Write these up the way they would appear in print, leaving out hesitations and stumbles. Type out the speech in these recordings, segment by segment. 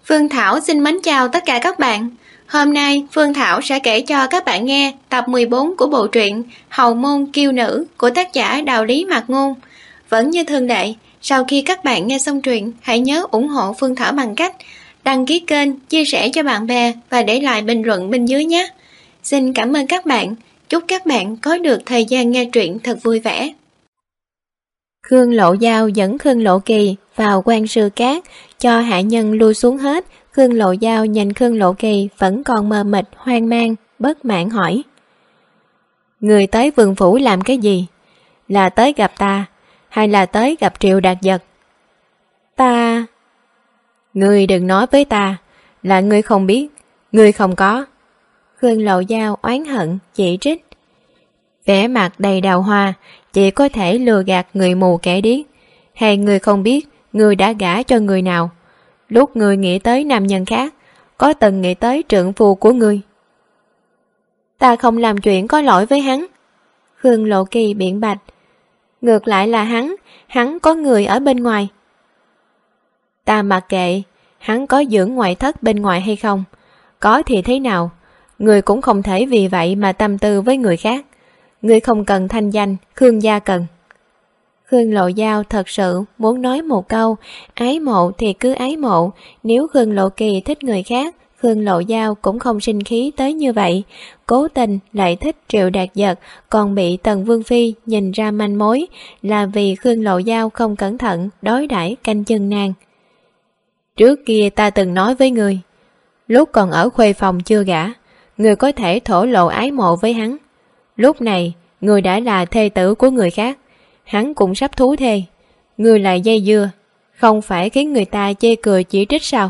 Phương Thảo xin mến chào tất cả các bạn. Hôm nay Phương Thảo sẽ kể cho các bạn nghe tập 14 của bộ truyện Hầu Môn Kiêu Nữ của tác giả Đạo Lý Mạc Ngôn. Vẫn như thường lệ, sau khi các bạn nghe xong truyện, hãy nhớ ủng hộ Phương Thảo bằng cách đăng ký kênh, chia sẻ cho bạn bè và để lại bình luận bên dưới nhé. Xin cảm ơn các bạn. Chúc các bạn có được thời gian nghe truyện thật vui vẻ. Khương Lộ Giao dẫn Khương Lộ Kỳ vào quan sư cát, cho hạ nhân lui xuống hết. Khương Lộ Giao nhìn Khương Lộ Kỳ vẫn còn mờ mịt hoang mang, bất mãn hỏi: người tới vườn phủ làm cái gì? Là tới gặp ta hay là tới gặp Triệu Đạt Giật? Ta... Ngươi đừng nói với ta là ngươi không biết, ngươi không có. Khương Lộ Giao oán hận chỉ trích, vẻ mặt đầy đào hoa, chỉ có thể lừa gạt người mù kẻ điếc. Hay người không biết người đã gả cho người nào? Lúc người nghĩ tới nam nhân khác, có từng nghĩ tới trượng phu của người? Ta không làm chuyện có lỗi với hắn. Khương Lộ Kỳ biện bạch. Ngược lại là hắn có người ở bên ngoài. Ta mặc kệ hắn có dưỡng ngoại thất bên ngoài hay không, có thì thế nào, người cũng không thể vì vậy mà tâm tư với người khác. Người không cần thanh danh, Khương gia cần. Khương Lộ Giao thật sự muốn nói một câu, ái mộ thì cứ ái mộ. Nếu Khương Lộ Kỳ thích người khác, Khương Lộ Giao cũng không sinh khí tới như vậy. Cố tình lại thích Triệu Đạt Giật, còn bị Tần Vương Phi nhìn ra manh mối, là vì Khương Lộ Giao không cẩn thận đối đãi canh chừng nàng. Trước kia ta từng nói với người, lúc còn ở khuê phòng chưa gả, người có thể thổ lộ ái mộ với hắn. Lúc này người đã là thê tử của người khác, hắn cũng sắp thú thê, người lại dây dưa, không phải khiến người ta chê cười chỉ trích sao?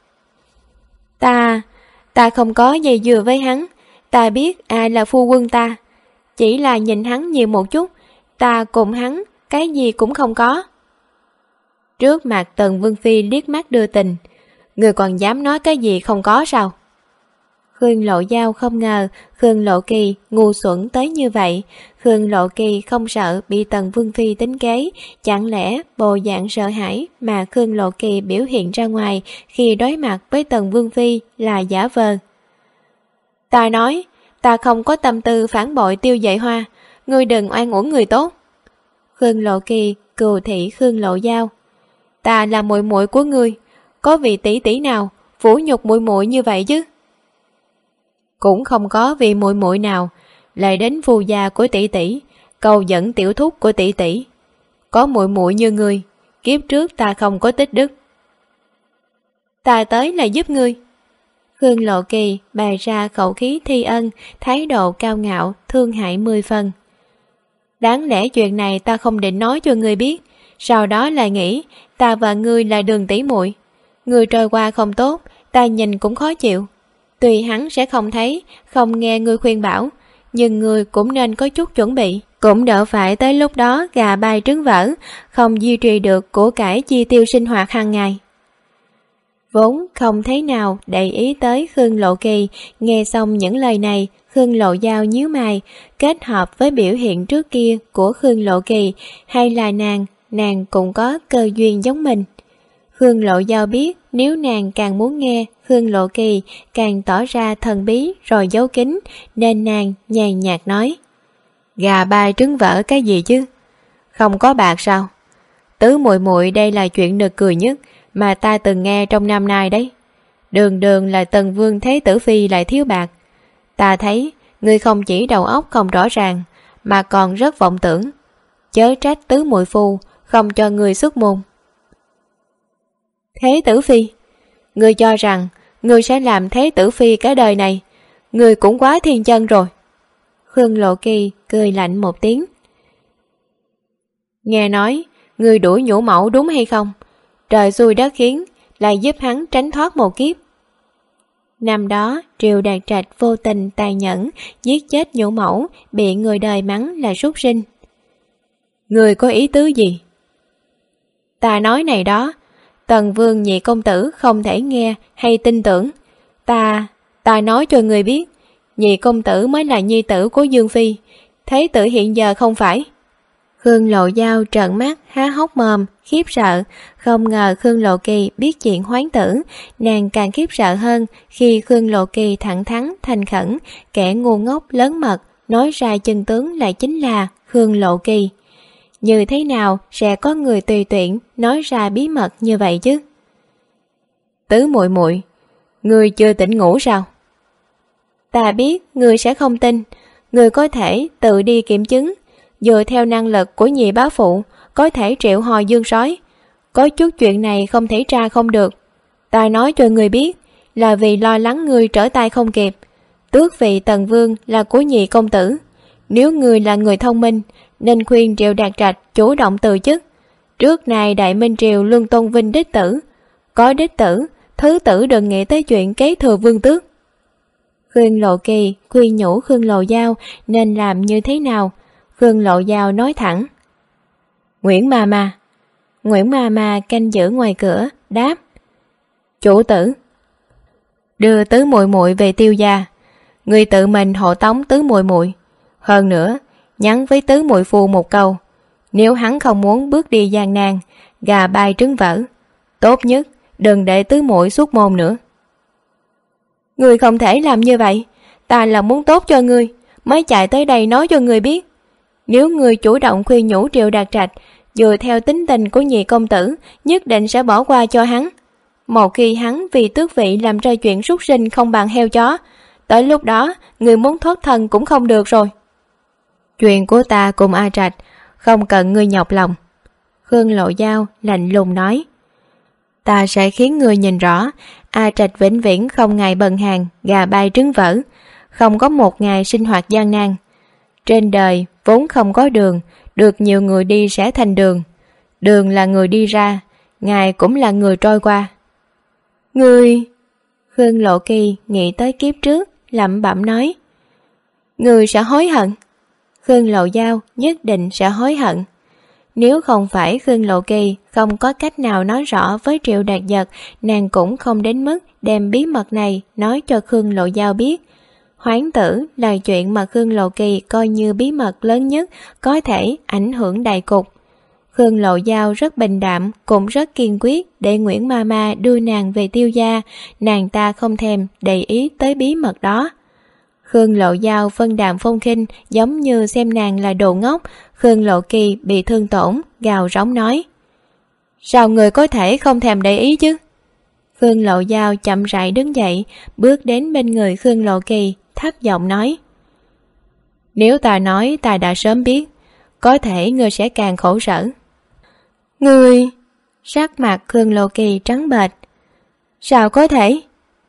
Ta không có dây dưa với hắn. Ta biết ai là phu quân ta, chỉ là nhìn hắn nhiều một chút. Ta cùng hắn cái gì cũng không có. Trước mặt Tần Vương Phi liếc mắt đưa tình, người còn dám nói cái gì không có sao? Khương Lộ Giao không ngờ Khương Lộ Kỳ ngu xuẩn tới như vậy. Khương Lộ Kỳ không sợ bị Tần Vương Phi tính kế, chẳng lẽ bộ dạng sợ hãi mà Khương Lộ Kỳ biểu hiện ra ngoài khi đối mặt với Tần Vương Phi là giả vờ? Ta nói, ta không có tâm tư phản bội Tiêu Dệ Hoa, ngươi đừng oan uổng người tốt. Khương Lộ Kỳ cừu thị Khương Lộ Giao. Ta là muội muội của ngươi, có vị tỷ tỷ nào vũ nhục muội muội như vậy chứ? Cũng không có vị muội muội nào lại đến phu gia của tỷ tỷ cầu dẫn tiểu thúc của tỷ tỷ. Có muội muội như ngươi, kiếp trước ta không có tích đức. Ta tới là giúp ngươi. Khương Lộ Kỳ bày ra khẩu khí thi ân, thái độ cao ngạo, thương hại 10 phần. Đáng lẽ chuyện này ta không định nói cho ngươi biết, sau đó lại nghĩ ta và ngươi là đường tỷ muội. Ngươi trôi qua không tốt, ta nhìn cũng khó chịu. Tuy hắn sẽ không thấy, không nghe ngươi khuyên bảo, nhưng ngươi cũng nên có chút chuẩn bị, cũng đỡ phải tới lúc đó gà bay trứng vỡ, không duy trì được của cải chi tiêu sinh hoạt hàng ngày. Vốn không thấy nào để ý tới Khương Lộ Kỳ, nghe xong những lời này, Khương Lộ Giao nhíu mày, kết hợp với biểu hiện trước kia của Khương Lộ Kỳ, hay là nàng cũng có cơ duyên giống mình. Khương Lộ Giao biết nếu nàng càng muốn nghe, Khương Lộ Kỳ càng tỏ ra thần bí rồi giấu kín, nên nàng nhàn nhạt nói: gà bay trứng vỡ cái gì chứ? Không có bạc sao? Tứ muội muội đây là chuyện nực cười nhất mà ta từng nghe trong năm nay đấy. Đường đường là Tần Vương Thế Tử Phi lại thiếu bạc. Ta thấy ngươi không chỉ đầu óc không rõ ràng mà còn rất vọng tưởng. Chớ trách tứ muội phu không cho ngươi xuất môn. Thế Tử Phi? Ngươi cho rằng ngươi sẽ làm Thế Tử Phi cả đời này? Ngươi cũng quá thiên chân rồi. Khương Lộ Kỳ cười lạnh một tiếng. Nghe nói ngươi đuổi nhũ mẫu đúng hay không? Trời xui đất khiến lại giúp hắn tránh thoát một kiếp. Năm đó Triệu Đạt Trạch vô tình tàn nhẫn giết chết nhũ mẫu, bị người đời mắng là súc sinh. Ngươi có ý tứ gì? Ta nói này đó, Tần Vương nhị công tử không thể nghe hay tin tưởng. Ta nói cho người biết, nhị công tử mới là nhi tử của Dương Phi, thế tử hiện giờ không phải. Khương Lộ Giao trợn mắt há hốc mồm, khiếp sợ, không ngờ Khương Lộ Kỳ biết chuyện hoán tử, nàng càng khiếp sợ hơn khi Khương Lộ Kỳ thẳng thắn, thành khẩn, kẻ ngu ngốc lớn mật, nói ra chân tướng lại chính là Khương Lộ Kỳ. Như thế nào sẽ có người tùy tiện nói ra bí mật như vậy chứ? Tứ muội muội, ngươi chưa tỉnh ngủ sao? Ta biết ngươi sẽ không tin, ngươi có thể tự đi kiểm chứng, dựa theo năng lực của nhị bá phụ có thể triệu hồi dương sói. Có chút chuyện này không thể tra không được. Ta nói cho ngươi biết là vì lo lắng ngươi trở tay không kịp. Tước vị Tần Vương là của nhị công tử. Nếu ngươi là người thông minh nên khuyên Triệu Đạt Trạch chủ động từ chức. Trước này Đại Minh Triều luôn tôn vinh đích tử, có đích tử, thứ tử đừng nghĩ tới chuyện kế thừa vương tước. Khương Lộ Kỳ khuyên nhủ Khương Lộ Giao nên làm như thế nào. Khương Lộ Giao nói thẳng. Nguyễn Mama. Nguyễn Mama canh giữ ngoài cửa đáp. Chủ tử. Đưa tứ muội muội về Tiêu gia. Người tự mình hộ tống tứ muội muội. Hơn nữa nhắn với tứ muội phu một câu, nếu hắn không muốn bước đi gian nan, gà bay trứng vỡ, tốt nhất đừng để tứ muội xuất môn nữa. Ngươi không thể làm như vậy, ta là muốn tốt cho ngươi mới chạy tới đây nói cho ngươi biết. Nếu ngươi chủ động khuyên nhủ Triệu Đạt Trạch dựa theo tính tình của nhị công tử, nhất định sẽ bỏ qua cho hắn. Một khi hắn vì tước vị làm ra chuyện súc sinh không bằng heo chó, tới lúc đó ngươi muốn thoát thân cũng không được rồi. Chuyện của ta cùng A Trạch không cần ngươi nhọc lòng. Khương Lộ Giao lạnh lùng nói. Ta sẽ khiến ngươi nhìn rõ, A Trạch vĩnh viễn không ngày bần hàng, gà bay trứng vỡ, không có một ngày sinh hoạt gian nan. Trên đời vốn không có đường, được nhiều người đi sẽ thành đường. Đường là người đi ra, ngài cũng là người trôi qua. Ngươi... Khương Lộ Kỳ nghĩ tới kiếp trước, lẩm bẩm nói. Ngươi sẽ hối hận. Khương Lộ Giao nhất định sẽ hối hận. Nếu không phải Khương Lộ Kỳ không có cách nào nói rõ với Triệu Đạt Giật, nàng cũng không đến mức đem bí mật này nói cho Khương Lộ Giao biết. Hoán tử là chuyện mà Khương Lộ Kỳ coi như bí mật lớn nhất, có thể ảnh hưởng đại cục. Khương Lộ Giao rất bình đạm, cũng rất kiên quyết để Nguyễn Mama đưa nàng về Tiêu gia, nàng ta không thèm để ý tới bí mật đó. Khương Lộ Giao phân đạm phong khinh, giống như xem nàng là đồ ngốc. Khương Lộ Kỳ bị thương tổn, gào rống nói. Sao người có thể không thèm để ý chứ? Khương Lộ Giao chậm rãi đứng dậy, bước đến bên người Khương Lộ Kỳ, thấp giọng nói. Nếu ta nói ta đã sớm biết, có thể ngươi sẽ càng khổ sở. Ngươi... Sắc mặt Khương Lộ Kỳ trắng bệch. Sao có thể?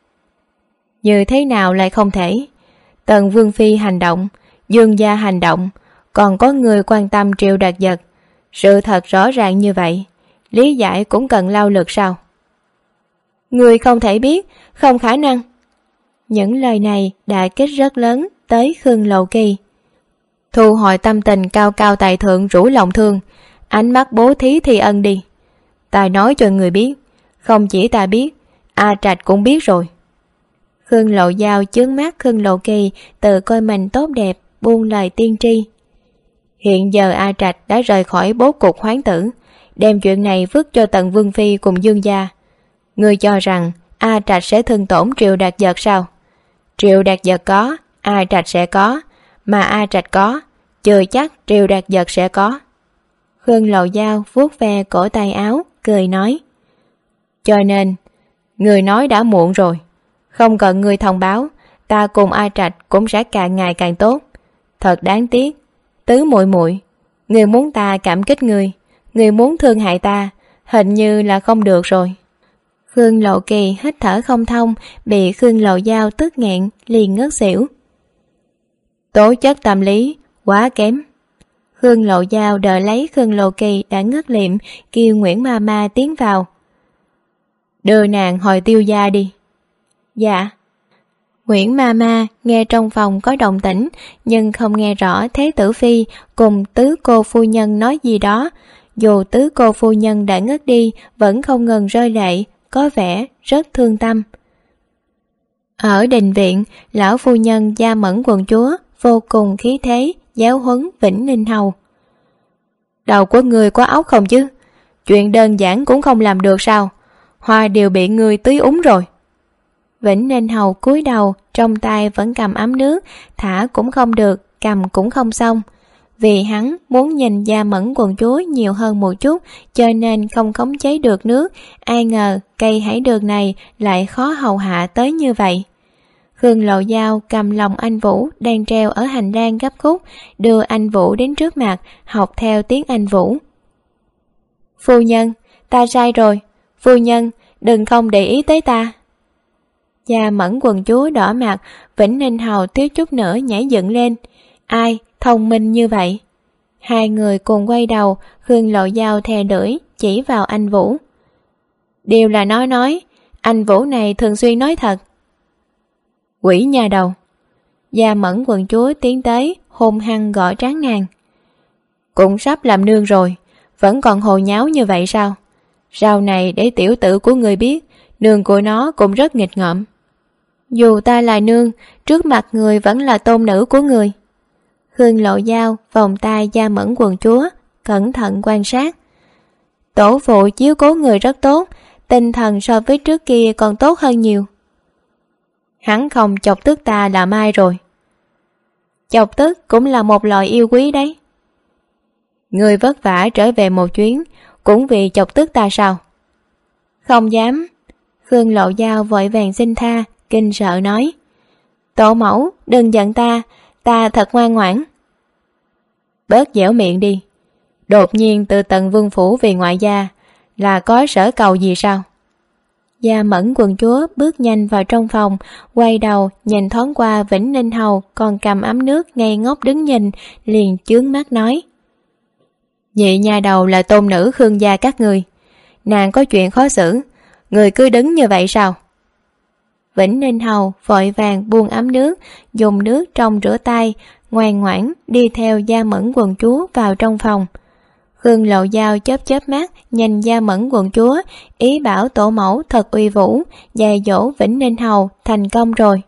Như thế nào lại không thể? Tần Vương Phi hành động, Dương gia hành động, còn có người quan tâm Triệu Đạt Giật. Sự thật rõ ràng như vậy, lý giải cũng cần lao lực sao? Người không thể biết, không khả năng. Những lời này đã kích rất lớn tới Khương Lộ Kỳ. Thu hồi tâm tình cao cao tại thượng rủ lòng thương, ánh mắt bố thí thì ân đi. Ta nói cho người biết, không chỉ ta biết, A Trạch cũng biết rồi. Khương Lộ Giao chướng mắt Khương Lộ Kỳ, tự coi mình tốt đẹp, buông lời tiên tri. Hiện giờ A Trạch đã rời khỏi bố cục hoán tử, đem chuyện này vứt cho Tần Vương Phi cùng Dương gia. Ngươi cho rằng A Trạch sẽ thương tổn Triệu Đạt Giật sao? Triệu Đạt Giật có, A Trạch sẽ có, mà A Trạch có, chưa chắc Triệu Đạt Giật sẽ có. Khương Lộ Giao vuốt ve cổ tay áo, cười nói. Cho nên, người nói đã muộn rồi. Không cần người thông báo, ta cùng A Trạch cũng sẽ càng ngày càng tốt. Thật đáng tiếc, tứ muội muội, người muốn ta cảm kích người muốn thương hại ta, hình như là không được rồi. Khương Lộ Kỳ hít thở không thông, bị Khương Lộ Giao tức nghẹn, liền ngất xỉu. Tố chất tâm lý quá kém. Khương Lộ Giao đợi lấy Khương Lộ Kỳ đã ngất liệm, kêu Nguyễn Mama tiến vào. Đưa nàng hồi Tiêu gia đi. Dạ. Nguyễn Mama nghe trong phòng có động tĩnh, nhưng không nghe rõ Thế Tử Phi cùng tứ cô phu nhân nói gì đó. Dù tứ cô phu nhân đã ngất đi, vẫn không ngừng rơi lệ, có vẻ rất thương tâm. Ở đình viện, lão phu nhân Gia Mẫn quận chúa vô cùng khí thế giáo huấn Vĩnh Ninh Hầu. Đầu của người có óc không chứ? Chuyện đơn giản cũng không làm được sao? Hoa đều bị người tưới úng rồi. Vĩnh Ninh Hầu cúi đầu, trong tay vẫn cầm ấm nước, thả cũng không được, cầm cũng không xong. Vì hắn muốn nhìn Gia Mẫn quận chúa nhiều hơn một chút, cho nên không khống chế được nước. Ai ngờ cây hải đường này lại khó hầu hạ tới như vậy. Khương Lộ Giao cầm lòng anh Vũ đang treo ở hành lang gấp khúc, đưa anh Vũ đến trước mặt, học theo tiếng anh Vũ. Phu nhân, ta sai rồi. Phu nhân, đừng không để ý tới ta. Gia Mẫn quận chúa đỏ mặt, Vĩnh Ninh Hầu thiếu chút nữa nhảy dựng lên. Ai thông minh như vậy? Hai người cùng quay đầu, Khương Lộ Giao thè lưỡi chỉ vào anh Vũ. Điều là nói, anh Vũ này thường xuyên nói thật. Quỷ nhà đầu. Gia Mẫn quận chúa tiến tới, hung hăng gõ trán nàng. Cũng sắp làm nương rồi, vẫn còn hồ nháo như vậy sao? Sau này để tiểu tử của người biết, nương của nó cũng rất nghịch ngợm. Dù ta là nương, trước mặt người vẫn là tôn nữ của người. Khương Lộ Giao vòng tay Gia Mẫn quận chúa, cẩn thận quan sát. Tổ phụ chiếu cố người rất tốt, tinh thần so với trước kia còn tốt hơn nhiều. Hắn không chọc tức ta là mai rồi. Chọc tức cũng là một loại yêu quý đấy. Người vất vả trở về một chuyến, cũng vì chọc tức ta sao? Không dám. Khương Lộ Giao vội vàng xin tha, kinh sợ nói. Tổ mẫu, đừng giận ta thật ngoan ngoãn. Bớt dẻo miệng đi. Đột nhiên từ Tần Vương phủ về ngoại gia, là có sở cầu gì sao? Gia Mẫn quận chúa bước nhanh vào trong phòng, quay đầu nhìn thoáng qua Vĩnh Ninh Hầu còn cầm ấm nước ngây ngốc đứng nhìn, liền chướng mắt nói. Nhị nha đầu là tôn nữ Khương gia các người, nàng có chuyện khó xử, người cứ đứng như vậy sao? Vĩnh Ninh Hầu vội vàng buông ấm nước, dùng nước trong rửa tay, ngoan ngoãn đi theo Gia Mẫn quận chúa vào trong phòng. Khương Lộ Giao chớp chớp mắt nhìn Gia Mẫn quận chúa, ý bảo tổ mẫu thật uy vũ, dạy dỗ Vĩnh Ninh Hầu thành công rồi.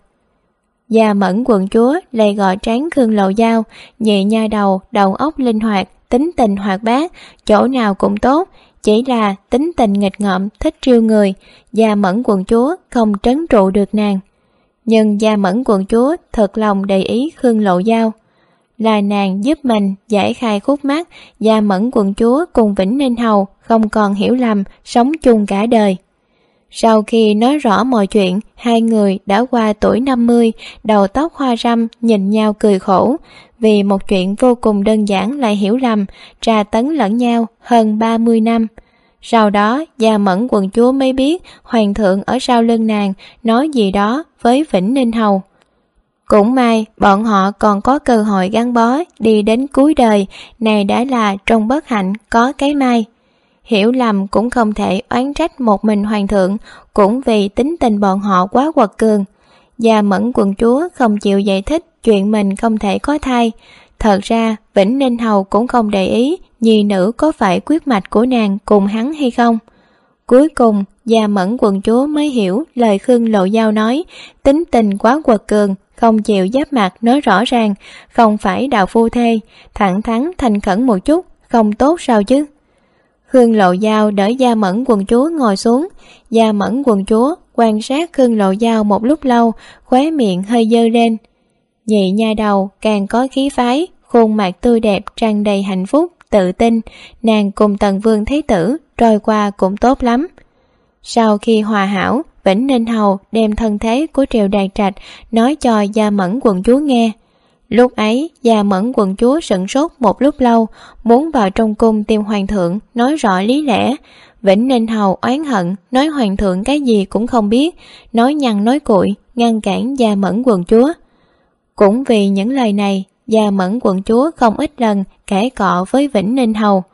Gia Mẫn quận chúa lại gọi trán Khương Lộ Giao, nhị nha đầu óc linh hoạt, tính tình hoạt bát, chỗ nào cũng tốt, chỉ là tính tình nghịch ngợm, thích trêu người. Gia Mẫn quận chúa không trấn trụ được nàng. Nhưng Gia Mẫn quận chúa thật lòng để ý Khương Lộ Giao. Là nàng giúp mình giải khai khúc mắc, Gia Mẫn quận chúa cùng Vĩnh Ninh Hầu không còn hiểu lầm, sống chung cả đời. Sau khi nói rõ mọi chuyện, hai người đã qua tuổi 50, đầu tóc hoa râm, nhìn nhau cười khổ. Vì một chuyện vô cùng đơn giản lại hiểu lầm, tra tấn lẫn nhau hơn 30 năm. Sau đó, Gia Mẫn quận chúa mới biết hoàng thượng ở sau lưng nàng nói gì đó với Vĩnh Ninh Hầu. Cũng may bọn họ còn có cơ hội gắn bó đi đến cuối đời, này đã là trong bất hạnh có cái may. Hiểu lầm cũng không thể oán trách một mình hoàng thượng, cũng vì tính tình bọn họ quá quật cường. Gia Mẫn quận chúa không chịu giải thích chuyện mình không thể có thai. Thật ra Vĩnh Ninh Hầu cũng không để ý nhi nữ có phải quyết mạch của nàng cùng hắn hay không. Cuối cùng Gia Mẫn quận chúa mới hiểu lời Khương Lộ Giao nói, tính tình quá quật cường, không chịu giáp mặt nói rõ ràng, không phải đạo phu thê, thẳng thắn thành khẩn một chút, không tốt sao chứ. Khương Lộ Giao đỡ Gia Mẫn quận chúa ngồi xuống. Gia Mẫn quận chúa quan sát Khương Lộ Giao một lúc lâu, khóe miệng hơi dơ lên. Nhị nha đầu càng có khí phái, khuôn mặt tươi đẹp tràn đầy hạnh phúc, tự tin. Nàng cùng Tần Vương Thái tử trôi qua cũng tốt lắm. Sau khi hòa hảo, Vĩnh Ninh Hầu đem thân thế của Triều Đạt Trạch nói cho Gia Mẫn quận chúa nghe. Lúc ấy Gia Mẫn quận chúa sửng sốt một lúc lâu, muốn vào trong cung tìm hoàng thượng nói rõ lý lẽ. Vĩnh Ninh Hầu oán hận nói hoàng thượng cái gì cũng không biết, nói nhăn nói cuội ngăn cản Gia Mẫn quận chúa. Cũng vì những lời này, Gia Mẫn quận chúa không ít lần cãi cọ với Vĩnh Ninh Hầu.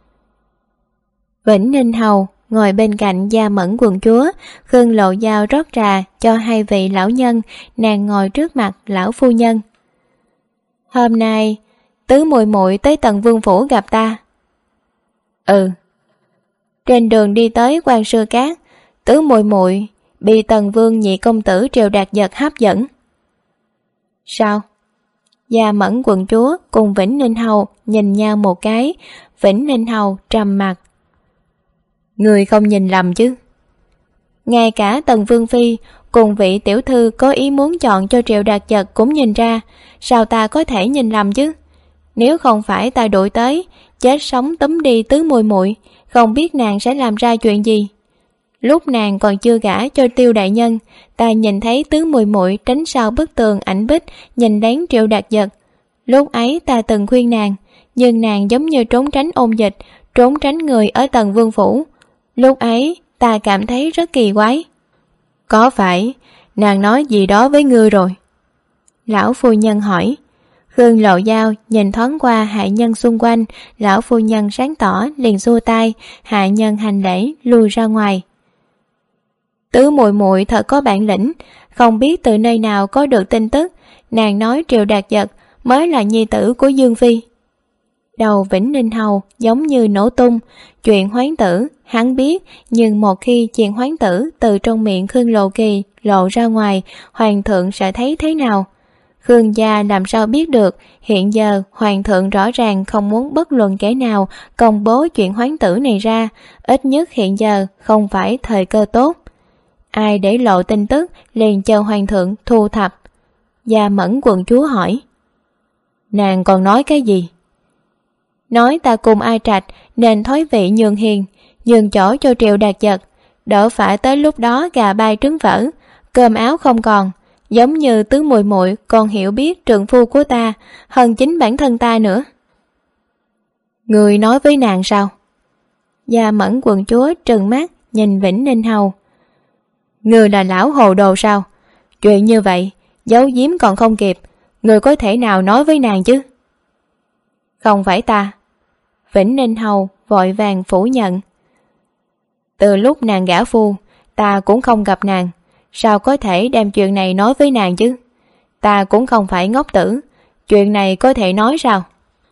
Vĩnh Ninh Hầu ngồi bên cạnh Gia Mẫn quận chúa, Khương Lộ Giao rót trà cho hai vị lão nhân, nàng ngồi trước mặt lão phu nhân. Hôm nay tứ muội muội tới Tần Vương phủ gặp ta. Ừ. Trên đường đi tới Quan Sư Cát, tứ muội muội bị Tần Vương nhị công tử Triều Đạt Giật hấp dẫn. Sao? Gia Mẫn quận chúa cùng Vĩnh Ninh Hầu nhìn nhau một cái. Vĩnh Ninh Hầu trầm mặt. Người không nhìn lầm chứ? Ngay cả Tần Vương Phi cùng vị tiểu thư có ý muốn chọn cho Triệu Đạt Dật cũng nhìn ra, sao ta có thể nhìn lầm chứ? Nếu không phải ta đuổi tới, chết sống túm đi Tứ Muội Muội, không biết nàng sẽ làm ra chuyện gì. Lúc nàng còn chưa gả cho Tiêu đại nhân, ta nhìn thấy Tứ Muội Muội tránh sau bức tường ảnh bích nhìn lén Triệu Đạt Dật. Lúc ấy ta từng khuyên nàng, nhưng nàng giống như trốn tránh ôn dịch, trốn tránh người ở Tần Vương phủ. Lúc ấy ta cảm thấy rất kỳ quái. Có phải nàng nói gì đó với ngươi rồi? Lão phu nhân hỏi. Khương Lộ Giao nhìn thoáng qua hạ nhân xung quanh, lão phu nhân sáng tỏ liền xua tay, hạ nhân hành lễ lui ra ngoài. Tứ muội muội thật có bản lĩnh, không biết từ nơi nào có được tin tức, nàng nói Triệu Đạt Dật mới là nhi tử của Dương Phi. Đầu Vĩnh Ninh Hầu giống như nổ tung. Chuyện hoán tử hắn biết, nhưng một khi chuyện hoán tử từ trong miệng Khương Lộ Kỳ lộ ra ngoài, hoàng thượng sẽ thấy thế nào? Khương gia làm sao biết được? Hiện giờ hoàng thượng rõ ràng không muốn bất luận kẻ nào công bố chuyện hoán tử này ra, ít nhất hiện giờ không phải thời cơ tốt. Ai để lộ tin tức liền chờ hoàng thượng thu thập. Gia Mẫn quận chúa hỏi. Nàng còn nói cái gì? Nói ta cùng Ai Trạch nên thoái vị nhường hiền, nhường chỗ cho Triệu Đạt Dật, đỡ phải tới lúc đó gà bay trứng vỡ, cơm áo không còn, giống như Tứ muội muội còn hiểu biết trượng phu của ta hơn chính bản thân ta nữa. Người nói với nàng sao? Gia Mẫn quận chúa trừng mắt nhìn Vĩnh Ninh Hầu. Người là lão hồ đồ sao? Chuyện như vậy giấu giếm còn không kịp, người có thể nào nói với nàng chứ? Không phải ta. Vĩnh Ninh Hầu vội vàng phủ nhận. Từ lúc nàng gả phu, ta cũng không gặp nàng, sao có thể đem chuyện này nói với nàng chứ? Ta cũng không phải ngốc tử, chuyện này có thể nói sao?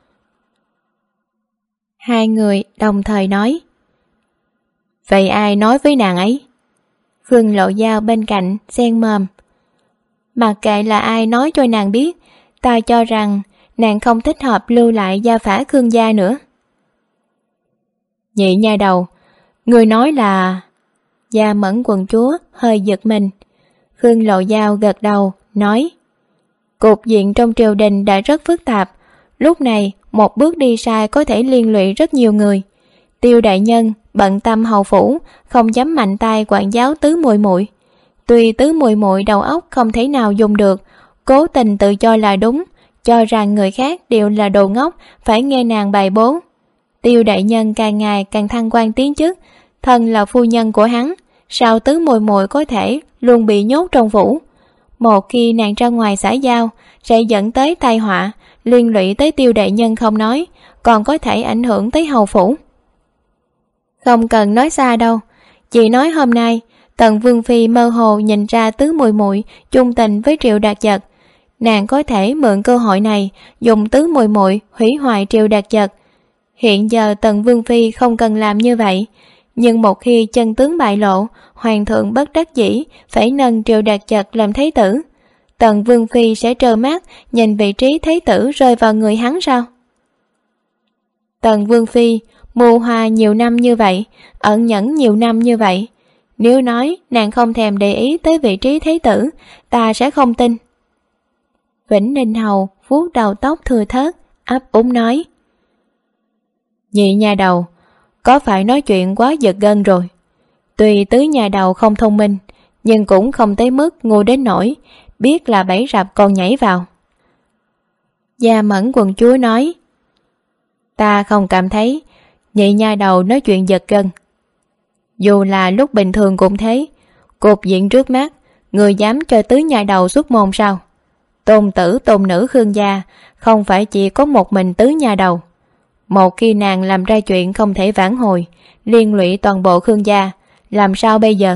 Hai người đồng thời nói. Vậy ai nói với nàng ấy? Khương Lộ Giao bên cạnh xen mồm. Mặc kệ là ai nói cho nàng biết, ta cho rằng nàng không thích hợp lưu lại gia phả Khương gia nữa. Nhị nha đầu, người nói là... Gia Mẫn quận chúa hơi giật mình. Khương Lộ Giao gật đầu nói. Cục diện trong triều đình đã rất phức tạp, lúc này một bước đi sai có thể liên lụy rất nhiều người. Tiêu đại nhân bận tâm hầu phủ, không dám mạnh tay quản giáo Tứ muội muội. Tuy Tứ muội muội đầu óc không thể nào dùng được, cố tình tự cho là đúng, cho rằng người khác đều là đồ ngốc, phải nghe nàng bài bố. Tiêu đại nhân càng ngày càng thăng quan tiến chức, thân là phu nhân của hắn, sao Tứ muội muội có thể luôn bị nhốt trong phủ? Một khi nàng ra ngoài xã giao, sẽ dẫn tới tai họa, liên lụy tới Tiêu đại nhân không nói, còn có thể ảnh hưởng tới hầu phủ. Không cần nói xa đâu, chỉ nói hôm nay Tần Vương Phi mơ hồ nhìn ra Tứ muội muội chung tình với Triệu Đạt Dật, nàng có thể mượn cơ hội này dùng Tứ muội muội hủy hoại Triệu Đạt Dật. Hiện giờ Tần Vương Phi không cần làm như vậy, nhưng một khi chân tướng bại lộ, hoàng thượng bất đắc dĩ phải nâng Triệu Đạt Dật làm thái tử. Tần Vương Phi sẽ trơ mắt nhìn vị trí thái tử rơi vào người hắn sao? Tần Vương Phi mưu hoa nhiều năm như vậy, ẩn nhẫn nhiều năm như vậy, nếu nói nàng không thèm để ý tới vị trí thái tử, ta sẽ không tin. Vĩnh Ninh Hầu vuốt đầu tóc thưa thớt, ấp úng nói. Nhị nha đầu, có phải nói chuyện quá giật gân rồi? Tuy tứ nhà đầu không thông minh, nhưng cũng không tới mức ngu đến nỗi biết là bẫy rập còn nhảy vào. Gia Mẫn quận chúa nói. Ta không cảm thấy nhị nha đầu nói chuyện giật gân. Dù là lúc bình thường cũng thế, cục diện trước mắt, người dám cho tứ nhà đầu xuất môn sao? Tôn tử tôn nữ Khương gia không phải chỉ có một mình tứ nhà đầu. Một khi nàng làm ra chuyện không thể vãn hồi, liên lụy toàn bộ Khương gia, làm sao bây giờ?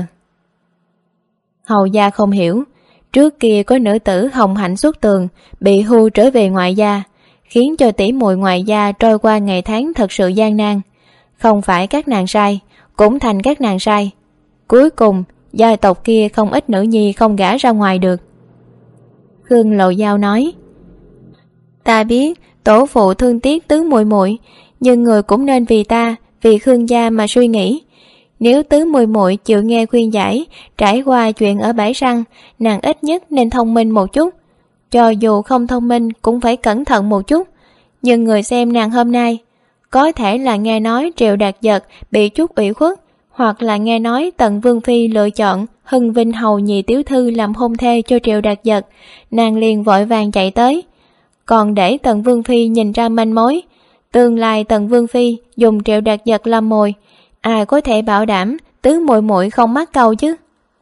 Hầu gia không hiểu, trước kia có nữ tử hồng hạnh xuất tường, bị hưu trở về ngoại gia, khiến cho tỷ muội ngoại gia trôi qua ngày tháng thật sự gian nan. Không phải các nàng sai, cũng thành các nàng sai. Cuối cùng, gia tộc kia không ít nữ nhi không gả ra ngoài được. Khương Lộ Giao nói. Ta biết tổ phụ thương tiếc tứ muội muội, nhưng người cũng nên vì ta, vì Khương gia mà suy nghĩ. Nếu tứ muội muội chịu nghe khuyên giải, trải qua chuyện ở bãi săn, nàng ít nhất nên thông minh một chút. Cho dù không thông minh cũng phải cẩn thận một chút. Nhưng người xem nàng hôm nay, có thể là nghe nói Triệu Đạt Giật bị chút ủy khuất, hoặc là nghe nói Tần Vương Phi lựa chọn Hưng Vinh hầu nhị tiểu thư làm hôn thê cho Triệu Đạt Giật, nàng liền vội vàng chạy tới. Còn để Tần Vương Phi nhìn ra manh mối, tương lai Tần Vương Phi dùng Triệu Đạt Giật làm mồi, ai có thể bảo đảm tứ muội muội không mắc câu chứ?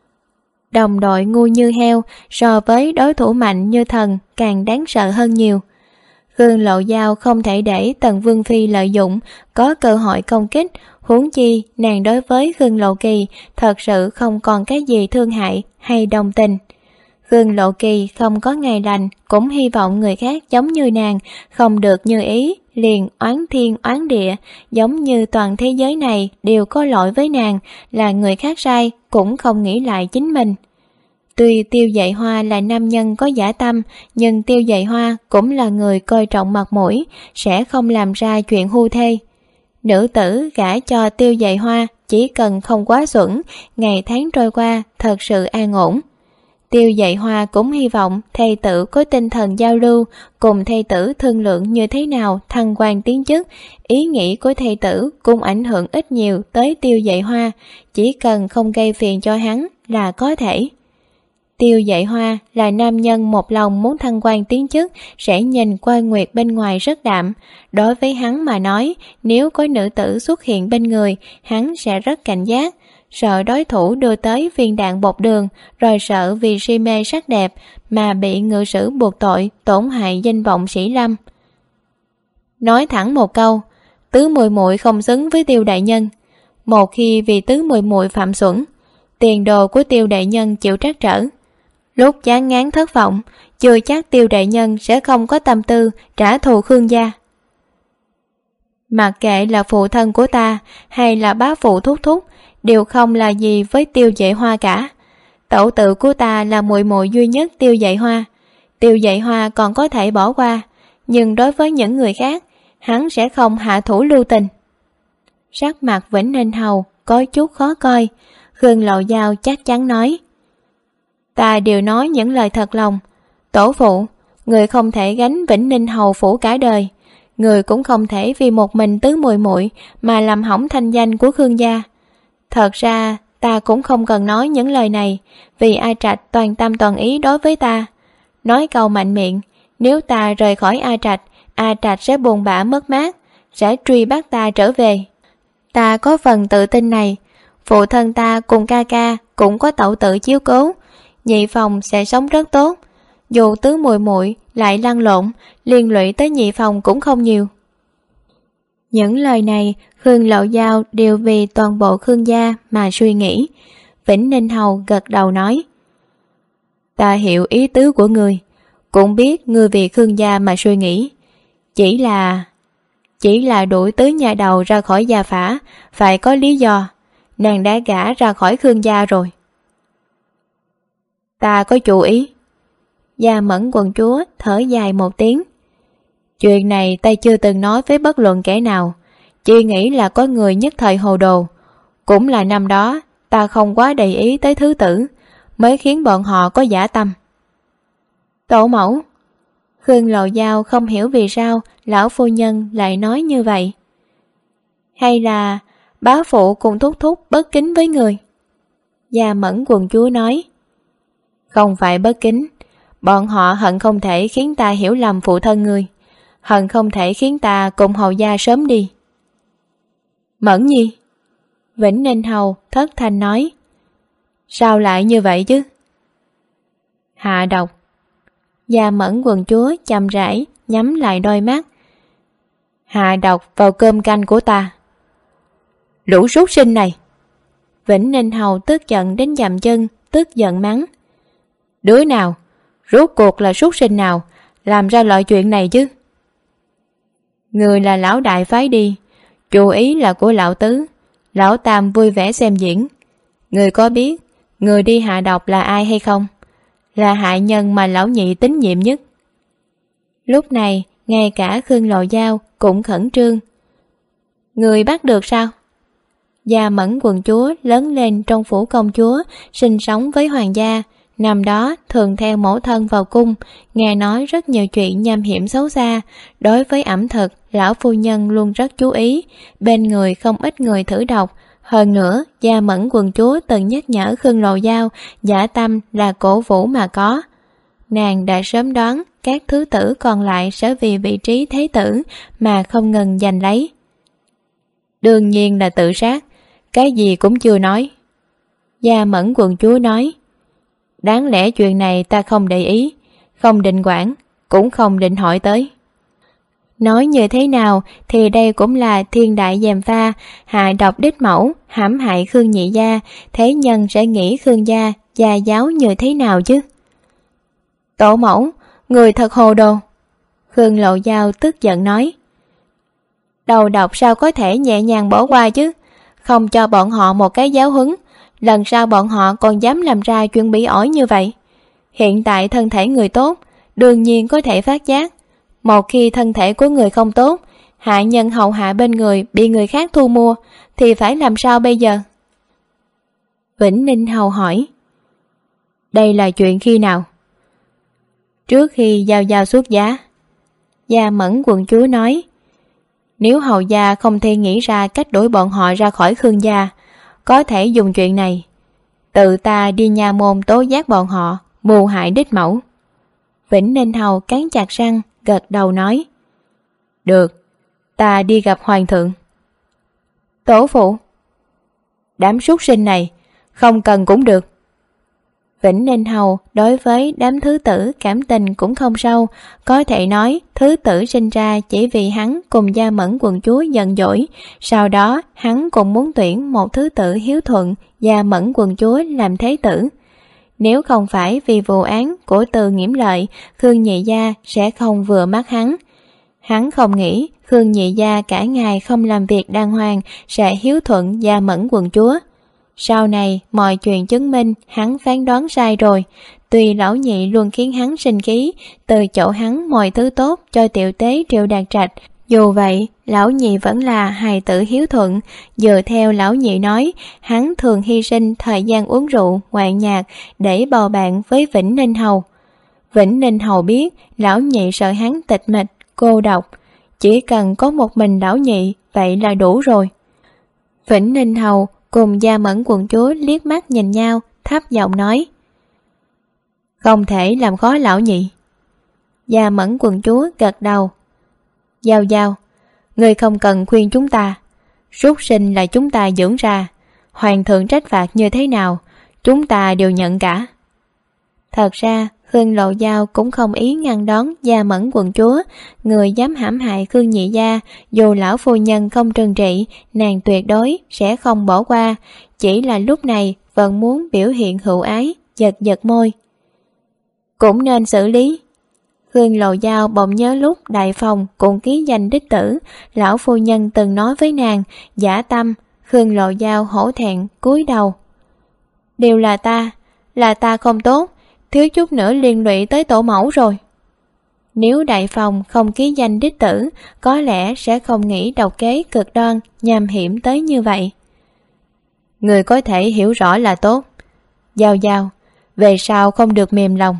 Đồng đội ngu như heo so với đối thủ mạnh như thần càng đáng sợ hơn nhiều. Khương Lộ Giao không thể để Tần Vương Phi lợi dụng, có cơ hội công kích, huống chi nàng đối với Khương Lộ Kỳ thật sự không còn cái gì thương hại hay đồng tình. Khương Lộ Kỳ không có ngày lành, cũng hy vọng người khác giống như nàng, không được như ý, liền oán thiên oán địa, giống như toàn thế giới này đều có lỗi với nàng, là người khác sai, cũng không nghĩ lại chính mình. Tuy Tiêu Dạy Hoa là nam nhân có dã tâm, nhưng Tiêu Dạy Hoa cũng là người coi trọng mặt mũi, sẽ không làm ra chuyện hưu thê. Nữ tử gả cho Tiêu Dạy Hoa chỉ cần không quá xuẩn, ngày tháng trôi qua thật sự an ổn. Tiêu Dạy Hoa cũng hy vọng thầy tử có tinh thần giao lưu, cùng thầy tử thương lượng như thế nào thăng quan tiến chức. Ý nghĩ của thầy tử cũng ảnh hưởng ít nhiều tới Tiêu Dạy Hoa, chỉ cần không gây phiền cho hắn là có thể. Tiêu Dạy Hoa là nam nhân một lòng muốn thăng quan tiến chức, sẽ nhìn qua nguyệt bên ngoài rất đạm. Đối với hắn mà nói, nếu có nữ tử xuất hiện bên người, hắn sẽ rất cảnh giác, sợ đối thủ đưa tới viên đạn bột đường, rồi sợ vì si mê sắc đẹp mà bị ngự sử buộc tội, tổn hại danh vọng sĩ lâm. Nói thẳng một câu, tứ muội muội không xứng với Tiêu đại nhân. Một khi vì tứ muội muội phạm xuẩn, tiền đồ của Tiêu đại nhân chịu trắc trở. Lúc chán ngán thất vọng, chưa chắc Tiêu đại nhân sẽ không có tâm tư trả thù Khương gia. Mặc kệ là phụ thân của ta hay là bá phụ thúc thúc, đều không là gì với Tiêu Dạy Hoa cả. Tẩu tự của ta là muội muội duy nhất Tiêu Dạy Hoa. Tiêu Dạy Hoa còn có thể bỏ qua, nhưng đối với những người khác, hắn sẽ không hạ thủ lưu tình. Sắc mặt Vĩnh Ninh Hầu có chút khó coi. Khương Lộ Giao chắc chắn nói, ta đều nói những lời thật lòng. Tổ phụ, người không thể gánh Vĩnh Ninh Hầu phủ cả đời, người cũng không thể vì một mình tứ muội muội mà làm hỏng thanh danh của Khương gia. Thật ra ta cũng không cần nói những lời này, vì A Trạch toàn tâm toàn ý đối với ta. Nói câu mạnh miệng, nếu ta rời khỏi A Trạch sẽ buồn bã mất mát, sẽ truy bắt ta trở về. Ta có phần tự tin này. Phụ thân ta cùng ca ca cũng có tẩu tự chiếu cố, nhị phòng sẽ sống rất tốt. Dù tứ muội muội lại lăn lộn, liên lụy tới nhị phòng cũng không nhiều. Những lời này Khương Lộ Giao đều vì toàn bộ Khương gia mà suy nghĩ. Vĩnh Ninh Hầu gật đầu nói, ta hiểu ý tứ của ngươi, cũng biết ngươi vì Khương gia mà suy nghĩ. Chỉ là đuổi tứ nhà đầu ra khỏi gia phả phải có lý do. Nàng đã gả ra khỏi Khương gia rồi. Ta có chủ ý. Gia Mẫn quận chúa thở dài một tiếng. Chuyện này ta chưa từng nói với bất luận kẻ nào, chỉ nghĩ là có người nhất thời hồ đồ. Cũng là năm đó ta không quá để ý tới thứ tử, mới khiến bọn họ có dã tâm. Tổ mẫu. Khương Lộ Giao không hiểu vì sao lão phu nhân lại nói như vậy. Hay là bá phụ cùng thúc thúc bất kính với người? Gia Mẫn quận chúa nói, không phải bất kính, bọn họ hận không thể khiến ta hiểu lầm phụ thân ngươi, hận không thể khiến ta cùng hầu gia sớm đi. Mẫn Nhi. Vĩnh Ninh Hầu thất thanh nói, sao lại như vậy chứ? Hạ độc. Gia Mẫn quận chúa chậm rãi nhắm lại đôi mắt. Hạ độc vào cơm canh của ta. Lũ súc sinh này. Vĩnh Ninh Hầu tức giận đến dậm chân, tức giận mắng, đứa nào, rốt cuộc là súc sinh nào làm ra loại chuyện này chứ? Người là lão đại phái đi, chủ ý là của lão tứ, lão tam vui vẻ xem diễn. Người có biết người đi hạ độc là ai hay không? Là hại nhân mà lão nhị tín nhiệm nhất. Lúc này ngay cả Khương Lộ Giao cũng khẩn trương. Người bắt được sao? Gia Mẫn quận chúa lớn lên trong phủ công chúa, sinh sống với hoàng gia. Năm đó thường theo mẫu thân vào cung, nghe nói rất nhiều chuyện nham hiểm xấu xa. Đối với ẩm thực, lão phu nhân luôn rất chú ý, bên người không ít người thử độc. Hơn nữa, Gia Mẫn quận chúa từng nhắc nhở Khương Lộ Giao, dã tâm là cổ vũ mà có. Nàng đã sớm đoán các thứ tử còn lại sẽ vì vị trí thế tử mà không ngừng giành lấy. Đương nhiên là tự sát, cái gì cũng chưa nói. Gia Mẫn quận chúa nói, đáng lẽ chuyện này ta không để ý, không định quản, cũng không định hỏi tới. Nói như thế nào thì đây cũng là thiên đại gièm pha, hại độc đích mẫu, hãm hại Khương nhị gia, thế nhân sẽ nghĩ Khương gia gia giáo như thế nào chứ? Tổ mẫu, người thật hồ đồ. Khương Lộ Giao tức giận nói. Đầu độc sao có thể nhẹ nhàng bỏ qua chứ, không cho bọn họ một cái giáo huấn, lần sau bọn họ còn dám làm ra chuyện bỉ ổi như vậy. Hiện tại thân thể người tốt, đương nhiên có thể phát giác. Một khi thân thể của người không tốt, hạ nhân hậu hạ bên người bị người khác thu mua, thì phải làm sao bây giờ? Vĩnh Ninh Hầu hỏi. Đây là chuyện khi nào? Trước khi Giao Giao xuất giá. Gia Mẫn quận chúa nói, nếu hầu gia không thể nghĩ ra cách đuổi bọn họ ra khỏi Khương gia, có thể dùng chuyện này, tự ta đi nha môn tố giác bọn họ mưu hại đích mẫu. Vĩnh Ninh Hầu cắn chặt răng, gật đầu nói, được, ta đi gặp hoàng thượng. Tổ phụ, đám súc sinh này không cần cũng được. Vĩnh Ninh Hầu đối với đám thứ tử cảm tình cũng không sâu, có thể nói thứ tử sinh ra chỉ vì hắn cùng Gia Mẫn quận chúa giận dỗi, sau đó hắn cũng muốn tuyển một thứ tử hiếu thuận Gia Mẫn quận chúa làm thế tử. Nếu không phải vì vụ án của Từ Nghiễm Lợi, Khương nhị gia sẽ không vừa mắt hắn. Hắn không nghĩ Khương nhị gia cả ngày không làm việc đàng hoàng sẽ hiếu thuận Gia Mẫn quận chúa. Sau này mọi chuyện chứng minh hắn phán đoán sai rồi. Tuy lão nhị luôn khiến hắn sinh khí, từ chỗ hắn mọi thứ tốt cho tiểu tế Triệu Đạt Trạch, dù vậy lão nhị vẫn là hài tử hiếu thuận. Dựa theo lão nhị nói, hắn thường hy sinh thời gian uống rượu ngoạn nhạc để bầu bạn với Vĩnh Ninh Hầu. Vĩnh Ninh Hầu biết lão nhị sợ hắn tịch mịch, cô độc, chỉ cần có một mình lão nhị vậy là đủ rồi. Vĩnh Ninh Hầu cùng Gia Mẫn quận chúa liếc mắt nhìn nhau, thấp giọng nói, không thể làm khó lão nhị. Gia Mẫn quận chúa gật đầu. Giao Giao, ngươi không cần khuyên chúng ta, súc sinh là chúng ta dưỡng ra, hoàng thượng trách phạt như thế nào chúng ta đều nhận cả. Thật ra Khương Lộ Giao cũng không ý ngăn đón Gia Mẫn quận chúa, người dám hãm hại Khương nhị gia, dù lão phu nhân không trừng trị, nàng tuyệt đối sẽ không bỏ qua, chỉ là lúc này vẫn muốn biểu hiện hữu ái, giật giật môi. Cũng nên xử lý. Khương Lộ Giao bỗng nhớ lúc đại phòng cùng ký danh đích tử, lão phu nhân từng nói với nàng, dã tâm. Khương Lộ Giao hổ thẹn cúi đầu. Đều là ta không tốt, thiếu chút nữa liên lụy tới tổ mẫu rồi. Nếu đại phòng không ký danh đích tử, có lẽ sẽ không nghĩ độc kế cực đoan, nham hiểm tới như vậy. Người có thể hiểu rõ là tốt. Giao Giao, về sau không được mềm lòng.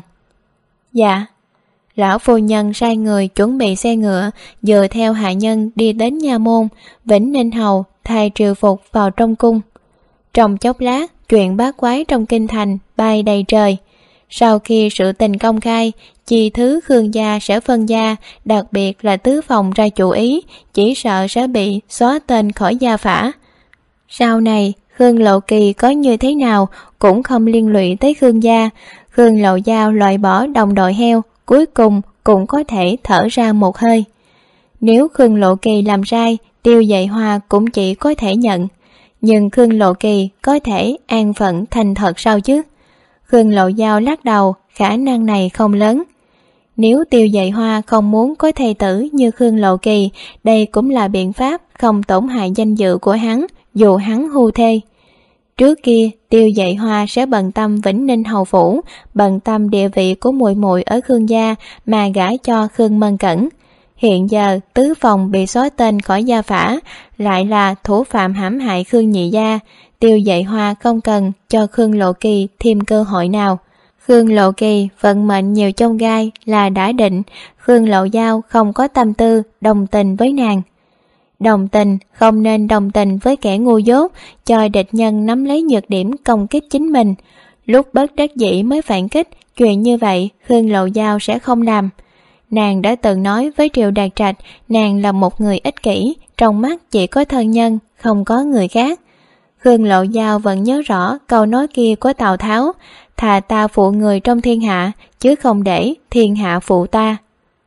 Dạ. Lão phu nhân sai người chuẩn bị xe ngựa, dựa theo hạ nhân đi đến nha môn. Vĩnh Ninh Hầu thay triều phục vào trong cung. Trong chốc lát, chuyện bát quái trong kinh thành bay đầy trời. Sau khi sự tình công khai, chi thứ Khương gia sẽ phân gia, đặc biệt là tứ phòng ra chủ ý, chỉ sợ sẽ bị xóa tên khỏi gia phả. Sau này, Khương Lộ Kỳ có như thế nào cũng không liên lụy tới Khương gia. Khương Lộ Giao loại bỏ đồng đội heo, cuối cùng cũng có thể thở ra một hơi. Nếu Khương Lộ Kỳ làm sai, Tiêu Dạy Hoa cũng chỉ có thể nhận. Nhưng Khương Lộ Kỳ có thể an phận thành thật sao chứ? Khương Lộ Giao lắc đầu, khả năng này không lớn. Nếu Tiêu Dạy Hoa không muốn có thê tử như Khương Lộ Kỳ, đây cũng là biện pháp không tổn hại danh dự của hắn, dù hắn hưu thê. Trước kia, Tiêu Dạy Hoa sẽ bận tâm Vĩnh Ninh hầu phủ, bận tâm địa vị của muội muội ở Khương gia mà gả cho Khương Mân Cẩn. Hiện giờ tứ phòng bị xóa tên khỏi gia phả, lại là thủ phạm hãm hại Khương Nhị gia. Tiêu Dệ Hoa không cần cho Khương Lộ Kỳ thêm cơ hội nào. Khương Lộ Kỳ vận mệnh nhiều chông gai là đã định, Khương Lộ Giao không có tâm tư đồng tình với nàng. Đồng tình không nên đồng tình với kẻ ngu dốt, cho địch nhân nắm lấy nhược điểm công kích chính mình. Lúc bất đắc dĩ mới phản kích, chuyện như vậy Khương Lộ Giao sẽ không làm. Nàng đã từng nói với Triệu Đạt Trạch, nàng là một người ích kỷ, trong mắt chỉ có thân nhân, không có người khác. Khương Lộ Giao vẫn nhớ rõ câu nói kia của Tào Tháo, thà ta phụ người trong thiên hạ, chứ không để thiên hạ phụ ta.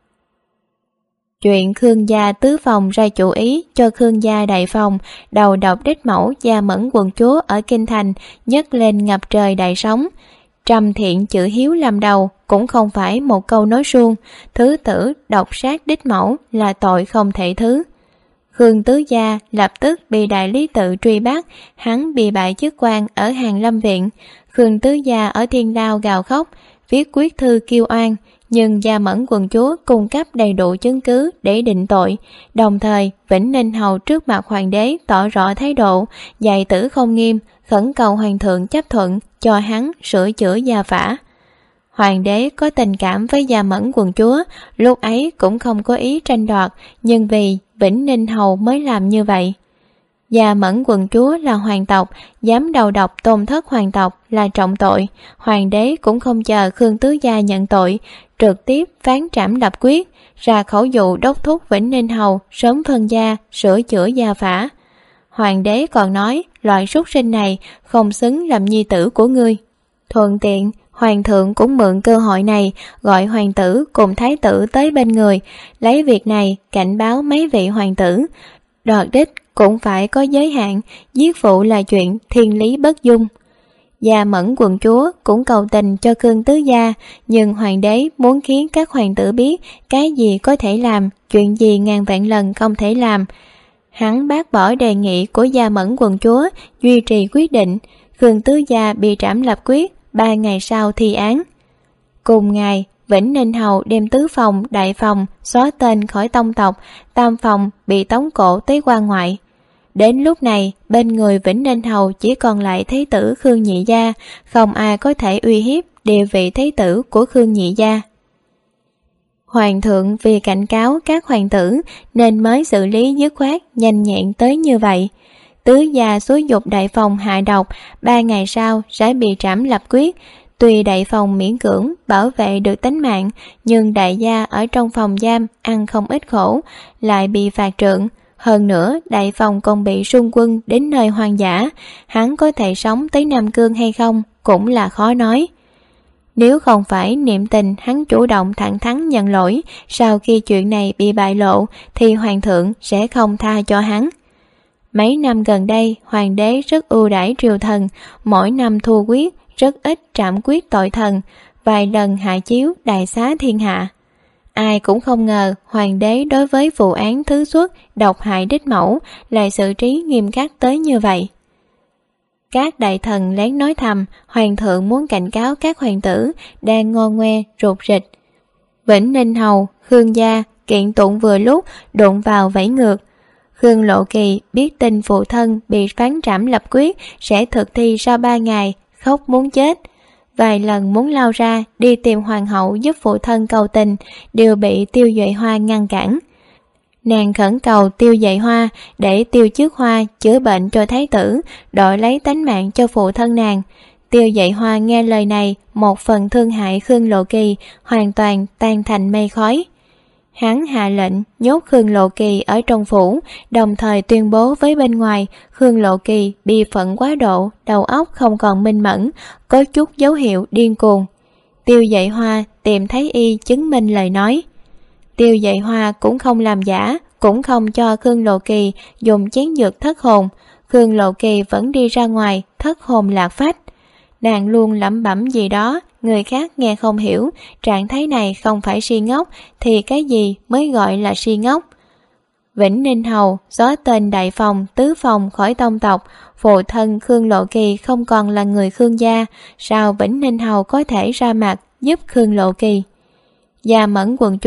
Chuyện Khương gia tứ phòng ra chủ ý cho Khương gia đại phòng, đầu độc đích mẫu Gia Mẫn quận chúa ở Kinh Thành nhấc lên ngập trời đại sóng. Trăm thiện chữ hiếu làm đầu cũng không phải một câu nói suông, thứ tử độc sát đích mẫu là tội không thể thứ. Khương tứ gia lập tức bị đại lý tự truy bắt, hắn bị bại chức quan ở Hàn Lâm viện. Khương tứ gia ở Thiên Đao gào khóc, viết quyết thư kêu oan, nhưng Gia Mẫn quận chúa cung cấp đầy đủ chứng cứ để định tội. Đồng thời Vĩnh Ninh hầu trước mặt hoàng đế tỏ rõ thái độ, dạy tử không nghiêm, khẩn cầu hoàng thượng chấp thuận cho hắn sửa chữa gia phả. Hoàng đế có tình cảm với Gia Mẫn quận chúa, lúc ấy cũng không có ý tranh đoạt, nhưng vì Vĩnh Ninh hầu mới làm như vậy. Gia Mẫn quận chúa là hoàng tộc, dám đầu độc tôn thất hoàng tộc là trọng tội. Hoàng đế cũng không chờ Khương tứ gia nhận tội, trực tiếp phán trảm lập quyết, ra khẩu dụ đốc thúc Vĩnh Ninh hầu sớm phân gia, sửa chữa gia phả. Hoàng đế còn nói, loại súc sinh này không xứng làm nhi tử của ngươi. Thuận tiện, hoàng thượng cũng mượn cơ hội này gọi hoàng tử cùng thái tử tới bên người, lấy việc này cảnh báo mấy vị hoàng tử. Đoạt đích cũng phải có giới hạn, giết phụ là chuyện thiên lý bất dung. Gia Mẫn quận chúa cũng cầu tình cho Khương tứ gia, nhưng hoàng đế muốn khiến các hoàng tử biết cái gì có thể làm, chuyện gì ngàn vạn lần không thể làm. Hắn bác bỏ đề nghị của Gia Mẫn quận chúa, duy trì quyết định. Khương tứ gia bị trảm lập quyết, 3 ngày sau thi án. Cùng ngày, Vĩnh Ninh hầu đem tứ phòng, đại phòng xóa tên khỏi tông tộc, tam phòng bị tống cổ tới quan ngoại. Đến lúc này, bên người Vĩnh Ninh hầu chỉ còn lại thái tử Khương Nhị gia, không ai có thể uy hiếp địa vị thái tử của Khương Nhị gia. Hoàng thượng vì cảnh cáo các hoàng tử nên mới xử lý dứt khoát nhanh nhẹn tới như vậy. Tứ gia xúi dục đại phòng hạ độc, 3 ngày sau sẽ bị trảm lập quyết. Tuy đại phòng miễn cưỡng bảo vệ được tính mạng, nhưng đại gia ở trong phòng giam ăn không ít khổ, lại bị phạt trượng. Hơn nữa, đại phòng còn bị xung quân đến nơi hoang dã, hắn có thể sống tới Nam Cương hay không cũng là khó nói. Nếu không phải niệm tình hắn chủ động thẳng thắn nhận lỗi, sau khi chuyện này bị bại lộ thì hoàng thượng sẽ không tha cho hắn. Mấy năm gần đây, hoàng đế rất ưu đãi triều thần, mỗi năm thu quyết, rất ít trảm quyết tội thần, vài lần hạ chiếu đại xá thiên hạ. Ai cũng không ngờ hoàng đế đối với vụ án thứ xuất độc hại đích mẫu lại xử trí nghiêm khắc tới như vậy. Các đại thần lén nói thầm, hoàng thượng muốn cảnh cáo các hoàng tử đang ngô ngoe rụt rịch. Vĩnh Ninh hầu, Khương gia kiện tụng vừa lúc đụng vào vẫy ngược. Khương Lộ Kỳ biết tin phụ thân bị phán trảm lập quyết sẽ thực thi sau 3 ngày, khóc muốn chết. Vài lần muốn lao ra đi tìm hoàng hậu giúp phụ thân cầu tình, đều bị Tiêu Duệ Hoa ngăn cản. Nàng khẩn cầu Tiêu Duệ Hoa để Tiêu Trước Hoa chữa bệnh cho thái tử, đổi lấy tánh mạng cho phụ thân nàng. Tiêu Duệ Hoa nghe lời này, một phần thương hại Khương Lộ Kỳ hoàn toàn tan thành mây khói. Hắn hạ lệnh nhốt Khương Lộ Kỳ ở trong phủ, đồng thời tuyên bố với bên ngoài Khương Lộ Kỳ bi phẫn quá độ, đầu óc không còn minh mẫn, có chút dấu hiệu điên cuồng. Tiêu Duệ Hoa tìm thấy y chứng minh lời nói. Tiêu Duệ Hoa cũng không làm giả, cũng không cho Khương Lộ Kỳ dùng chén dược thất hồn. Khương Lộ Kỳ vẫn đi ra ngoài thất hồn lạc phách. Nàng luôn lẩm bẩm gì đó, người khác nghe không hiểu, trạng thái này không phải si ngốc thì cái gì mới gọi là si ngốc. Vĩnh Ninh hầu xóa tên đại phòng, tứ phòng khỏi tông tộc, phụ thân Khương Lộ Kỳ không còn là người Khương gia, sao Vĩnh Ninh hầu có thể ra mặt giúp Khương Lộ Kỳ? Gia Mẫn quận chúa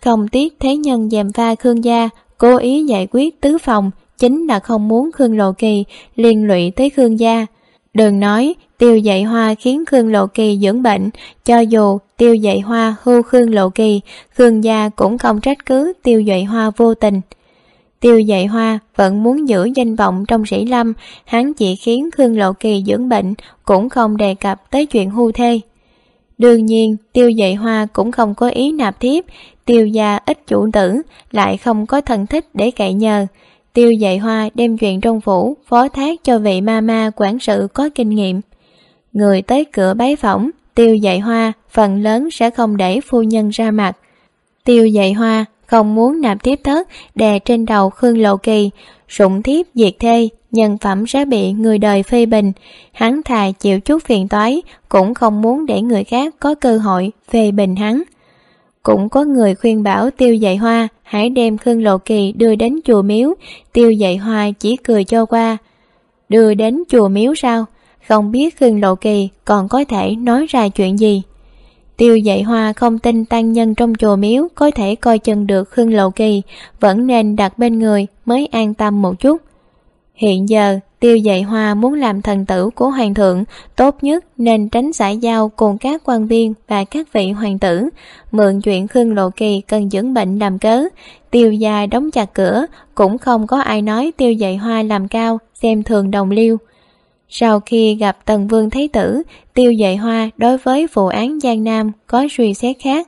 không tiếc thế nhân gièm pha Khương gia, cố ý giải quyết tứ phòng, chính là không muốn Khương Lộ Kỳ liên lụy tới Khương gia. Đừng nói Tiêu Dạy Hoa khiến Khương Lộ Kỳ dưỡng bệnh, cho dù Tiêu Dạy Hoa hưu Khương Lộ Kỳ, Khương gia cũng không trách cứ Tiêu Dạy Hoa vô tình. Tiêu Dạy Hoa vẫn muốn giữ danh vọng trong sĩ lâm, hắn chỉ khiến Khương Lộ Kỳ dưỡng bệnh, cũng không đề cập tới chuyện hưu thê. Đương nhiên Tiêu Dạy Hoa cũng không có ý nạp thiếp, Tiêu gia ít chủ tử, lại không có thân thích để cậy nhờ. Tiêu Dạy Hoa đem chuyện trong phủ phó thác cho vị ma quản sự có kinh nghiệm. Người tới cửa bái phỏng, Tiêu Dạy Hoa phần lớn sẽ không để phu nhân ra mặt. Tiêu Dạy Hoa không muốn nạp thiếp thất đè trên đầu Khương Lộ Kỳ, sủng thiếp diệt thê, nhân phẩm sẽ bị người đời phê bình. Hắn thà chịu chút phiền toái, cũng không muốn để người khác có cơ hội phê bình hắn. Cũng có người khuyên bảo Tiêu Dạy Hoa hãy đem Khương Lộ Kỳ đưa đến chùa miếu. Tiêu Dạy Hoa chỉ cười cho qua. Đưa đến chùa miếu sao? Không biết Khương Lộ Kỳ còn có thể nói ra chuyện gì. Tiêu Dạy Hoa không tin tăng nhân trong chùa miếu có thể coi chừng được Khương Lộ Kỳ, vẫn nên đặt bên người mới an tâm một chút. Hiện giờ Tiêu Dạy Hoa muốn làm thần tử của hoàng thượng, tốt nhất nên tránh xã giao cùng các quan viên và các vị hoàng tử, mượn chuyện Khương Lộ Kỳ cần dưỡng bệnh làm cớ. Tiêu gia đóng chặt cửa, cũng không có ai nói Tiêu Dạy Hoa làm cao, xem thường đồng liêu. Sau khi gặp Tần Vương Thái tử, Tiêu Dạy Hoa đối với vụ án Giang Nam có suy xét khác.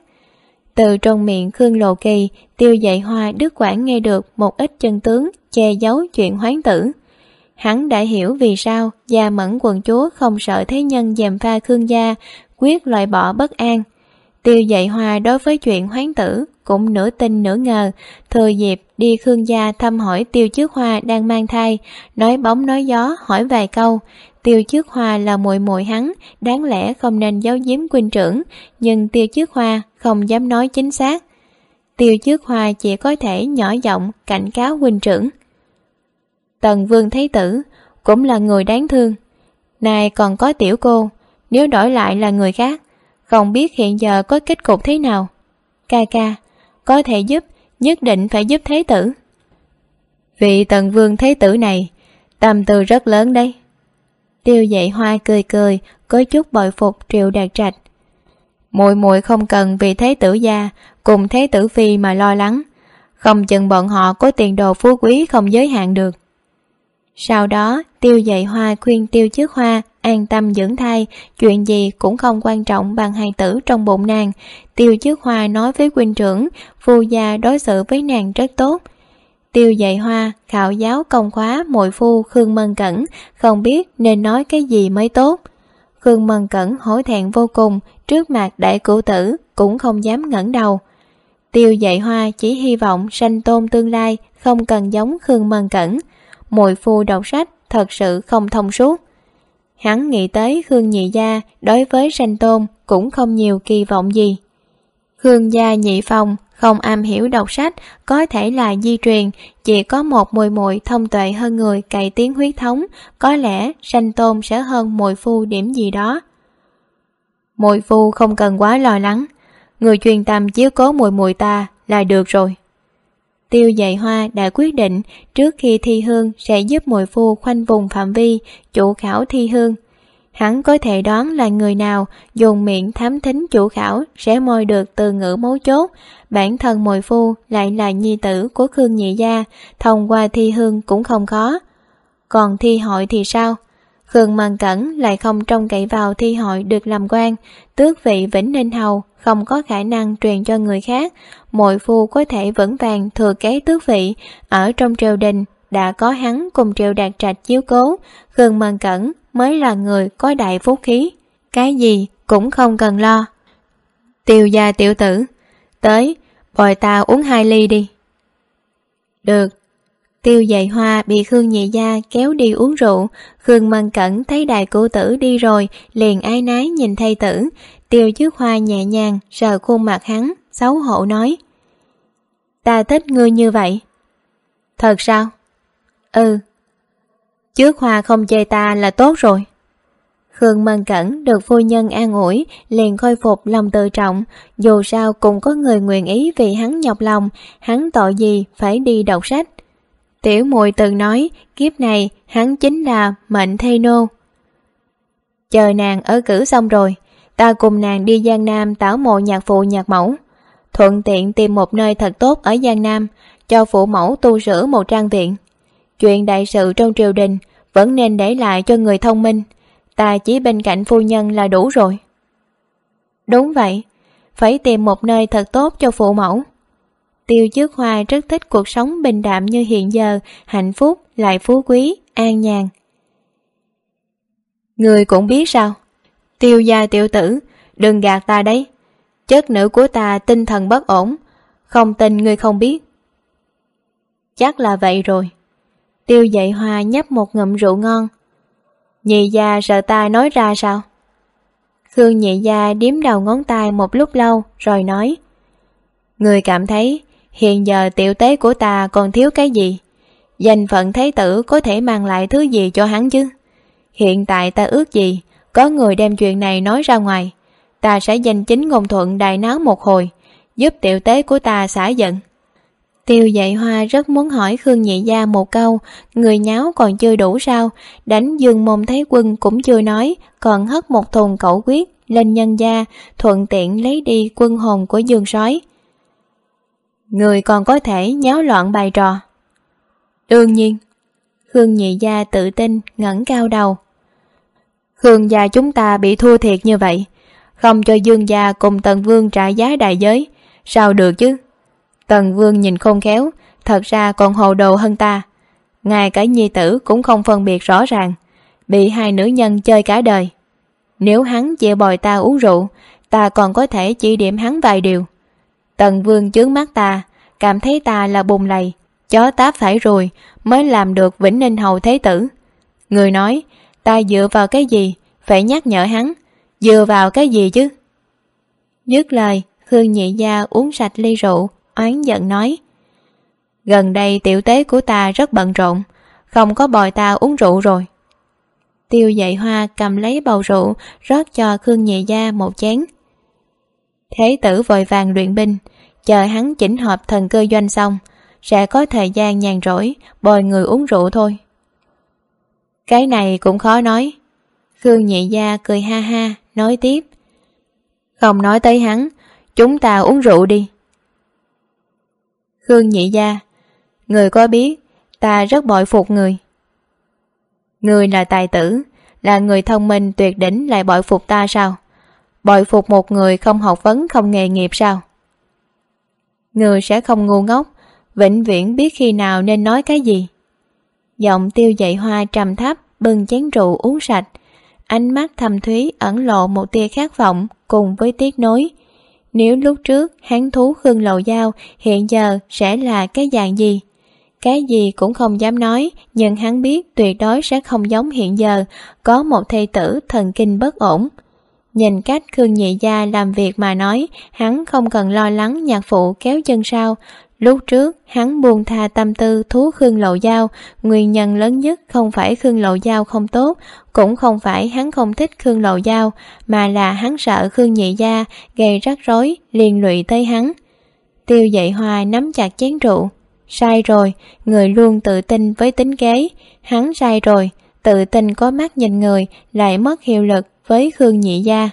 Từ trong miệng Khương Lộ Kỳ, Tiêu Dạy Hoa đứt quãng nghe được một ít chân tướng che giấu chuyện hoán tử. Hắn đã hiểu vì sao Gia Mẫn quận chúa không sợ thế nhân gièm pha Khương gia, quyết loại bỏ bất an. Tiêu Dạy Hoa đối với chuyện hoán tử cũng nửa tin nửa ngờ, thừa dịp đi Khương gia thăm hỏi Tiêu Chước Hoa đang mang thai, nói bóng nói gió hỏi vài câu. Tiêu Chước Hoa là muội muội hắn, đáng lẽ không nên giấu giếm huynh trưởng, nhưng Tiêu Chước Hoa không dám nói chính xác. Tiêu Chước Hoa chỉ có thể nhỏ giọng cảnh cáo huynh trưởng. Tần Vương Thái tử cũng là người đáng thương, nay còn có tiểu cô, nếu đổi lại là người khác, không biết hiện giờ có kết cục thế nào. Ca ca, có thể giúp, nhất định phải giúp Thái tử. Vị Tần Vương Thái tử này tâm tư rất lớn đấy. Tiêu Dạy Hoa cười cười, có chút bội phục Triệu Đạt Trạch. Muội muội không cần vì Thái tử gia cùng Thái tử phi mà lo lắng, không chừng bọn họ có tiền đồ phú quý không giới hạn được. Sau đó Tiêu Dạy Hoa khuyên Tiêu Chước Hoa an tâm dưỡng thai, chuyện gì cũng không quan trọng bằng hài tử trong bụng nàng. Tiêu Chước Hoa nói với huynh trưởng, phu gia đối xử với nàng rất tốt. Tiêu Dạy Hoa khảo giáo công khóa muội phu Khương Mân Cẩn, không biết nên nói cái gì mới tốt. Khương Mân Cẩn hổ thẹn vô cùng, trước mặt đại cửu tử cũng không dám ngẩng đầu. Tiêu Dạy Hoa chỉ hy vọng sanh tôn tương lai không cần giống Khương Mân Cẩn. Muội phu đọc sách thật sự không thông suốt. Hắn nghĩ tới Khương nhị gia đối với sanh tôn cũng không nhiều kỳ vọng gì. Khương gia nhị phòng không am hiểu đọc sách, có thể là di truyền, chỉ có một muội muội thông tuệ hơn người cày tiếng huyết thống, có lẽ sanh tôn sẽ hơn muội phu điểm gì đó. Muội phu không cần quá lo lắng, người chuyên tâm chiếu cố muội muội ta là được rồi. Tiêu Dạy Hoa đã quyết định trước khi thi hương sẽ giúp muội phu khoanh vùng phạm vi, chủ khảo thi hương. Hắn có thể đoán là người nào dùng miệng thám thính chủ khảo sẽ moi được từ ngữ mấu chốt. Bản thân muội phu lại là nhi tử của Khương nhị gia, thông qua thi hương cũng không khó. Còn thi hội thì sao? Khương Mân Cẩn lại không trông cậy vào thi hội được làm quan, tước vị Vĩnh Ninh Hầu không có khả năng truyền cho người khác. Muội phu có thể vững vàng thừa kế tước vị, ở trong triều đình đã có hắn cùng Triệu Đạt Trạch chiếu cố, Khương Mân Cẩn mới là người có đại phúc khí, cái gì cũng không cần lo. Tiêu gia tiểu tử, tới, bồi ta uống 2 ly đi. Được. Tiêu Dạy Hoa bị Khương nhị gia kéo đi uống rượu. Khương Mân Cẩn thấy đại cửu tử đi rồi, liền ái nái nhìn thây tử. Tiêu Chước Hoa nhẹ nhàng sờ khuôn mặt hắn, xấu hổ nói: Ta thích ngươi như vậy. Thật sao? Ừ. Chước Hoa không chê ta là tốt rồi. Khương Mân Cẩn được phu nhân an ủi, liền khôi phục lòng tự trọng, dù sao cũng có người nguyện ý vì hắn nhọc lòng, hắn tội gì phải đi đọc sách. Tiểu muội từng nói, kiếp này hắn chính là mệnh thê nô. Chờ nàng ở cử xong rồi, ta cùng nàng đi Giang Nam tảo mộ nhạc phụ nhạc mẫu, thuận tiện tìm một nơi thật tốt ở Giang Nam, cho phụ mẫu tu sửa một trang viện. Chuyện đại sự trong triều đình vẫn nên để lại cho người thông minh, ta chỉ bên cạnh phu nhân là đủ rồi. Đúng vậy, phải tìm một nơi thật tốt cho phụ mẫu. Tiêu Trước Hoa rất thích cuộc sống bình đạm như hiện giờ, hạnh phúc lại phú quý, an nhàn. Người cũng biết sao? Tiêu gia tiểu tử, đừng gạt ta đấy. Chất nữ của ta tinh thần bất ổn, không tin ngươi không biết. Chắc là vậy rồi. Tiêu Dạy Hoa nhấp một ngụm rượu ngon. Nhị gia sợ ta nói ra sao? Khương nhị gia điếm đầu ngón tay một lúc lâu rồi nói: Người cảm thấy hiện giờ tiểu tế của ta còn thiếu cái gì? Danh phận thế tử có thể mang lại thứ gì cho hắn chứ? Hiện tại ta ước gì có người đem chuyện này nói ra ngoài, ta sẽ danh chính ngôn thuận đại náo một hồi, giúp tiểu tế của ta xả giận. Tiêu Dạy Hoa rất muốn hỏi Khương nhị gia một câu, người nháo còn chưa đủ sao? Đánh Dương Môn Thế Quân cũng chưa nói, còn hất một thùng cẩu quyết lên nhân gia, thuận tiện lấy đi quân hồn của Dương Sói. Người còn có thể nháo loạn bài trò. Đương nhiên. Khương nhị gia tự tin ngẩng cao đầu. Khương gia chúng ta bị thua thiệt như vậy, không cho Dương gia cùng Tần Vương trả giá đại giới, sao được chứ? Tần Vương nhìn khôn khéo, thật ra còn hồ đồ hơn ta. Ngay cả nhi tử cũng không phân biệt rõ ràng, bị hai nữ nhân chơi cả đời. Nếu hắn chịu bồi ta uống rượu, ta còn có thể chỉ điểm hắn vài điều. Tần Vương chướng mắt ta, cảm thấy ta là bùn lầy, chó táp phải rồi mới làm được Vĩnh Ninh hầu thế tử. Người nói, ta dựa vào cái gì phải nhắc nhở hắn? Dựa vào cái gì chứ? Dứt lời, Khương nhị gia uống sạch ly rượu, oán giận nói: Gần đây tiểu tế của ta rất bận rộn, không có bồi ta uống rượu rồi. Tiêu Dạy Hoa cầm lấy bầu rượu, rót cho Khương nhị gia một chén. Thế tử vội vàng luyện binh, chờ hắn chỉnh hợp thần cơ doanh xong, sẽ có thời gian nhàn rỗi bồi người uống rượu thôi. Cái này cũng khó nói. Khương nhị gia cười ha ha, nói tiếp: Không nói tới hắn, chúng ta uống rượu đi. Khương nhị gia, người có biết ta rất bội phục người. Người là tài tử, là người thông minh tuyệt đỉnh lại bội phục ta sao? Bội phục một người không học vấn không nghề nghiệp sao? Người sẽ không ngu ngốc, vĩnh viễn biết khi nào nên nói cái gì. Giọng Tiêu Dạy Hoa trầm thấp bưng chén rượu uống sạch, ánh mắt thâm thúy ẩn lộ một tia khát vọng cùng với tiếc nối. Nếu lúc trước hắn thú Khương Lầu Giao, hiện giờ sẽ là cái dạng gì? Cái gì cũng không dám nói, nhưng hắn biết tuyệt đối sẽ không giống hiện giờ, có một thê tử thần kinh bất ổn. Nhìn cách Khương nhị gia làm việc mà nói, hắn không cần lo lắng nhạc phụ kéo chân sau. Lúc trước hắn buông tha tâm tư thú Khương Lầu Giao, nguyên nhân lớn nhất không phải Khương Lầu Giao không tốt, cũng không phải hắn không thích Khương Lầu Giao, mà là hắn sợ Khương nhị gia gây rắc rối liên lụy tới hắn. Tiêu Dạy Hoa nắm chặt chén rượu. Sai rồi, người luôn tự tin với tính kế. Hắn sai rồi, tự tin có mắt nhìn người lại mất hiệu lực với Khương nhị gia.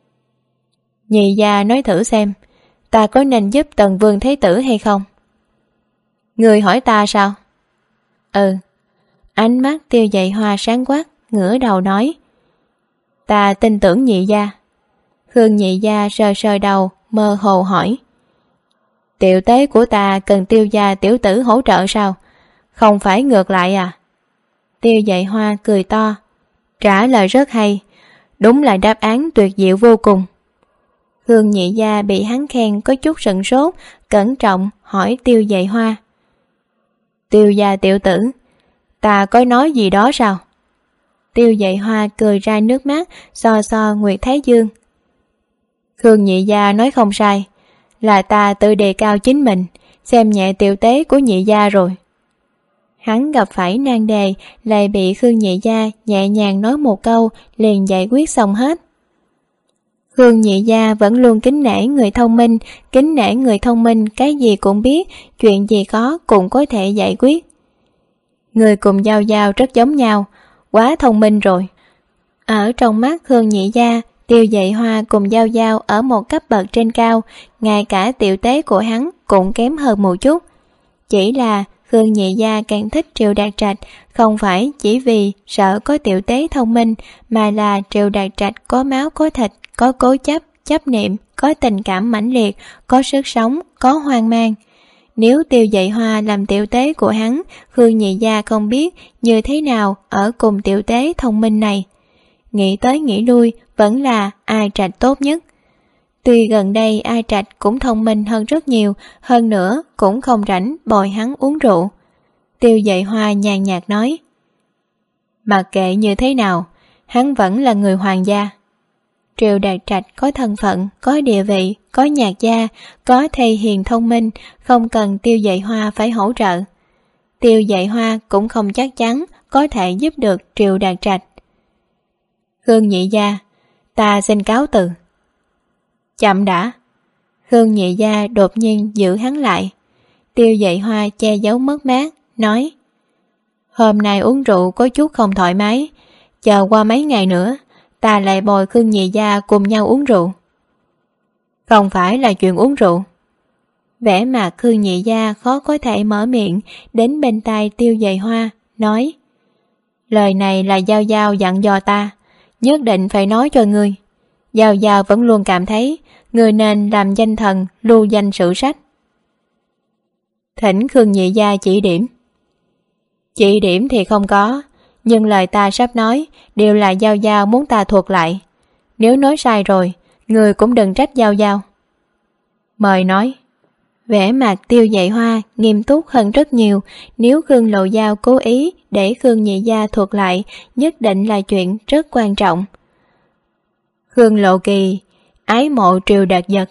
Nhị gia nói thử xem, ta có nên giúp Tần Vương thế tử hay không? Người hỏi ta sao? Ừ. Ánh mắt Tiêu Dạy Hoa sáng quắc, ngửa đầu nói: Ta tin tưởng nhị gia. Khương nhị gia sờ sờ đầu, mơ hồ hỏi: Tiểu tế của ta cần Tiêu gia tiểu tử hỗ trợ sao? Không phải ngược lại à? Tiêu Dạy Hoa cười to, trả lời rất hay, đúng là đáp án tuyệt diệu vô cùng. Khương nhị gia bị hắn khen có chút sửng sốt, cẩn trọng hỏi Tiêu Dạy Hoa: Tiêu gia tiểu tử, ta có nói gì đó sao? Tiêu Dạy Hoa cười ra nước mắt, so so Nguyệt Thái Dương. Khương nhị gia nói không sai, là ta tự đề cao chính mình, xem nhẹ tiểu tế của nhị gia rồi. Hắn gặp phải nan đề, lại bị Khương Nhị Gia nhẹ nhàng nói một câu liền giải quyết xong hết. Khương Nhị Gia vẫn luôn kính nể người thông minh, kính nể người thông minh cái gì cũng biết, chuyện gì có cũng có thể giải quyết. Người cùng Giao Giao rất giống nhau, quá thông minh rồi. Ở trong mắt Khương Nhị Gia, Tiêu Dậy Hoa cùng Giao Giao ở một cấp bậc trên cao, ngay cả tiểu tế của hắn cũng kém hơn một chút. Chỉ là Khương Nhị Gia càng thích Triệu Đạt Trạch, không phải chỉ vì sợ có tiểu tế thông minh, mà là Triệu Đạt Trạch có máu có thịt, có cố chấp, chấp niệm, có tình cảm mãnh liệt, có sức sống, có hoang mang. Nếu Tiêu Dậy Hoa làm tiểu tế của hắn, Khương Nhị Gia không biết như thế nào ở cùng tiểu tế thông minh này. Nghĩ tới nghĩ lui vẫn là Ai Trạch tốt nhất. Tuy gần đây Ai Trạch cũng thông minh hơn rất nhiều, hơn nữa cũng không rảnh bồi hắn uống rượu. Tiêu Dậy Hoa nhàn nhạt nói, mặc kệ như thế nào, hắn vẫn là người hoàng gia. Triệu Đạt Trạch có thân phận, có địa vị, có nhạc gia, có thầy hiền thông minh, không cần Tiêu Dậy Hoa phải hỗ trợ. Tiêu Dậy Hoa cũng không chắc chắn có thể giúp được Triệu Đạt Trạch. Khương Nhị Gia, ta xin cáo từ. Chậm đã. Khương Nhị Gia đột nhiên giữ hắn lại. Tiêu Dậy Hoa che giấu mất mát, nói, hôm nay uống rượu có chút không thoải mái, chờ qua mấy ngày nữa ta lại bồi Khương Nhị Gia cùng nhau uống rượu. Không phải là chuyện uống rượu. Vẻ mặt Khương Nhị Gia khó có thể mở miệng, đến bên tai Tiêu Dậy Hoa, nói, lời này là Giao Giao dặn dò ta, nhất định phải nói cho ngươi. Giao Giao vẫn luôn cảm thấy người nên làm danh thần, lưu danh sử sách. Thỉnh Khương Nhị Gia chỉ điểm. Chỉ điểm thì không có, nhưng lời ta sắp nói đều là Giao Giao muốn ta thuật lại. Nếu nói sai rồi, người cũng đừng trách Giao Giao. Mời nói. Vẻ mặt Tiêu Dậy Hoa nghiêm túc hơn rất nhiều. Nếu Khương Lộ Giao cố ý để Khương Nhị Gia thuật lại, nhất định là chuyện rất quan trọng. Khương Lộ Kỳ ái mộ Triệu Đạt Giật.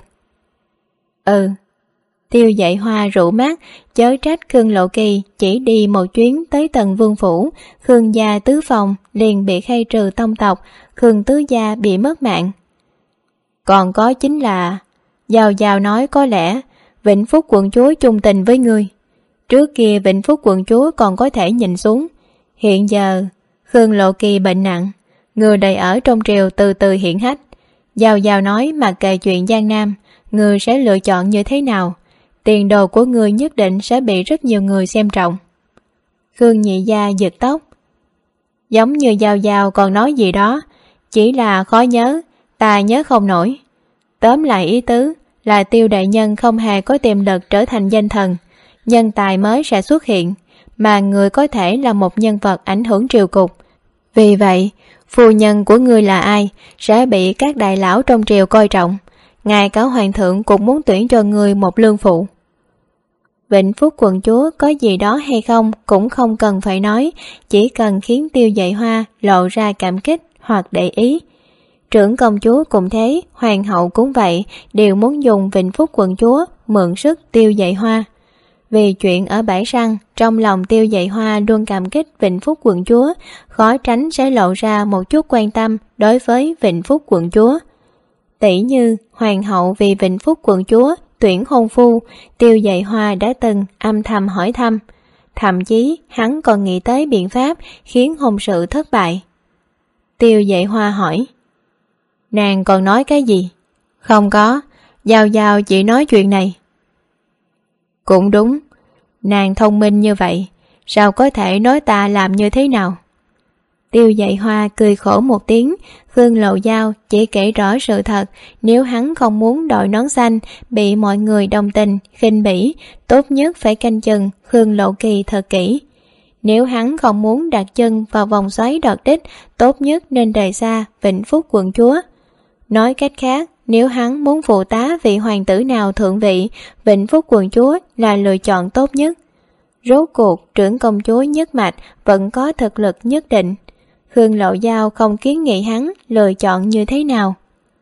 Tiêu Dậy Hoa rủ mắt, chớ trách Khương Lộ Kỳ chỉ đi một chuyến tới Tần Vương Phủ, Khương gia tứ phòng liền bị khai trừ tông tộc, Khương tứ gia bị mất mạng. Còn có chính là Giao Giao nói có lẽ Vĩnh Phúc quận chúa chung tình với ngươi. Trước kia Vĩnh Phúc quận chúa còn có thể nhìn xuống, hiện giờ Khương Lộ Kỳ bệnh nặng, người đầy ở trong triều từ từ hiển hách. Giao Giao nói mà kể chuyện Giang Nam, người sẽ lựa chọn như thế nào? Tiền đồ của người nhất định sẽ bị rất nhiều người xem trọng. Khương Nhị Gia giật tóc. Giống như Giao Giao còn nói gì đó, chỉ là khó nhớ, ta nhớ không nổi. Tóm lại ý tứ là Tiêu đại nhân không hề có tiềm lực trở thành danh thần, nhân tài mới sẽ xuất hiện, mà người có thể là một nhân vật ảnh hưởng triều cục. Vì vậy, phu nhân của ngươi là ai sẽ bị các đại lão trong triều coi trọng, ngay cả hoàng thượng cũng muốn tuyển cho ngươi một lương phụ. Vĩnh Phúc quận chúa có gì đó hay không cũng không cần phải nói, chỉ cần khiến Tiêu Dậy Hoa lộ ra cảm kích hoặc để ý. Trưởng công chúa cũng thế, hoàng hậu cũng vậy, đều muốn dùng Vĩnh Phúc quận chúa mượn sức Tiêu Dậy Hoa. Vì chuyện ở bãi săn, trong lòng Tiêu Dậy Hoa luôn cảm kích Vĩnh Phúc quận chúa, khó tránh sẽ lộ ra một chút quan tâm đối với Vĩnh Phúc quận chúa. Tỷ như hoàng hậu vì Vĩnh Phúc quận chúa tuyển hôn phu, Tiêu Dậy Hoa đã từng âm thầm hỏi thăm, thậm chí hắn còn nghĩ tới biện pháp khiến hôn sự thất bại. Tiêu Dậy Hoa hỏi, nàng còn nói cái gì? Không có, Giao Giao chỉ nói chuyện này. Cũng đúng, nàng thông minh như vậy, sao có thể nói ta làm như thế nào? Tiêu Dậy Hoa cười khổ một tiếng. Khương Lộ Giao chỉ kể rõ sự thật, nếu hắn không muốn đội nón xanh bị mọi người đồng tình, khinh bỉ, tốt nhất phải canh chừng Khương Lộ Kỳ thật kỹ. Nếu hắn không muốn đặt chân vào vòng xoáy đoạt đích, tốt nhất nên rời xa Vĩnh Phúc quận chúa. Nói cách khác, nếu hắn muốn phụ tá vị hoàng tử nào thượng vị, Vĩnh Phúc quận chúa là lựa chọn tốt nhất. Rốt cuộc trưởng công chúa nhất mạch vẫn có thực lực nhất định. Khương Lộ Giao không kiến nghị hắn lựa chọn như thế nào.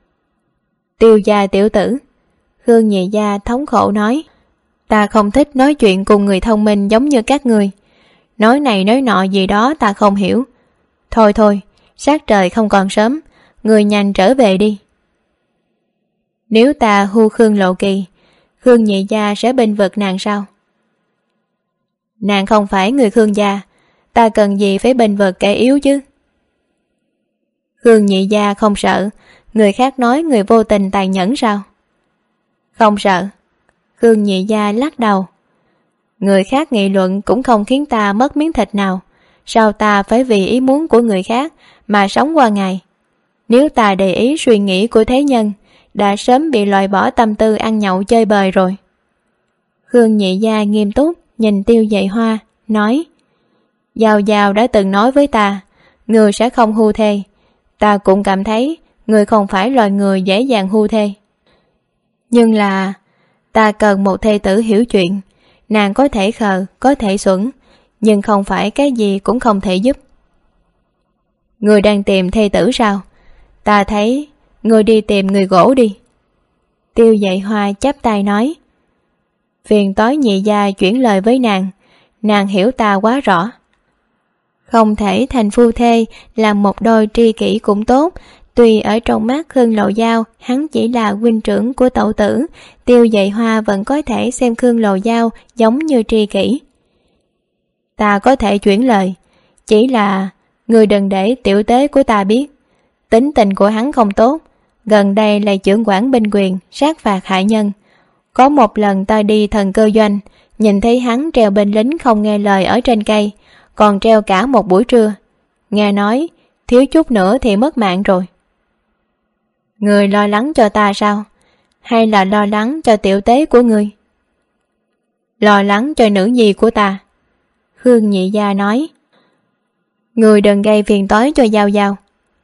Tiêu gia tiểu tử. Khương Nhị Gia thống khổ nói, ta không thích nói chuyện cùng người thông minh giống như các người. nói này nói nọ gì đó ta không hiểu. Thôi thôi, sát trời không còn sớm, người nhanh trở về đi. Nếu ta hưu Khương Lộ Kỳ, Khương nhị gia sẽ bênh vực nàng sao? Nàng không phải người Khương gia, ta cần gì phải bênh vực kẻ yếu chứ? Khương nhị gia không sợ người khác nói người vô tình tàn nhẫn sao? Không sợ. Khương nhị gia lắc đầu. Người khác nghị luận cũng không khiến ta mất miếng thịt nào. Sao ta phải vì ý muốn của người khác mà sống qua ngày? Nếu ta để ý suy nghĩ của thế nhân, đã sớm bị loại bỏ tâm tư ăn nhậu chơi bời rồi. Khương nhị gia nghiêm túc nhìn Tiêu Dệ Hoa, nói: Giao Giao đã từng nói với ta, người sẽ không hưu thê. Ta cũng cảm thấy người không phải loài người dễ dàng hưu thê. Nhưng là ta cần một thê tử hiểu chuyện. Nàng có thể khờ, có thể xuẩn, nhưng không phải cái gì cũng không thể giúp. Người đang tìm thê tử sao? Ta thấy người đi tìm người gỗ đi. Tiêu Dệ Hoa chắp tay nói: Phiền toái nhị gia chuyển lời với nàng hiểu ta quá rõ. Không thể thành phu thê, làm một đôi tri kỷ cũng tốt. Tuy ở trong mắt Khương Lộ Giao hắn chỉ là huynh trưởng của tẩu tử, Tiêu Dệ Hoa vẫn có thể xem Khương Lộ Giao giống như tri kỷ. Ta có thể chuyển lời, chỉ là người đừng để tiểu tế của ta biết. Tính tình của hắn không tốt, gần đây là trưởng quản binh quyền, sát phạt hại nhân. Có một lần ta đi thần cơ doanh, nhìn thấy hắn treo binh lính không nghe lời ở trên cây, còn treo cả một buổi trưa. Nghe nói thiếu chút nữa thì mất mạng rồi. Người lo lắng cho ta sao? Hay là lo lắng cho tiểu tế của người? Lo lắng cho nữ nhi của ta. Khương nhị gia nói: Người đừng gây phiền toái cho Giao Giao.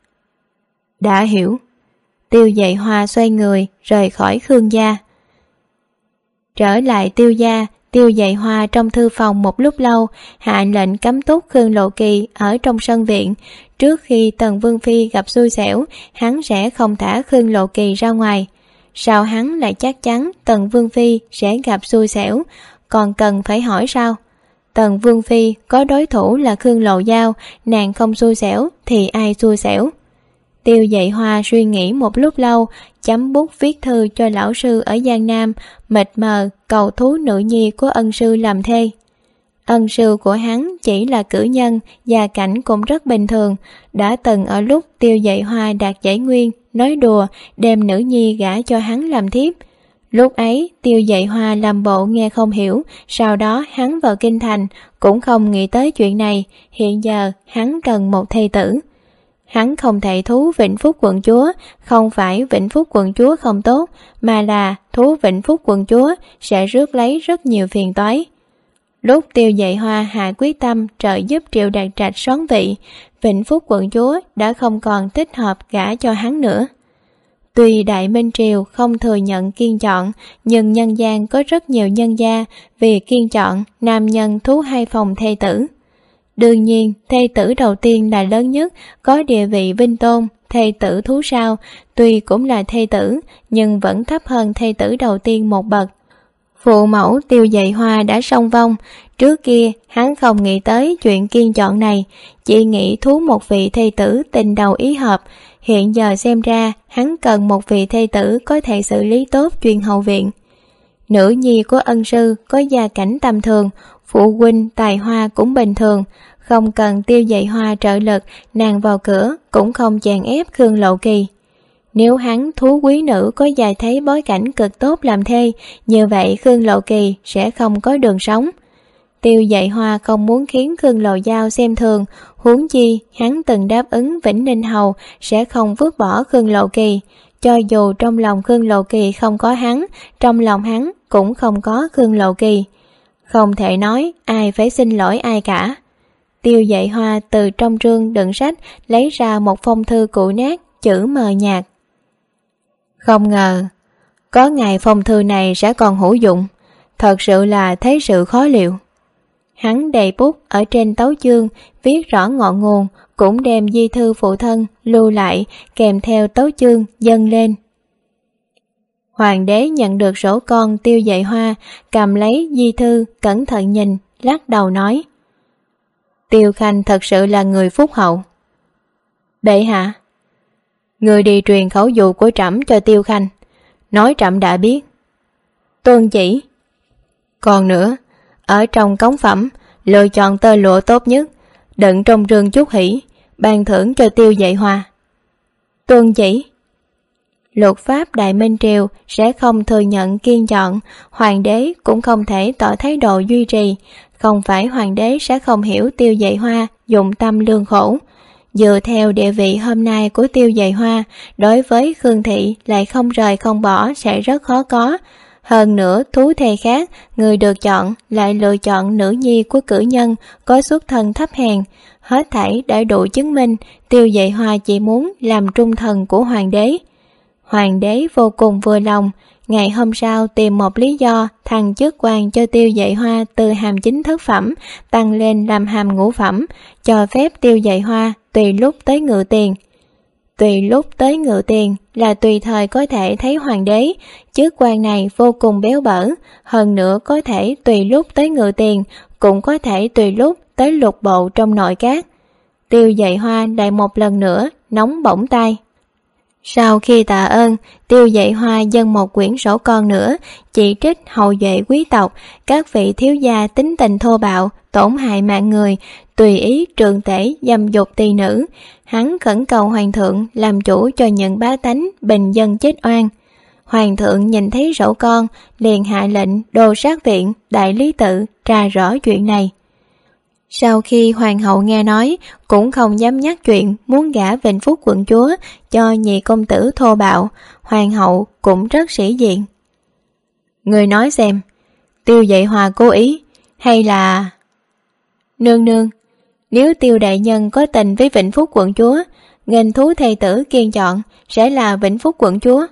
Đã hiểu. Tiêu Dệ Hoa xoay người rời khỏi Khương gia. Trở lại Tiêu gia, Tiêu Dệ Hoa trong thư phòng một lúc lâu, hạ lệnh cấm túc Khương Lộ Kỳ ở trong sân viện. Trước khi Tần Vương Phi gặp xui xẻo, hắn sẽ không thả Khương Lộ Kỳ ra ngoài. Sao hắn lại chắc chắn Tần Vương Phi sẽ gặp xui xẻo, còn cần phải hỏi sao? Tần Vương Phi có đối thủ là Khương Lộ Giao, nàng không xui xẻo thì ai xui xẻo? Tiêu Dệ Hoa suy nghĩ một lúc lâu, chấm bút viết thư cho lão sư ở Giang Nam, mịt mờ cầu thú nữ nhi của ân sư làm thê. Ân sư của hắn chỉ là cử nhân, gia cảnh cũng rất bình thường, đã từng ở lúc Tiêu Dệ Hoa đạt giải nguyên, nói đùa đem nữ nhi gả cho hắn làm thiếp. Lúc ấy Tiêu Dệ Hoa làm bộ nghe không hiểu, sau đó hắn vào kinh thành cũng không nghĩ tới chuyện này. Hiện giờ hắn cần một thê tử. Hắn không thể thú Vĩnh Phúc quận chúa, không phải Vĩnh Phúc quận chúa không tốt, mà là thú Vĩnh Phúc quận chúa sẽ rước lấy rất nhiều phiền toái. Lúc Tiêu Dệ Hoa hạ quyết tâm trợ giúp Triệu Đạt Trạch soán vị, Vĩnh Phúc quận chúa đã không còn thích hợp gả cho hắn nữa. Tuy Đại Minh Triều không thừa nhận kiên chọn, nhưng nhân gian có rất nhiều nhân gia vì kiên chọn nam nhân thú hai phòng thê tử. Đương nhiên, thê tử đầu tiên là lớn nhất, có địa vị vinh tôn. Thê tử thú sau, tuy cũng là thê tử, nhưng vẫn thấp hơn thê tử đầu tiên một bậc. Phụ mẫu Tiêu Dệ Hoa đã song vong, trước kia hắn không nghĩ tới chuyện kiên chọn này, chỉ nghĩ thú một vị thê tử tình đầu ý hợp. Hiện giờ xem ra hắn cần một vị thê tử có thể xử lý tốt chuyện hậu viện. Nữ nhi của ân sư có gia cảnh tầm thường, phụ huynh tài hoa cũng bình thường, không cần Tiêu Dệ Hoa trợ lực, nàng vào cửa cũng không chèn ép Khương Lộ Kỳ. Nếu hắn thú quý nữ có dài thấy bối cảnh cực tốt làm thê, như vậy Khương Lộ Kỳ sẽ không có đường sống. Tiêu Dệ Hoa không muốn khiến Khương Lộ Giao xem thường, huống chi hắn từng đáp ứng Vĩnh Ninh Hầu sẽ không vứt bỏ Khương Lộ Kỳ. Cho dù trong lòng Khương Lộ Kỳ không có hắn, trong lòng hắn cũng không có Khương Lộ Kỳ. Không thể nói ai phải xin lỗi ai cả. Tiêu Dệ Hoa từ trong rương đựng sách lấy ra một phong thư cũ nát, chữ mờ nhạt. Không ngờ có ngày phong thư này sẽ còn hữu dụng, thật sự là thế sự khó liệu. Hắn đầy bút ở trên tấu chương, viết rõ ngọn nguồn, cũng đem di thư phụ thân lưu lại kèm theo tấu chương dâng lên. Hoàng đế nhận được sổ con Tiêu Dệ Hoa, cầm lấy di thư cẩn thận nhìn, lắc đầu nói: Tiêu Khanh thật sự là người phúc hậu. Bệ hạ, người đi truyền khẩu dụ của trẫm cho Tiêu Khanh, nói trẫm đã biết. Tuân chỉ. Còn nữa, ở trong cống phẩm lựa chọn tơ lụa tốt nhất, đựng trong rương chúc hỷ, ban thưởng cho Tiêu Dạy Hoa. Tuân chỉ. Luật pháp Đại Minh Triều sẽ không thừa nhận kiên chọn, hoàng đế cũng không thể tỏ thái độ duy trì. Không phải hoàng đế sẽ không hiểu Tiêu Dạy Hoa dụng tâm lương khổ. Dựa theo địa vị hôm nay của Tiêu Dạy Hoa, đối với Khương thị lại không rời không bỏ sẽ rất khó có. Hơn nữa, thú thề khác, người được chọn lại lựa chọn nữ nhi của cử nhân có xuất thân thấp hèn. Hết thảy đã đủ chứng minh Tiêu Dạy Hoa chỉ muốn làm trung thần của hoàng đế. Hoàng đế vô cùng vừa lòng, ngày hôm sau tìm một lý do thăng chức quan cho Tiêu Dạy Hoa từ hàm chính thất phẩm tăng lên làm hàm ngũ phẩm, cho phép Tiêu Dạy Hoa tùy lúc tới ngự tiền. Tùy lúc tới ngự tiền là tùy thời có thể thấy hoàng đế. Chức quan này vô cùng béo bở, hơn nữa có thể tùy lúc tới ngự tiền, cũng có thể tùy lúc tới lục bộ trong nội các. Tiêu Dạy Hoa lại một lần nữa nóng bỏng tay. Sau khi tạ ơn, Tiêu Dạy Hoa dâng một quyển sổ con nữa, chỉ trích hậu duệ quý tộc, các vị thiếu gia tính tình thô bạo, tổn hại mạng người, tùy ý trượng tể dâm dục tỳ nữ. Hắn khẩn cầu hoàng thượng làm chủ cho những bá tánh bình dân chết oan. Hoàng thượng nhìn thấy sổ con, liền hạ lệnh đô sát viện, đại lý tự tra rõ chuyện này. Sau khi hoàng hậu nghe nói, cũng không dám nhắc chuyện muốn gả Vĩnh Phúc quận chúa cho nhị công tử thô bạo. Hoàng hậu cũng rất sĩ diện. Người nói xem, Tiêu Dạy Hoa cố ý hay là... Nương nương, nếu Tiêu đại nhân có tình với Vĩnh Phúc quận chúa, nghênh thú thê tử kiên chọn sẽ là Vĩnh Phúc quận chúa.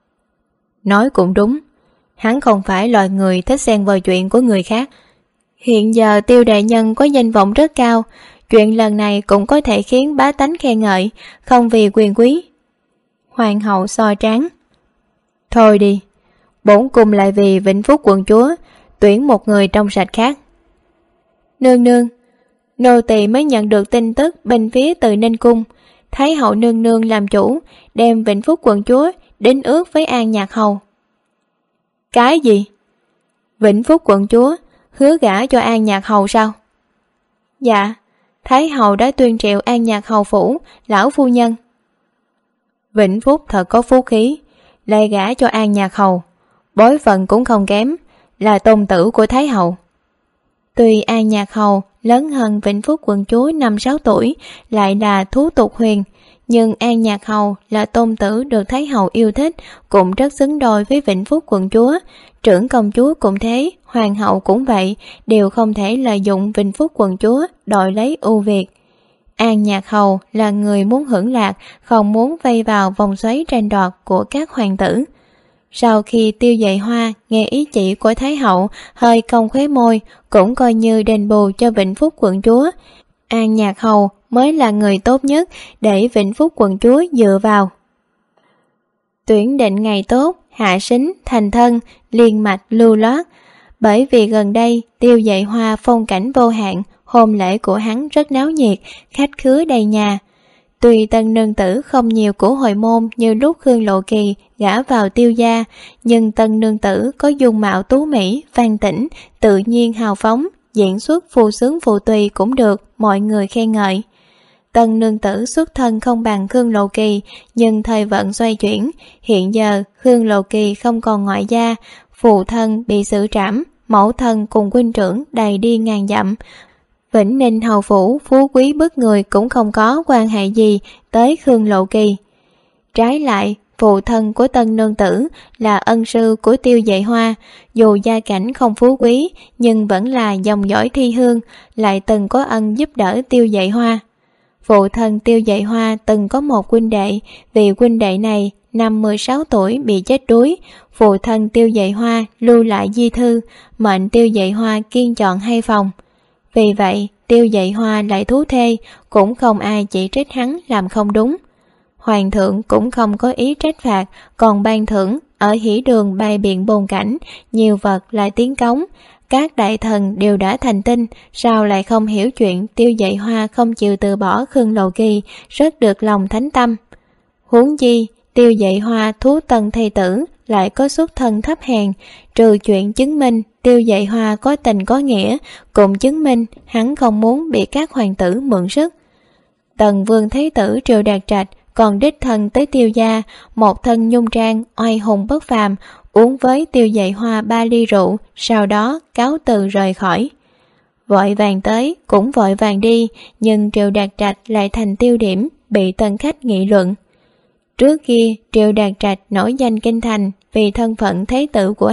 Nói cũng đúng, hắn không phải loài người thích xen vào chuyện của người khác. Hiện giờ Tiêu đại nhân có danh vọng rất cao, chuyện lần này cũng có thể khiến bá tánh khen ngợi, không vì quyền quý. Hoàng hậu soi trán. Thôi đi, bổn cung lại vì Vĩnh Phúc quận chúa tuyển một người trong sạch khác. Nương nương, nô tỳ mới nhận được tin tức bên phía từ Ninh cung, Thái hậu nương nương làm chủ đem Vĩnh Phúc quận chúa đính ước với An Nhạc hầu. Cái gì? Vĩnh Phúc quận chúa hứa gả cho An Nhạc hầu sao? Dạ, Thái hậu đã tuyên triệu An Nhạc hầu phủ lão phu nhân. Vĩnh Phúc thật có phú khí, lại gả cho An Nhạc hầu, bối phận cũng không kém, là tôn tử của Thái hậu. Tuy An Nhạc hầu lớn hơn Vĩnh Phúc quận chúa 5-6 tuổi, lại là thú tục huyền, nhưng An Nhạc hầu là tôn tử được Thái hậu yêu thích, cũng rất xứng đôi với Vĩnh Phúc quận chúa. Trưởng công chúa cũng thế, hoàng hậu cũng vậy, đều không thể lợi dụng Vĩnh Phúc quận chúa đòi lấy ưu việt. An Nhạc hầu là người muốn hưởng lạc, không muốn vây vào vòng xoáy tranh đoạt của các hoàng tử. Sau khi Tiêu Dạy Hoa nghe ý chỉ của Thái hậu, hơi cong khóe môi, cũng coi như đền bù cho Vĩnh Phúc quận chúa. An Nhạc hầu mới là người tốt nhất để Vĩnh Phúc quận chúa dựa vào. Tuyển định ngày tốt, hạ sính, thành thân, liên mạch lưu loát. Bởi vì gần đây Tiêu Dạy Hoa phong cảnh vô hạn, hôn lễ của hắn rất náo nhiệt, khách khứa đầy nhà. Tuy tân nương tử không nhiều của hồi môn như lúc Khương Lộ Kỳ gả vào Tiêu gia, nhưng tân nương tử có dung mạo tú mỹ, văn tĩnh, tự nhiên hào phóng, diễn xuất phù sướng phù tùy cũng được mọi người khen ngợi. Tân nương tử xuất thân không bằng Khương Lộ Kỳ, nhưng thời vận xoay chuyển, hiện giờ Khương Lộ Kỳ không còn ngoại gia, phụ thân bị xử trảm, mẫu thân cùng huynh trưởng đầy đi ngàn dặm. Vĩnh Ninh hầu phủ phú quý bức người cũng không có quan hệ gì tới Khương Lộ Kỳ. Trái lại, phụ thân của tân nương tử là ân sư của Tiêu Dạy Hoa, dù gia cảnh không phú quý nhưng vẫn là dòng dõi thi hương, lại từng có ân giúp đỡ Tiêu Dạy Hoa. Phụ thân Tiêu Dạy Hoa từng có một huynh đệ, vì huynh đệ này năm 16 tuổi bị chết đuối, phụ thân Tiêu Dạy Hoa lưu lại di thư, mệnh Tiêu Dạy Hoa kiên chọn 2 phòng. Vì vậy, Tiêu Dạy Hoa lại thú thê, cũng không ai chỉ trích hắn làm không đúng. Hoàng thượng cũng không có ý trách phạt, còn ban thưởng ở hỉ đường bày biện bồn cảnh, nhiều vật lại tiến cống. Các đại thần đều đã thành tinh, sao lại không hiểu chuyện Tiêu Dạy Hoa không chịu từ bỏ Khương Lầu Kỳ, rất được lòng thánh tâm. Huống chi, Tiêu Dạy Hoa thú tần thầy tử lại có xuất thân thấp hèn, trừ chuyện chứng minh Tiêu Dạy Hoa có tình có nghĩa, cũng chứng minh hắn không muốn bị các hoàng tử mượn sức. Tần vương thái tử Triệu Đạt Trạch còn đích thân tới Tiêu gia, một thân nhung trang oai hùng bất phàm, uống với Tiêu Dạy Hoa 3 ly rượu, sau đó cáo từ rời khỏi. Vội vàng tới cũng vội vàng đi, nhưng Triệu Đạt Trạch lại thành tiêu điểm, bị tân khách nghị luận. Trước kia Triệu Đạt Trạch nổi danh kinh thành vì thân phận thế tử của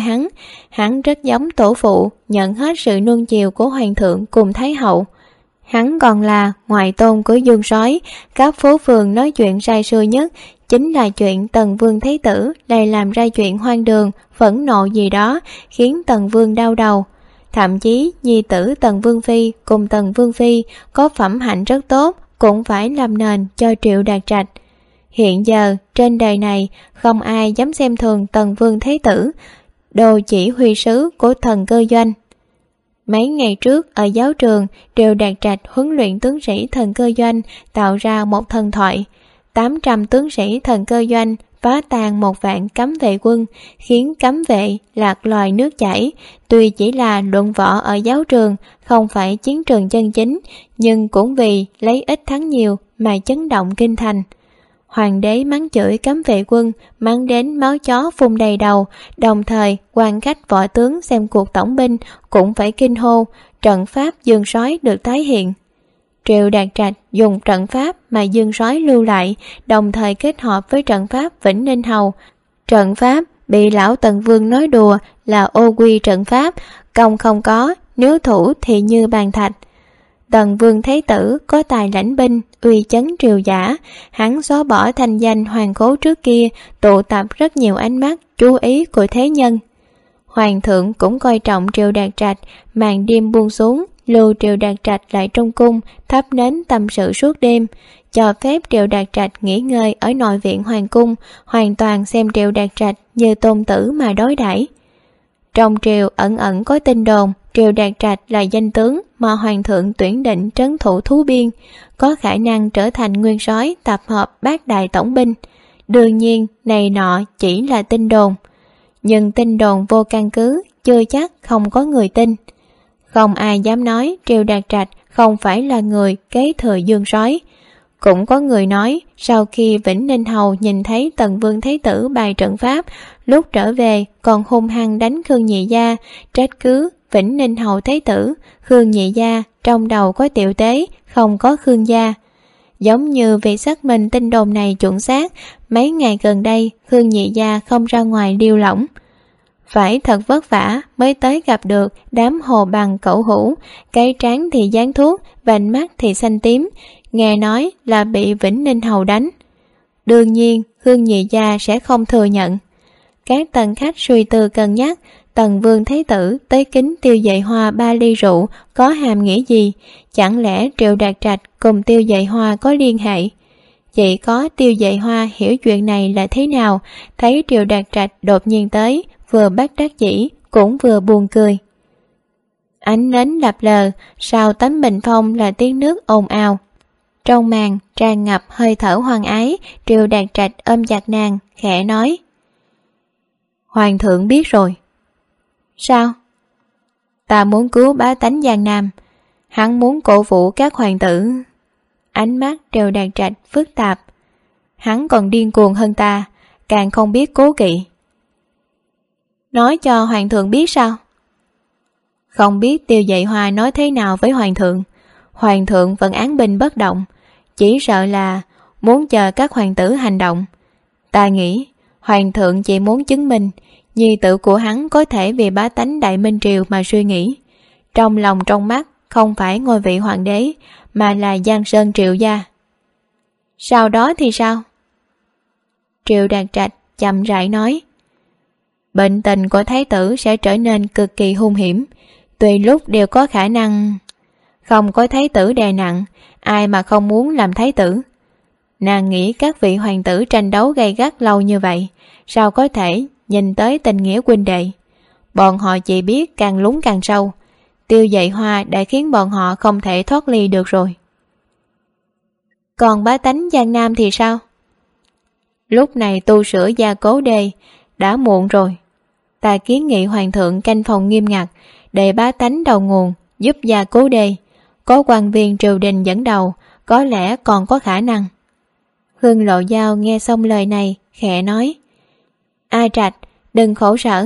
hắn rất giống tổ phụ, nhận hết sự nuông chiều của hoàng thượng cùng thái hậu. Hắn còn là ngoại tôn của Dương Sói, các phố phường nói chuyện sai xưa nhất chính là chuyện Tần Vương Thái Tử lại làm ra chuyện hoang đường, phẫn nộ gì đó, khiến Tần Vương đau đầu. Thậm chí nhi tử Tần Vương Phi cùng Tần Vương Phi có phẩm hạnh rất tốt, cũng phải làm nền cho Triệu Đạt Trạch. Hiện giờ trên đời này không ai dám xem thường Tần Vương Thái Tử, đồ chỉ huy sứ của Thần Cơ Doanh. Mấy ngày trước ở giáo trường, Triệu Đạt Trạch huấn luyện tướng sĩ Thần Cơ Doanh tạo ra một thần thoại. 800 tướng sĩ Thần Cơ Doanh phá tan 1 vạn cấm vệ quân, khiến cấm vệ lạc loài nước chảy. Tuy chỉ là luận võ ở giáo trường, không phải chiến trường chân chính, nhưng cũng vì lấy ít thắng nhiều mà chấn động kinh thành. Hoàng đế mắng chửi cấm vệ quân, mắng đến máu chó phun đầy đầu, đồng thời quan khách võ tướng xem cuộc tổng binh cũng phải kinh hô, trận pháp Dương Sói được tái hiện. Triệu Đạt Trạch dùng trận pháp mà Dương Sói lưu lại, đồng thời kết hợp với trận pháp Vĩnh Ninh Hầu. Trận pháp bị lão Tần Vương nói đùa là ô quy trận pháp, công không có, nếu thủ thì như bàn thạch. Tần Vương Thái Tử có tài lãnh binh, uy chấn triều giả, hắn xóa bỏ thanh danh hoàng cố trước kia, tụ tập rất nhiều ánh mắt chú ý của thế nhân. Hoàng thượng cũng coi trọng Triệu Đạt Trạch, màn đêm buông xuống, lưu Triệu Đạt Trạch lại trong cung, thắp nến tâm sự suốt đêm, cho phép Triệu Đạt Trạch nghỉ ngơi ở nội viện hoàng cung, hoàn toàn xem Triệu Đạt Trạch như tôn tử mà đối đãi. Trong triều ẩn ẩn có tin đồn Triệu Đạt Trạch là danh tướng mà hoàng thượng tuyển định trấn thủ thú biên, có khả năng trở thành nguyên soái tập hợp bát đại tổng binh. Đương nhiên này nọ chỉ là tin đồn, nhưng tin đồn vô căn cứ, chưa chắc không có người tin. Không ai dám nói Triệu Đạt Trạch không phải là người kế thừa Dương Sói. Cũng có người nói sau khi Vĩnh Ninh Hầu nhìn thấy Tần Vương Thái Tử bày trận pháp, lúc trở về còn hung hăng đánh Khương Nhị Gia, trách cứ Vĩnh Ninh Hầu Thái Tử, Khương Nhị Gia trong đầu có tiểu tế, không có Khương gia. Giống như vì xác minh tin đồn này chuẩn xác, mấy ngày gần đây Khương Nhị Gia không ra ngoài điêu lỏng. Phải thật vất vả mới tới gặp được đám hồ bằng cẩu hữu, cái trán thì dán thuốc, vành mắt thì xanh tím, nghe nói là bị Vĩnh Ninh Hầu đánh. Đương nhiên Khương Nhị Gia sẽ không thừa nhận. Các tần khách suy tư cân nhắc, Tần Vương Thái Tử tới kính Tiêu Dạy Hoa 3 ly rượu có hàm nghĩa gì? Chẳng lẽ Triệu Đạt Trạch cùng Tiêu Dạy Hoa có liên hệ? Chỉ có Tiêu Dạy Hoa hiểu chuyện này là thế nào, thấy Triệu Đạt Trạch đột nhiên tới, vừa bất đắc dĩ cũng vừa buồn cười. Ánh nến lập lờ, sau tấm bình phong là tiếng nước ồn ào. Trong màn tràn ngập hơi thở hoang ái, Triệu Đạt Trạch ôm chặt nàng, khẽ nói: Hoàng thượng biết rồi. Sao? Ta muốn cứu bá tánh Giang Nam, hắn muốn cổ vũ các hoàng tử. Ánh mắt Triệu Đạt Trạch phức tạp. Hắn còn điên cuồng hơn ta, càng không biết cố kỵ. Nói cho hoàng thượng biết sao? Không biết Tiêu Dạy Hoa nói thế nào với hoàng thượng. Hoàng thượng vẫn án binh bất động, chỉ sợ là muốn chờ các hoàng tử hành động. Ta nghĩ hoàng thượng chỉ muốn chứng minh nhi tử của hắn có thể vì bá tánh Đại Minh Triều mà suy nghĩ. Trong lòng trong mắt không phải ngôi vị hoàng đế, mà là Giang Sơn Triệu gia. Sau đó thì sao? Triệu Đạt Trạch chậm rãi nói: Bệnh tình của thái tử sẽ trở nên cực kỳ hung hiểm, tùy lúc đều có khả năng. Không có thái tử đè nặng, ai mà không muốn làm thái tử. Nàng nghĩ các vị hoàng tử tranh đấu gay gắt lâu như vậy, sao có thể nhìn tới tình nghĩa huynh đệ. bọn họ chỉ biết càng lún càng sâu. Tiêu Dậy Hoa đã khiến bọn họ không thể thoát ly được rồi. Còn bá tánh Giang Nam thì sao? Lúc này tu sửa gia cố đê đã muộn rồi. Ta kiến nghị hoàng thượng canh phòng nghiêm ngặt, để bá tánh đầu nguồn giúp gia cố đê. Có quan viên triều đình dẫn đầu, có lẽ còn có khả năng. Hương Lộ Giao nghe xong lời này, khẽ nói: A Trạch, đừng khổ sở.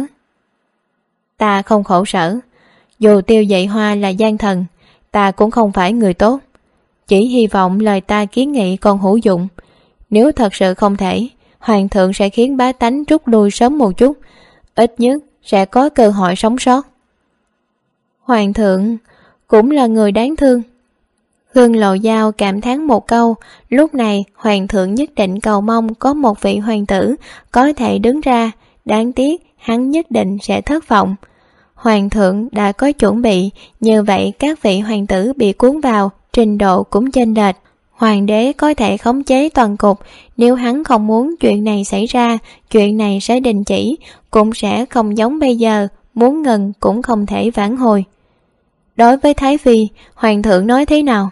Ta không khổ sở. Dù Tiêu Dậy Hoa là gian thần, ta cũng không phải người tốt. Chỉ hy vọng lời ta kiến nghị còn hữu dụng. Nếu thật sự không thể, hoàng thượng sẽ khiến bá tánh rút lui sớm một chút, ít nhất sẽ có cơ hội sống sót. Hoàng thượng cũng là người đáng thương. Hương Lộ Giao cảm thán một câu. Lúc này hoàng thượng nhất định cầu mong có một vị hoàng tử có thể đứng ra. Đáng tiếc hắn nhất định sẽ thất vọng. Hoàng thượng đã có chuẩn bị, như vậy các vị hoàng tử bị cuốn vào trình độ cũng chênh lệch. Hoàng đế có thể khống chế toàn cục. Nếu hắn không muốn chuyện này xảy ra, chuyện này sẽ đình chỉ, cũng sẽ không giống bây giờ, muốn ngừng cũng không thể vãn hồi. Đối với Thái Phi, hoàng thượng nói thế nào?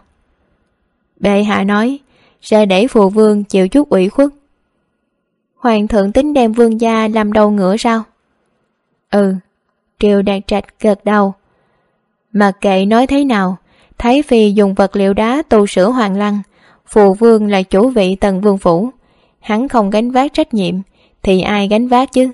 Bệ hạ nói sẽ để phụ vương chịu chút ủy khuất. Hoàng thượng tính đem vương gia làm đầu ngựa sao? Ừ. Triệu Đạt Trạch gật đầu. Mặc kệ nói thế nào, Thái Phi dùng vật liệu đá tu sửa hoàng lăng, phụ vương là chủ vị Tần Vương phủ, hắn không gánh vác trách nhiệm thì ai gánh vác chứ?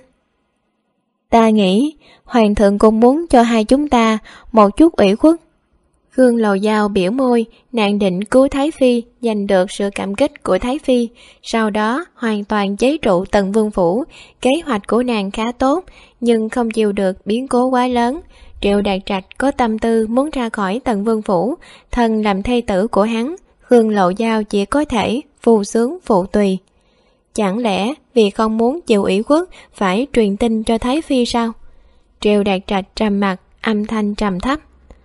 Ta nghĩ hoàng thượng cũng muốn cho hai chúng ta một chút ủy khuất. Hương Lầu Giao biểu môi, nàng định cứu Thái Phi, giành được sự cảm kích của Thái Phi, sau đó hoàn toàn chế trụ Tần Vương phủ. Kế hoạch của nàng khá tốt, nhưng không chịu được biến cố quá lớn. Triệu Đạt Trạch có tâm tư muốn ra khỏi Tần Vương phủ, thần làm thê tử của hắn, Hương Lầu Giao chỉ có thể phù sướng phụ tùy. Chẳng lẽ vì không muốn chịu ủy khuất phải truyền tin cho Thái Phi sao? Triệu Đạt Trạch trầm mặt, âm thanh trầm thấp.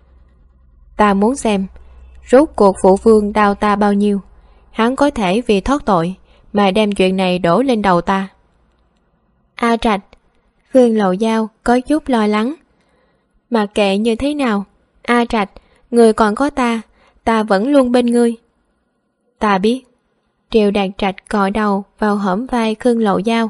Ta muốn xem rốt cuộc phụ vương đau ta bao nhiêu. Hắn có thể vì thoát tội mà đem chuyện này đổ lên đầu ta. A Trạch, Hương Lầu Giao có chút lo lắng. Mà kệ như thế nào, A Trạch, người còn có ta vẫn luôn bên ngươi. Ta biết. Triệu Đạt Trạch cọ đầu vào hõm vai Hương Lầu Giao.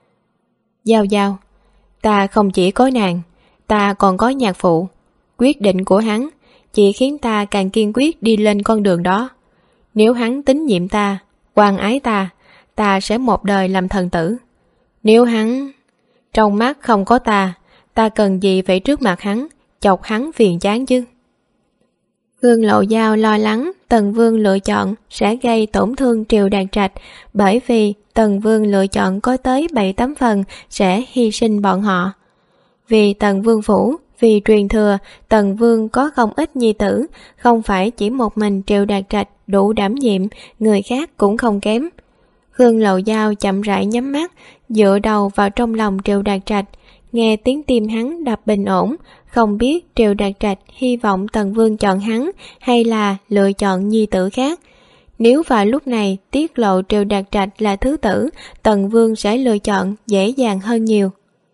Giao, ta không chỉ có nàng, ta còn có nhạc phụ. Quyết định của hắn chỉ khiến ta càng kiên quyết đi lên con đường đó. Nếu hắn tín nhiệm ta, quan ái ta sẽ một đời làm thần tử. Nếu hắn trong mắt không có ta cần gì phải trước mặt hắn, chọc hắn phiền chán chứ? Hương Lộ Giao lo lắng Tần Vương lựa chọn sẽ gây tổn thương Triệu Đạt Trạch, bởi vì Tần Vương lựa chọn có tới 7-8 phần sẽ hy sinh bọn họ. Vì Tần Vương phủ, vì truyền thừa, Tần Vương có không ít nhi tử, không phải chỉ một mình Triệu Đạt Trạch đủ đảm nhiệm, người khác cũng không kém. Hương Lầu Giao chậm rãi nhắm mắt, dựa đầu vào trong lòng Triệu Đạt Trạch, nghe tiếng tim hắn đập bình ổn, không biết Triệu Đạt Trạch hy vọng Tần Vương chọn hắn hay là lựa chọn nhi tử khác. Nếu vào lúc này tiết lộ Triệu Đạt Trạch là thứ tử, Tần Vương sẽ lựa chọn dễ dàng hơn nhiều.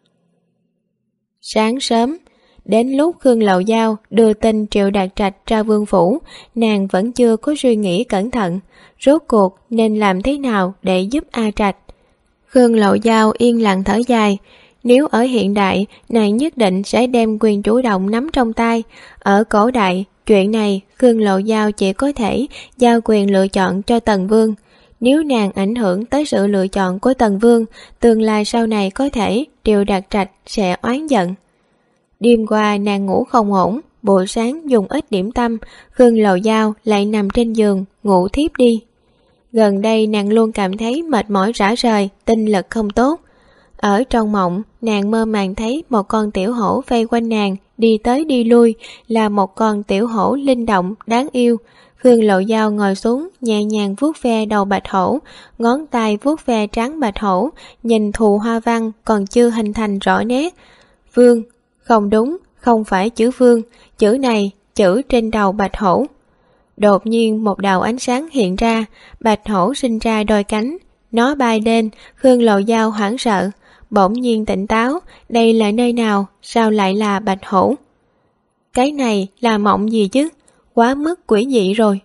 Sáng sớm, đến lúc Hương Lầu Giao đưa tin Triệu Đạt Trạch ra vương phủ, nàng vẫn chưa có suy nghĩ cẩn thận, rốt cuộc nên làm thế nào để giúp A Trạch. Hương Lầu Giao yên lặng thở dài. Nếu ở hiện đại, nàng nhất định sẽ đem quyền chủ động nắm trong tay. Ở cổ đại, chuyện này Hương Lầu Giao chỉ có thể giao quyền lựa chọn cho Tần Vương. Nếu nàng ảnh hưởng tới sự lựa chọn của Tần Vương, tương lai sau này có thể Triệu Đạt Trạch sẽ oán giận. Đêm qua nàng ngủ không ổn, buổi sáng dùng ít điểm tâm, Hương Lầu Giao lại nằm trên giường ngủ thiếp đi. Gần đây nàng luôn cảm thấy mệt mỏi rã rời, tinh lực không tốt. Ở trong mộng, nàng mơ màng thấy một con tiểu hổ vây quanh nàng, đi tới đi lui, là một con tiểu hổ linh động, đáng yêu. Hương Lộ Giao ngồi xuống, nhẹ nhàng vuốt ve đầu bạch hổ, ngón tay vuốt ve trán bạch hổ, nhìn thù hoa văn còn chưa hình thành rõ nét. Vương, không đúng, không phải chữ vương, chữ này, chữ trên đầu bạch hổ. Đột nhiên một đạo ánh sáng hiện ra, bạch hổ sinh ra đôi cánh, nó bay lên. Hương Lộ Giao hoảng sợ, bỗng nhiên tỉnh táo, đây là nơi nào, sao lại là Bạch Hổ? Cái này là mộng gì chứ, quá mức quỷ dị rồi.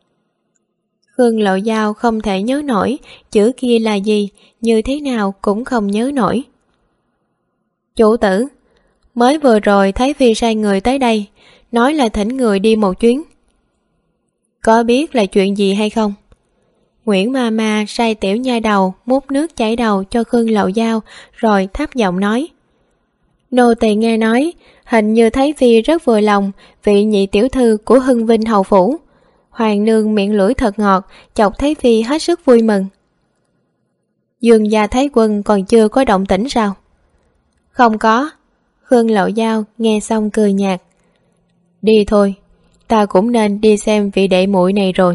Khương Lộ Giao không thể nhớ nổi chữ kia là gì, như thế nào cũng không nhớ nổi. Chủ tử, mới vừa rồi Thái Phi sai người tới đây, nói là thỉnh người đi một chuyến. Có biết là chuyện gì hay không? Nguyễn Mama sai tiểu nha đầu múc nước chảy đầu cho Khương Lộ Giao, rồi thấp giọng nói. Nô tỳ nghe nói, hình như Thái Phi rất vừa lòng vị nhị tiểu thư của Hưng Vinh hầu phủ. Hoàng nương miệng lưỡi thật ngọt, chọc Thái Phi hết sức vui mừng. Dương gia Thái quân còn chưa có động tĩnh sao? Không có. Khương Lộ Giao nghe xong cười nhạt. Đi thôi, ta cũng nên đi xem vị đệ muội này rồi.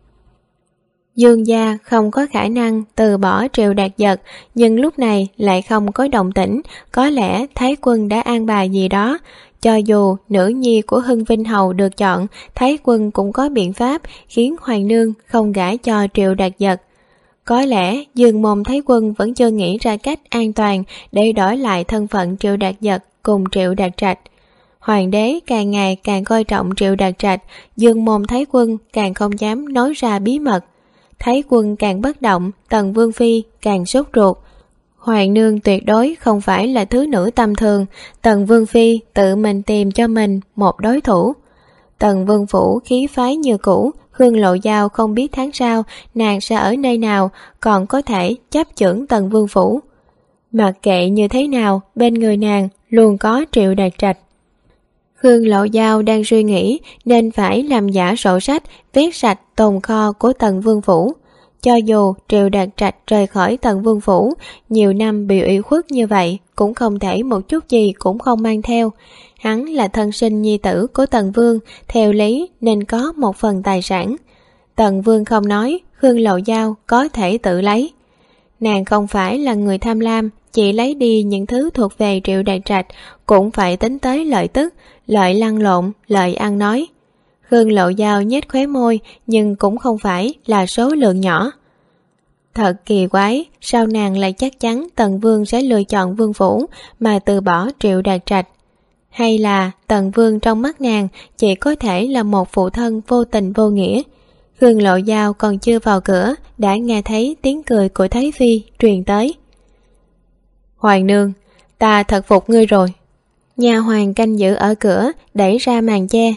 Dương gia không có khả năng từ bỏ Triệu Đạt Giật, nhưng lúc này lại không có động tĩnh, có lẽ Thái quân đã an bài gì đó. Cho dù nữ nhi của Hưng Vinh hầu được chọn, Thái quân cũng có biện pháp khiến Hoàng nương không gả cho Triệu Đạt Giật. Có lẽ Dương môn Thái quân vẫn chưa nghĩ ra cách an toàn để đổi lại thân phận Triệu Đạt Giật cùng Triệu Đạt Trạch. Hoàng đế càng ngày càng coi trọng Triệu Đạt Trạch, Dương môn Thái quân càng không dám nói ra bí mật. Thái quân càng bất động, Tần Vương Phi càng sốt ruột. Hoàng nương tuyệt đối không phải là thứ nữ tầm thường, Tần Vương Phi tự mình tìm cho mình một đối thủ. Tần Vương Phủ khí phái như cũ, Khương Lộ Giao không biết tháng sau nàng sẽ ở nơi nào, còn có thể chấp chưởng Tần Vương Phủ. Mặc kệ như thế nào, bên người nàng luôn có Triệu Đạt Trạch. Khương Lộ Giao đang suy nghĩ nên phải làm giả sổ sách, viết sạch tồn kho của Tần Vương Phủ. Cho dù Triệu Đạt Trạch rời khỏi Tần Vương Phủ, nhiều năm bị ủy khuất như vậy, cũng không thể một chút gì cũng không mang theo. Hắn là thân sinh nhi tử của Tần Vương, theo lý nên có một phần tài sản. Tần Vương không nói, Khương Lộ Giao có thể tự lấy. Nàng không phải là người tham lam, chỉ lấy đi những thứ thuộc về Triệu Đạt Trạch, cũng phải tính tới lợi tức, lợi lăn lộn, lợi ăn nói. Khương Lộ Giao nhếch khóe môi, nhưng cũng không phải là số lượng nhỏ. Thật kỳ quái, sao nàng lại chắc chắn Tần Vương sẽ lựa chọn Vương Phủ mà từ bỏ Triệu Đạt Trạch? Hay là Tần Vương trong mắt nàng chỉ có thể là một phụ thân vô tình vô nghĩa? Khương Lộ Giao còn chưa vào cửa, đã nghe thấy tiếng cười của Thái Phi truyền tới. Hoàng nương, ta thật phục ngươi rồi. Nha hoàn canh giữ ở cửa đẩy ra màn che.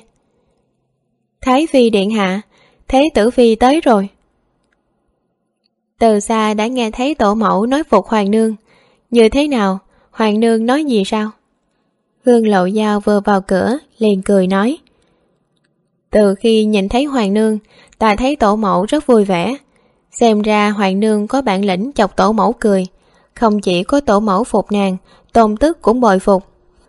Thái Phi điện hạ, Thế tử Phi tới rồi. Từ xa đã nghe thấy tổ mẫu nói phục Hoàng nương. Như thế nào, Hoàng nương nói gì sao? Khương Lộ Giao vừa vào cửa liền cười nói. Từ khi nhìn thấy Hoàng nương, ta thấy tổ mẫu rất vui vẻ. Xem ra Hoàng nương có bản lĩnh chọc tổ mẫu cười. Không chỉ có tổ mẫu phục nàng, Tôn Tức cũng bội phục.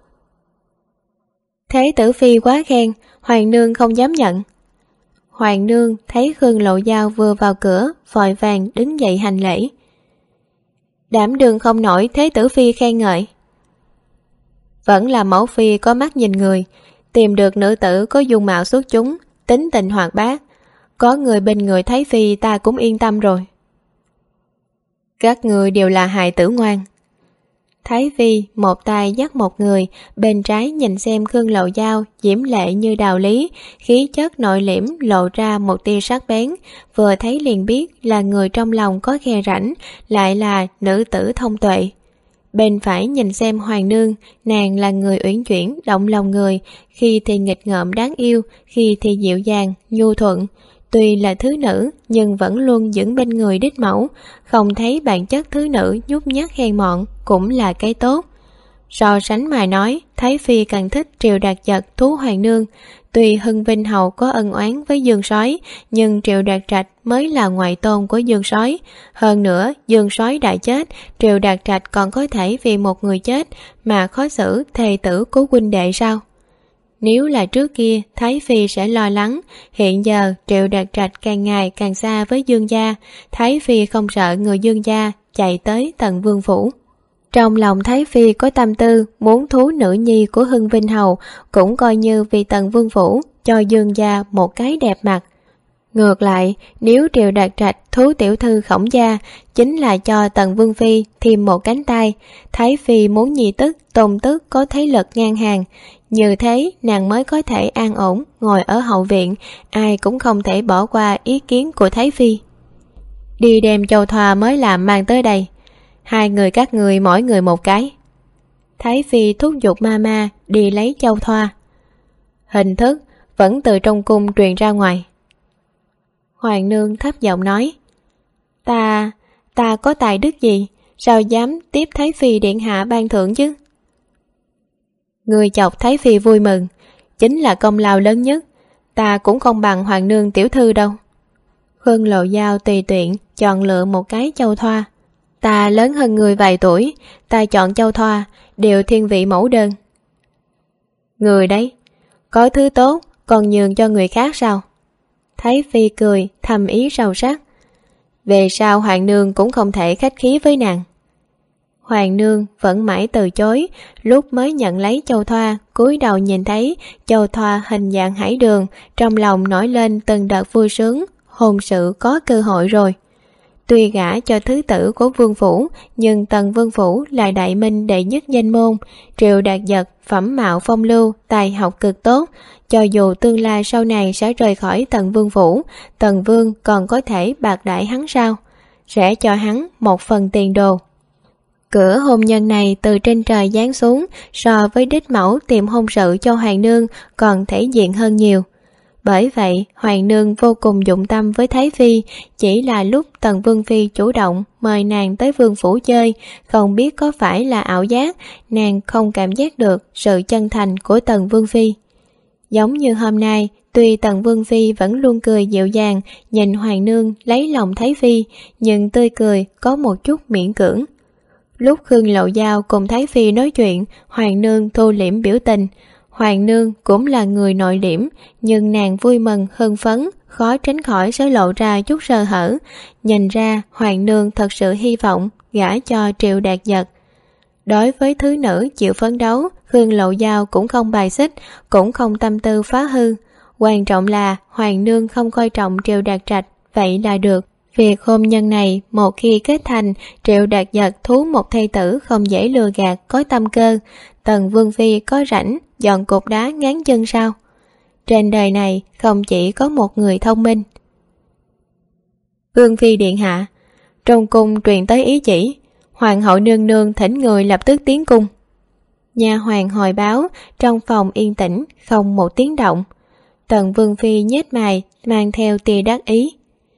Thế tử Phi quá khen, Hoàng nương không dám nhận. Hoàng nương thấy Khương Lộ Giao vừa vào cửa, vội vàng đứng dậy hành lễ. Đảm đương không nổi Thế tử Phi khen ngợi. Vẫn là mẫu phi có mắt nhìn người, tìm được nữ tử có dung mạo xuất chúng, tính tình hoạt bát. Có người bên người Thái Phi ta cũng yên tâm rồi. Các người đều là hài tử ngoan. Thái Phi một tay dắt một người, bên trái nhìn xem Khương Lộ Giao diễm lệ như đào lý, khí chất nội liễm lộ ra một tia sắc bén, vừa thấy liền biết là người trong lòng có khe rãnh, lại là nữ tử thông tuệ. Bên phải nhìn xem Hoàng nương, nàng là người uyển chuyển động lòng người, khi thì nghịch ngợm đáng yêu, khi thì dịu dàng nhu thuận. Tuy là thứ nữ nhưng vẫn luôn giữ bên người đích mẫu, không thấy bản chất thứ nữ nhút nhát hèn mọn cũng là cái tốt. So sánh mà nói, Thái Phi càng thích Triệu Đạt Giật thú Hoàng nương. Tuy Hưng Vinh hầu có ân oán với Dương Soái, nhưng Triệu Đạt Trạch mới là ngoại tôn của Dương Soái. Hơn nữa, Dương Soái đã chết, Triệu Đạt Trạch còn có thể vì một người chết mà khó xử thề tử của huynh đệ sao? Nếu là trước kia, Thái Phi sẽ lo lắng. Hiện giờ, Triệu Đạt Trạch càng ngày càng xa với Dương gia. Thái Phi không sợ người Dương gia chạy tới Tần Vương Phủ. Trong lòng Thái Phi có tâm tư muốn thú nữ nhi của Hưng Vinh hầu, cũng coi như vì Tần Vương Phủ cho Dương gia một cái đẹp mặt. Ngược lại, nếu Triệu Đạt Trạch thú tiểu thư Khổng gia chính là cho Tần Vương Phi thêm một cánh tay, Thái Phi muốn nhi tức, tôn tức có thế lực ngang hàng, như thế nàng mới có thể an ổn ngồi ở hậu viện, ai cũng không thể bỏ qua ý kiến của Thái Phi. Đi đem châu thoa mới làm mang tới đây, hai người các người mỗi người một cái. Thái Phi thúc giục Mama đi lấy châu thoa. Hình thức vẫn từ trong cung truyền ra ngoài. Hoàng nương thấp giọng nói, Ta có tài đức gì, sao dám tiếp Thái Phi điện hạ ban thưởng chứ? Người chọc Thái Phi vui mừng, chính là công lao lớn nhất, ta cũng không bằng Hoàng nương tiểu thư đâu. Khương Lộ Giao tùy tiện chọn lựa một cái châu thoa. Ta lớn hơn người vài tuổi, ta chọn châu thoa đều thiên vị mẫu đơn. Người đấy, có thứ tốt còn nhường cho người khác sao? Thái Phi cười thầm ý sâu sắc. Về sau Hoàng nương cũng không thể khách khí với nàng. Hoàng nương vẫn mãi từ chối, lúc mới nhận lấy châu thoa, cúi đầu nhìn thấy châu thoa hình dạng hải đường, trong lòng nổi lên từng đợt vui sướng, hôn sự có cơ hội rồi. Tuy gả cho thứ tử của vương phủ, nhưng Tần Vương phủ là đại minh đệ nhất danh môn, Triệu Đạt Giật phẩm mạo phong lưu, tài học cực tốt, cho dù tương lai sau này sẽ rời khỏi Tần Vương phủ, Tần Vương còn có thể bạc đãi hắn sao? Sẽ cho hắn một phần tiền đồ. Cửa hôn nhân này từ trên trời giáng xuống, so với đích mẫu tìm hôn sự cho Hoàng nương còn thể diện hơn nhiều. Bởi vậy, Hoàng nương vô cùng dụng tâm với Thái Phi, chỉ là lúc Tần Vương Phi chủ động mời nàng tới vương phủ chơi, không biết có phải là ảo giác, nàng không cảm giác được sự chân thành của Tần Vương Phi. Giống như hôm nay, tuy Tần Vương Phi vẫn luôn cười dịu dàng, nhìn Hoàng nương lấy lòng Thái Phi, nhưng tươi cười có một chút miễn cưỡng. Lúc Khương Lộ Giao cùng Thái Phi nói chuyện, Hoàng nương thu liễm biểu tình. Hoàng nương cũng là người nội liễm, nhưng nàng vui mừng hưng phấn, khó tránh khỏi sẽ lộ ra chút sơ hở. Nhìn ra Hoàng nương thật sự hy vọng gả cho Triệu Đạt Giật. Đối với thứ nữ chịu phấn đấu, Khương Lộ Giao cũng không bài xích, cũng không tâm tư phá hư. Quan trọng là Hoàng nương không coi trọng Triệu Đạt Trạch, vậy là được. Việc hôn nhân này một khi kết thành, Triệu Đạt Giật thú một thê tử không dễ lừa gạt, có tâm cơ. Tần Vương Phi có rảnh dọn cục đá ngáng chân sao? Trên đời này không chỉ có một người thông minh. Vương Phi điện hạ, trong cung truyền tới ý chỉ, Hoàng hậu nương nương thỉnh người lập tức tiến cung. Nha hoàn hồi báo, trong phòng yên tĩnh, không một tiếng động. Tần Vương Phi nhếch mày, mang theo tia đắc ý.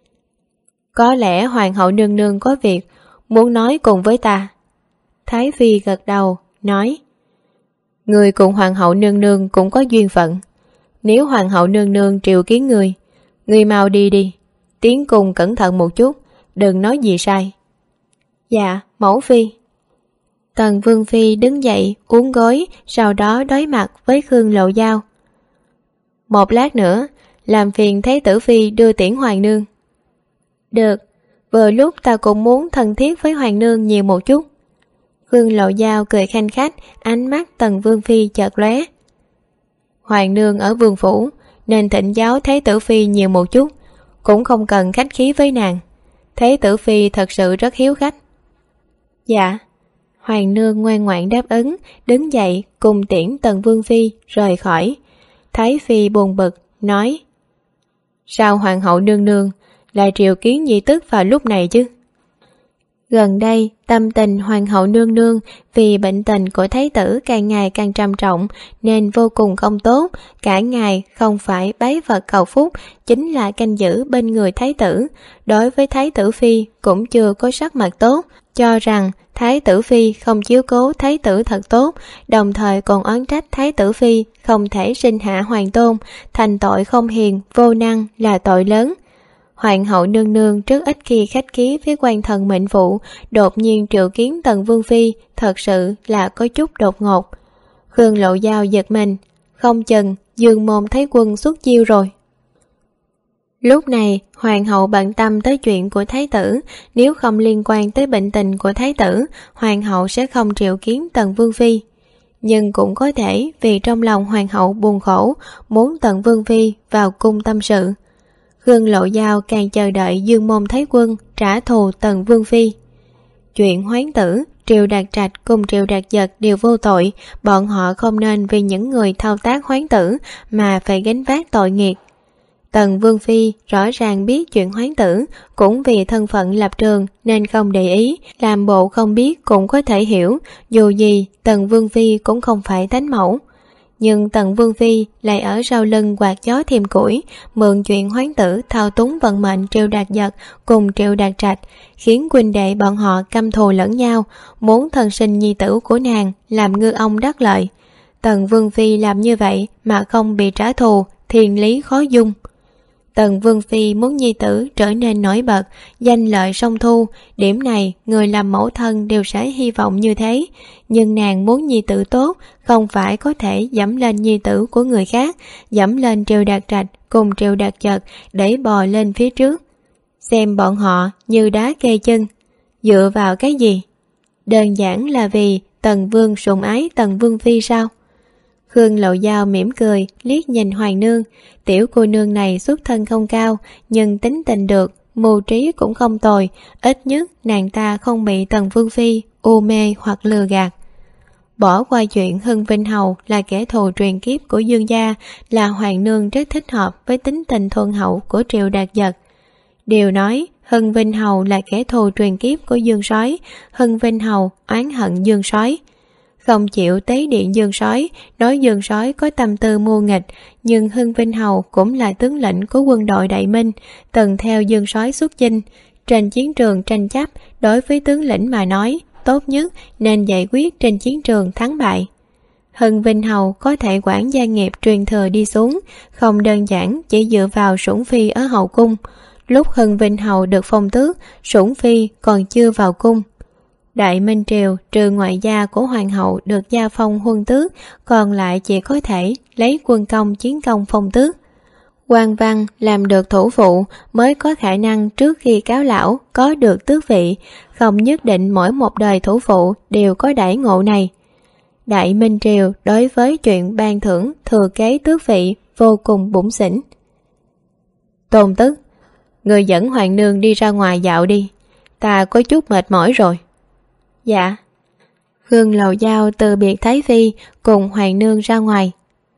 Có lẽ Hoàng hậu nương nương có việc, muốn nói cùng với ta. Thái Phi gật đầu, nói. Người cùng Hoàng hậu nương nương cũng có duyên phận. Nếu Hoàng hậu nương nương triệu kiến người mau đi đi, tiến cùng cẩn thận một chút, đừng nói gì sai. Dạ, mẫu phi. Tần Vương Phi đứng dậy uốn gối, sau đó đối mặt với Khương Lộ Giao. Một lát nữa, làm phiền Thế tử Phi đưa tiễn Hoàng nương. Được, vừa lúc ta cũng muốn thân thiết với Hoàng nương nhiều một chút. Khương Lộ Giao cười khanh khách, ánh mắt Tần Vương Phi chợt lóe. Hoàng nương ở vương phủ, nên thỉnh giáo Thế tử Phi nhiều một chút, cũng không cần khách khí với nàng. Thế tử Phi thật sự rất hiếu khách. Dạ. Hoàng nương ngoan ngoãn đáp ứng, đứng dậy cùng tiễn Tần Vương Phi rời khỏi. Thái Phi buồn bực, nói. Sao Hoàng hậu nương nương lại triệu kiến nhi tức vào lúc này chứ? Gần đây, tâm tình Hoàng hậu nương nương vì bệnh tình của Thái tử càng ngày càng trầm trọng nên vô cùng không tốt, cả ngày không phải bái Phật cầu phúc, chính là canh giữ bên người Thái tử. Đối với Thái tử Phi cũng chưa có sắc mặt tốt, cho rằng Thái tử Phi không chiếu cố Thái tử thật tốt, đồng thời còn oán trách Thái tử Phi không thể sinh hạ hoàng tôn, thành tội không hiền, vô năng là tội lớn. Hoàng hậu nương nương rất ít khi khách khí với quan thần mệnh phụ, đột nhiên triệu kiến Tần Vương Phi, thật sự là có chút đột ngột. Khương Lộ Giao giật mình, không chừng Dương Môn Thái Quân xuất chiêu rồi. Lúc này, Hoàng hậu bận tâm tới chuyện của Thái tử, nếu không liên quan tới bệnh tình của Thái tử, Hoàng hậu sẽ không triệu kiến Tần Vương Phi. Nhưng cũng có thể vì trong lòng Hoàng hậu buồn khổ, muốn Tần Vương Phi vào cung tâm sự. Khương Lộ Giao càng chờ đợi Dương Môn Thái Quân trả thù Tần Vương Phi. Chuyện Hoán Tử, Triệu Đạt Trạch cùng Triệu Đạt Giật đều vô tội, bọn họ không nên vì những người thao tác Hoán Tử mà phải gánh vác tội nghiệp. Tần Vương Phi rõ ràng biết chuyện Hoán Tử, cũng vì thân phận lập trường nên không để ý, làm bộ không biết cũng có thể hiểu, dù gì Tần Vương Phi cũng không phải thánh mẫu. Nhưng Tần Vương Phi lại ở sau lưng quạt gió thêm củi, mượn chuyện Hoán Tử thao túng vận mệnh Triệu Đạt Giật cùng Triệu Đạt Trạch, khiến huynh đệ bọn họ căm thù lẫn nhau, muốn thân sinh nhi tử của nàng làm ngư ông đắc lợi. Tần Vương Phi làm như vậy mà không bị trả thù, thiên lý khó dung. Tần Vương Phi muốn nhi tử trở nên nổi bật, danh lợi song thu, điểm này người làm mẫu thân đều sẽ hy vọng như thế. Nhưng nàng muốn nhi tử tốt, không phải có thể dẫm lên nhi tử của người khác, dẫm lên Triệu Đạt Trạch cùng Triệu Đạt Giật để bò lên phía trước. Xem bọn họ như đá kê chân. Dựa vào cái gì? Đơn giản là vì Tần Vương sủng ái Tần Vương Phi sao? Khương Lộ Giao mỉm cười, liếc nhìn Hoàng Nương. Tiểu cô nương này xuất thân không cao, nhưng tính tình được, mưu trí cũng không tồi, ít nhất nàng ta không bị Tần Vương Phi u mê hoặc lừa gạt. Bỏ qua chuyện Hưng Vinh Hầu là kẻ thù truyền kiếp của Dương gia, là Hoàng Nương rất thích hợp với tính tình thuần hậu của Triệu Đạt Giật. Đều nói Hưng Vinh Hầu là kẻ thù truyền kiếp của Dương Soái, Hưng Vinh Hầu oán hận Dương Soái, không chịu tế điện Dương Soái, nói Dương Soái có tâm tư mưu nghịch, nhưng Hưng Vinh Hầu cũng là tướng lĩnh của quân đội Đại Minh, từng theo Dương Soái xuất chinh. Trên chiến trường tranh chấp, đối với tướng lĩnh mà nói, tốt nhất nên giải quyết trên chiến trường thắng bại. Hưng Vinh Hầu có thể quản gia nghiệp truyền thừa đi xuống, không đơn giản chỉ dựa vào Sủng Phi ở hậu cung. Lúc Hưng Vinh Hầu được phong tước, Sủng Phi còn chưa vào cung. Đại Minh Triều trừ ngoại gia của hoàng hậu được gia phong huân tước, còn lại chỉ có thể lấy quân công chiến công phong tước. Quan văn làm được thủ phụ mới có khả năng trước khi cáo lão có được tước vị, không nhất định mỗi một đời thủ phụ đều có đãi ngộ này. Đại Minh Triều đối với chuyện ban thưởng thừa kế tước vị vô cùng bủn xỉn. Tôn Tức, người dẫn Hoàng Nương đi ra ngoài dạo đi, ta có chút mệt mỏi rồi. Dạ. Khương Lộ Giao từ biệt Thái Phi cùng Hoàng Nương ra ngoài.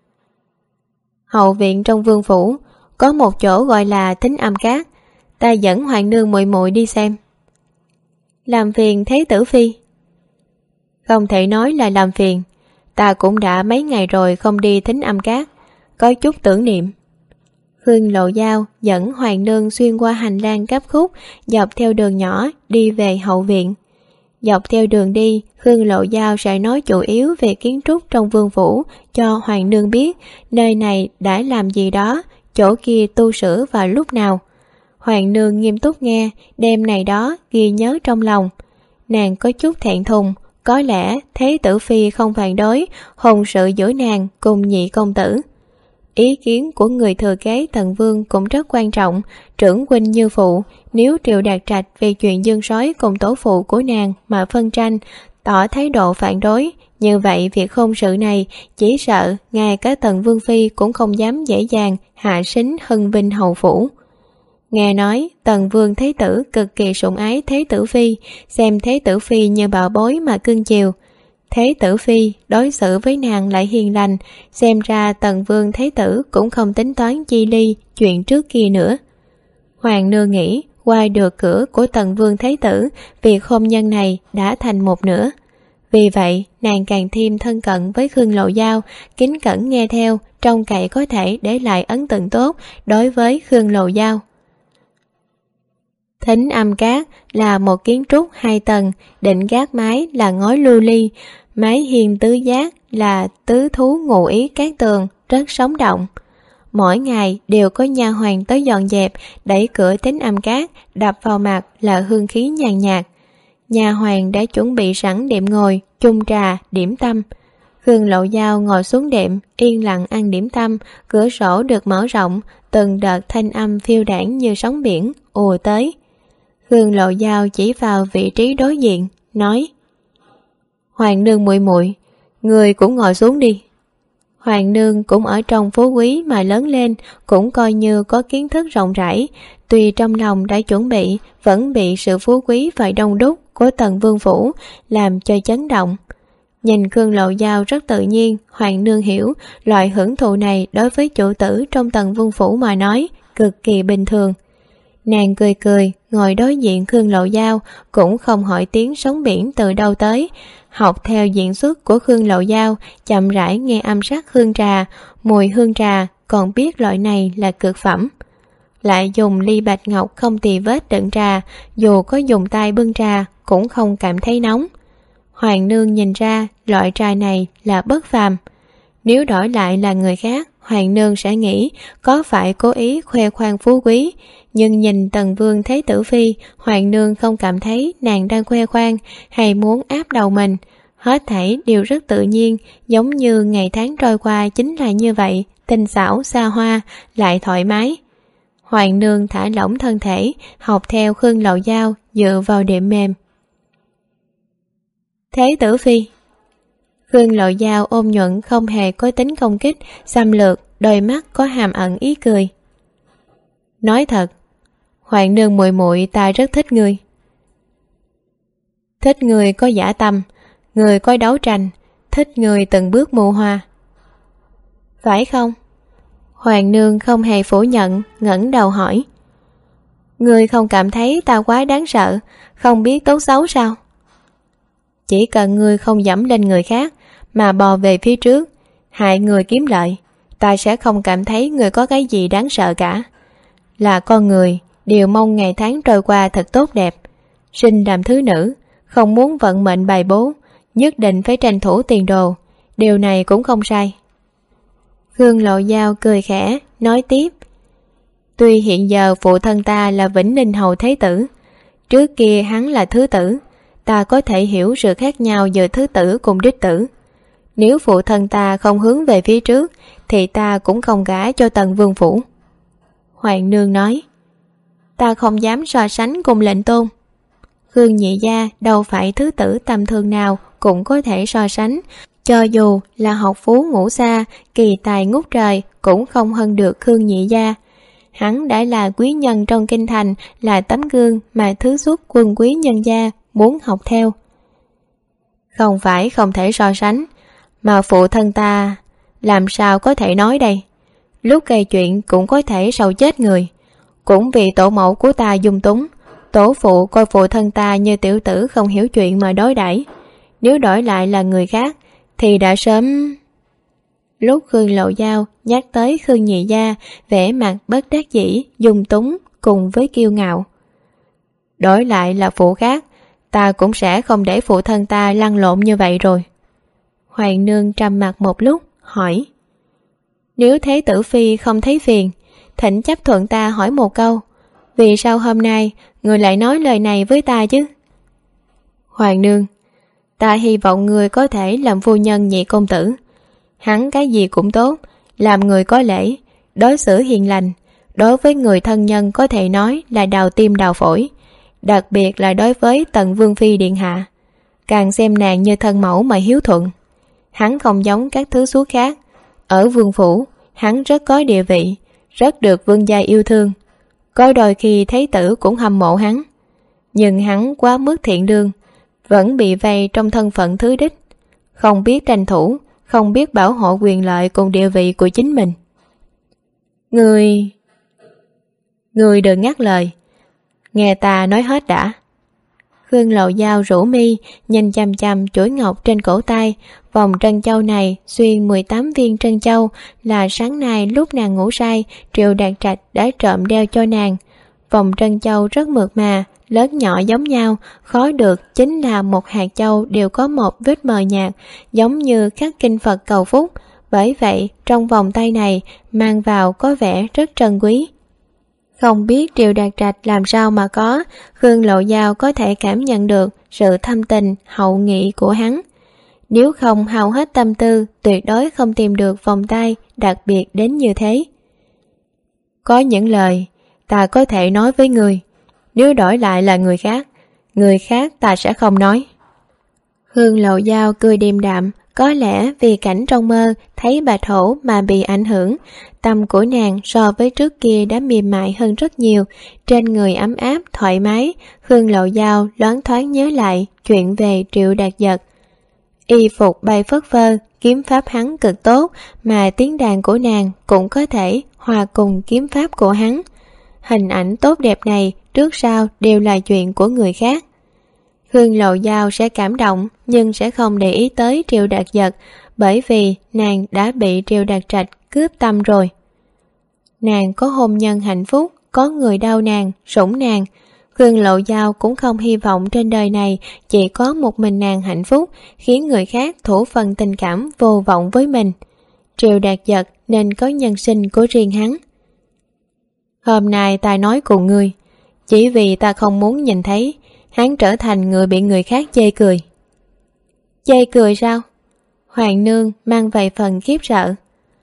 Hậu viện trong vương phủ có một chỗ gọi là Thính Âm Các, ta dẫn Hoàng Nương muội muội đi xem. Làm phiền Thế Tử Phi? Không thể nói là làm phiền, ta cũng đã mấy ngày rồi không đi Thính Âm Các, có chút tưởng niệm. Khương Lộ Giao dẫn Hoàng Nương xuyên qua hành lang gấp khúc, dọc theo đường nhỏ đi về hậu viện. Dọc theo đường đi, Khương Lộ Giao sẽ nói chủ yếu về kiến trúc trong vương phủ cho Hoàng Nương biết nơi này đã làm gì đó, chỗ kia tu sửa vào lúc nào. Hoàng Nương nghiêm túc nghe, đêm này đó ghi nhớ trong lòng. Nàng có chút thẹn thùng, có lẽ Thế Tử Phi không phản đối hôn sự giữa nàng cùng nhị công tử. Ý kiến của người thừa kế Tần Vương cũng rất quan trọng, trưởng huynh như phụ, nếu Triệu Đạt Trạch về chuyện Dương Soái cùng tổ phụ của nàng mà phân tranh, tỏ thái độ phản đối, như vậy việc hôn sự này chỉ sợ ngay cả Tần Vương Phi cũng không dám dễ dàng hạ sính Hưng Vinh Hầu phủ. Nghe nói Tần Vương Thế Tử cực kỳ sủng ái Thế Tử Phi, xem Thế Tử Phi như bảo bối mà cưng chiều. Thế Tử Phi đối xử với nàng lại hiền lành, xem ra Tần Vương Thế Tử cũng không tính toán chi ly chuyện trước kia nữa. Hoàng Nương nghĩ qua được cửa của Tần Vương Thế Tử, việc hôn nhân này đã thành một nửa. Vì vậy nàng càng thêm thân cận với Khương Lộ Giao, kính cẩn nghe theo, trông cậy có thể để lại ấn tượng tốt đối với Khương Lộ Giao. Thính Âm Các là một kiến trúc 2 tầng, định gác mái là ngói lưu ly, mái hiên tứ giác là tứ thú ngụ ý cát tường, rất sống động. Mỗi ngày đều có nha hoàn tới dọn dẹp, đẩy cửa Thính Âm Các, đập vào mặt là hương khí nhàn nhạt. Nha hoàn đã chuẩn bị sẵn đệm ngồi, chung trà, điểm tâm. Khương Lộ Giao ngồi xuống đệm, yên lặng ăn điểm tâm, cửa sổ được mở rộng, từng đợt thanh âm phiêu đãng như sóng biển ùa tới. Khương Lộ Giao chỉ vào vị trí đối diện, nói: Hoàng Nương muội muội, người cũng ngồi xuống đi. Hoàng nương cũng ở trong phú quý mà lớn lên, cũng coi như có kiến thức rộng rãi, tuy trong lòng đã chuẩn bị, vẫn bị sự phú quý và đông đúc của Tần Vương phủ làm cho chấn động. Nhìn Khương Lộ Giao rất tự nhiên, Hoàng nương hiểu loại hưởng thụ này đối với chủ tử trong Tần Vương phủ mà nói cực kỳ bình thường. Nàng cười cười, ngồi đối diện Khương Lộ Giao, cũng không hỏi tiếng sóng biển từ đâu tới, học theo diễn xuất của Khương Lộ Giao, chậm rãi nghe âm sắc hương trà, mùi hương trà, còn biết loại này là cực phẩm. Lại dùng ly bạch ngọc không tì vết đựng trà, dù có dùng tay bưng trà cũng không cảm thấy nóng. Hoàng nương nhìn ra loại trà này là bất phàm. Nếu đổi lại là người khác, Hoàng nương sẽ nghĩ có phải cố ý khoe khoang phú quý, nhưng nhìn Tần Vương Thế Tử Phi, Hoàng nương không cảm thấy nàng đang khoe khoang hay muốn áp đầu mình. Hết thảy đều rất tự nhiên, giống như ngày tháng trôi qua chính là như vậy, tinh xảo, xa hoa, lại thoải mái. Hoàng nương thả lỏng thân thể, học theo Khương Lộ Giao, dựa vào đệm mềm. Thế Tử Phi. Khương Lộ Giao ôn nhuận không hề có tính công kích, xâm lược, đôi mắt có hàm ẩn ý cười. Nói thật, Hoàng nương muội muội ta rất thích ngươi. Thích người có dã tâm, người có đấu tranh, thích người từng bước mưu hoa. Phải không? Hoàng nương không hề phủ nhận, ngẩng đầu hỏi. Người không cảm thấy ta quá đáng sợ, không biết tốt xấu sao? Chỉ cần người không dẫm lên người khác mà bò về phía trước, hại người kiếm lợi, ta sẽ không cảm thấy người có cái gì đáng sợ cả. Là con người, đều mong ngày tháng trôi qua thật tốt đẹp. Sinh làm thứ nữ, không muốn vận mệnh bài bố, nhất định phải tranh thủ tiền đồ. Điều này cũng không sai. Khương Lộ Giao cười khẽ, nói tiếp. Tuy hiện giờ phụ thân ta là Vĩnh Ninh Hầu Thế Tử, trước kia hắn là thứ tử, ta có thể hiểu sự khác nhau giữa thứ tử cùng đích tử. Nếu phụ thân ta không hướng về phía trước, thì ta cũng không gả cho Tần Vương phủ. Hoàng nương nói. Ta không dám so sánh cùng lệnh tôn. Khương nhị gia đâu phải thứ tử tầm thường nào cũng có thể so sánh, cho dù là học phú ngũ xa, kỳ tài ngút trời cũng không hơn được Khương nhị gia. Hắn đã là quý nhân trong kinh thành, là tấm gương mà thứ xuất quân quý nhân gia muốn học theo. Không phải không thể so sánh, mà phụ thân ta làm sao có thể nói đây. Lúc gây chuyện cũng có thể sầu chết người. Cũng vì tổ mẫu của ta dung túng, tổ phụ coi phụ thân ta như tiểu tử không hiểu chuyện mà đối đãi. Nếu đổi lại là người khác thì đã sớm... Lúc Khương Lộ Giao nhắc tới Khương nhị gia, vẻ mặt bất đắc dĩ, dung túng cùng với kiêu ngạo. Đổi lại là phụ khác, ta cũng sẽ không để phụ thân ta lăn lộn như vậy rồi. Hoàng nương trầm mặt một lúc, hỏi. Nếu Thế Tử Phi không thấy phiền, thỉnh chấp thuận ta hỏi một câu. Vì sao hôm nay người lại nói lời này với ta chứ? Hoàng nương, ta hy vọng người có thể làm phu nhân nhị công tử. Hắn cái gì cũng tốt, làm người có lễ, đối xử hiền lành, đối với người thân nhân có thể nói là đào tim đào phổi, đặc biệt là đối với Tần Vương Phi điện hạ. Càng xem nàng như thân mẫu mà hiếu thuận. Hắn không giống các thứ suốt khác. Ở vương phủ, hắn rất có địa vị, rất được vương gia yêu thương. Có đôi khi Thế Tử cũng hâm mộ hắn. Nhưng hắn quá mức thiện lương, vẫn bị vây trong thân phận thứ đích, không biết tranh thủ, không biết bảo hộ quyền lợi cùng địa vị của chính mình. Người đừng ngắt lời, nghe ta nói hết đã. Khương Lộ Giao rũ mi, nhìn chằm chằm chuỗi ngọc trên cổ tay. Vòng trân châu này xuyên 18 viên trân châu, là sáng nay lúc nàng ngủ say, Triệu Đạt Trạch đã trộm đeo cho nàng. Vòng trân châu rất mượt mà, lớn nhỏ giống nhau, khó được chính là một hạt châu đều có một vết mờ nhạt, giống như khắc kinh Phật cầu phúc. Bởi vậy, trong vòng tay này mang vào có vẻ rất trân quý. Không biết Triệu Đạt Trạch làm sao mà có, Khương Lộ Giao có thể cảm nhận được sự thâm tình, hậu nghị của hắn. Nếu không hao hết tâm tư, tuyệt đối không tìm được vòng tay đặc biệt đến như thế. Có những lời ta có thể nói với người, nếu đổi lại là người khác ta sẽ không nói. Khương Lộ Giao cười điềm đạm, Có lẽ vì cảnh trong mơ thấy Bạch Hổ mà bị ảnh hưởng, tâm của nàng so với trước kia đã mềm mại hơn rất nhiều, trên người ấm áp, thoải mái. Khương Lộ Giao loáng thoáng nhớ lại chuyện về Triệu Đạt Giật. Y phục bay phất phơ, kiếm pháp hắn cực tốt, mà tiếng đàn của nàng cũng có thể hòa cùng kiếm pháp của hắn. Hình ảnh tốt đẹp này trước sau đều là chuyện của người khác. Khương Lộ Giao sẽ cảm động nhưng sẽ không để ý tới Triệu Đạt Giật, bởi vì nàng đã bị Triệu Đạt Trạch cướp tâm rồi. Nàng có hôn nhân hạnh phúc, có người đau nàng, sủng nàng. Khương Lộ Giao cũng không hy vọng trên đời này chỉ có một mình nàng hạnh phúc, khiến người khác thủ phần tình cảm vô vọng với mình. Triệu Đạt Giật nên có nhân sinh của riêng hắn. Hôm nay ta nói cùng ngươi, chỉ vì ta không muốn nhìn thấy hắn trở thành người bị người khác chê cười. Chê cười sao? Hoàng nương mang vài phần khiếp sợ.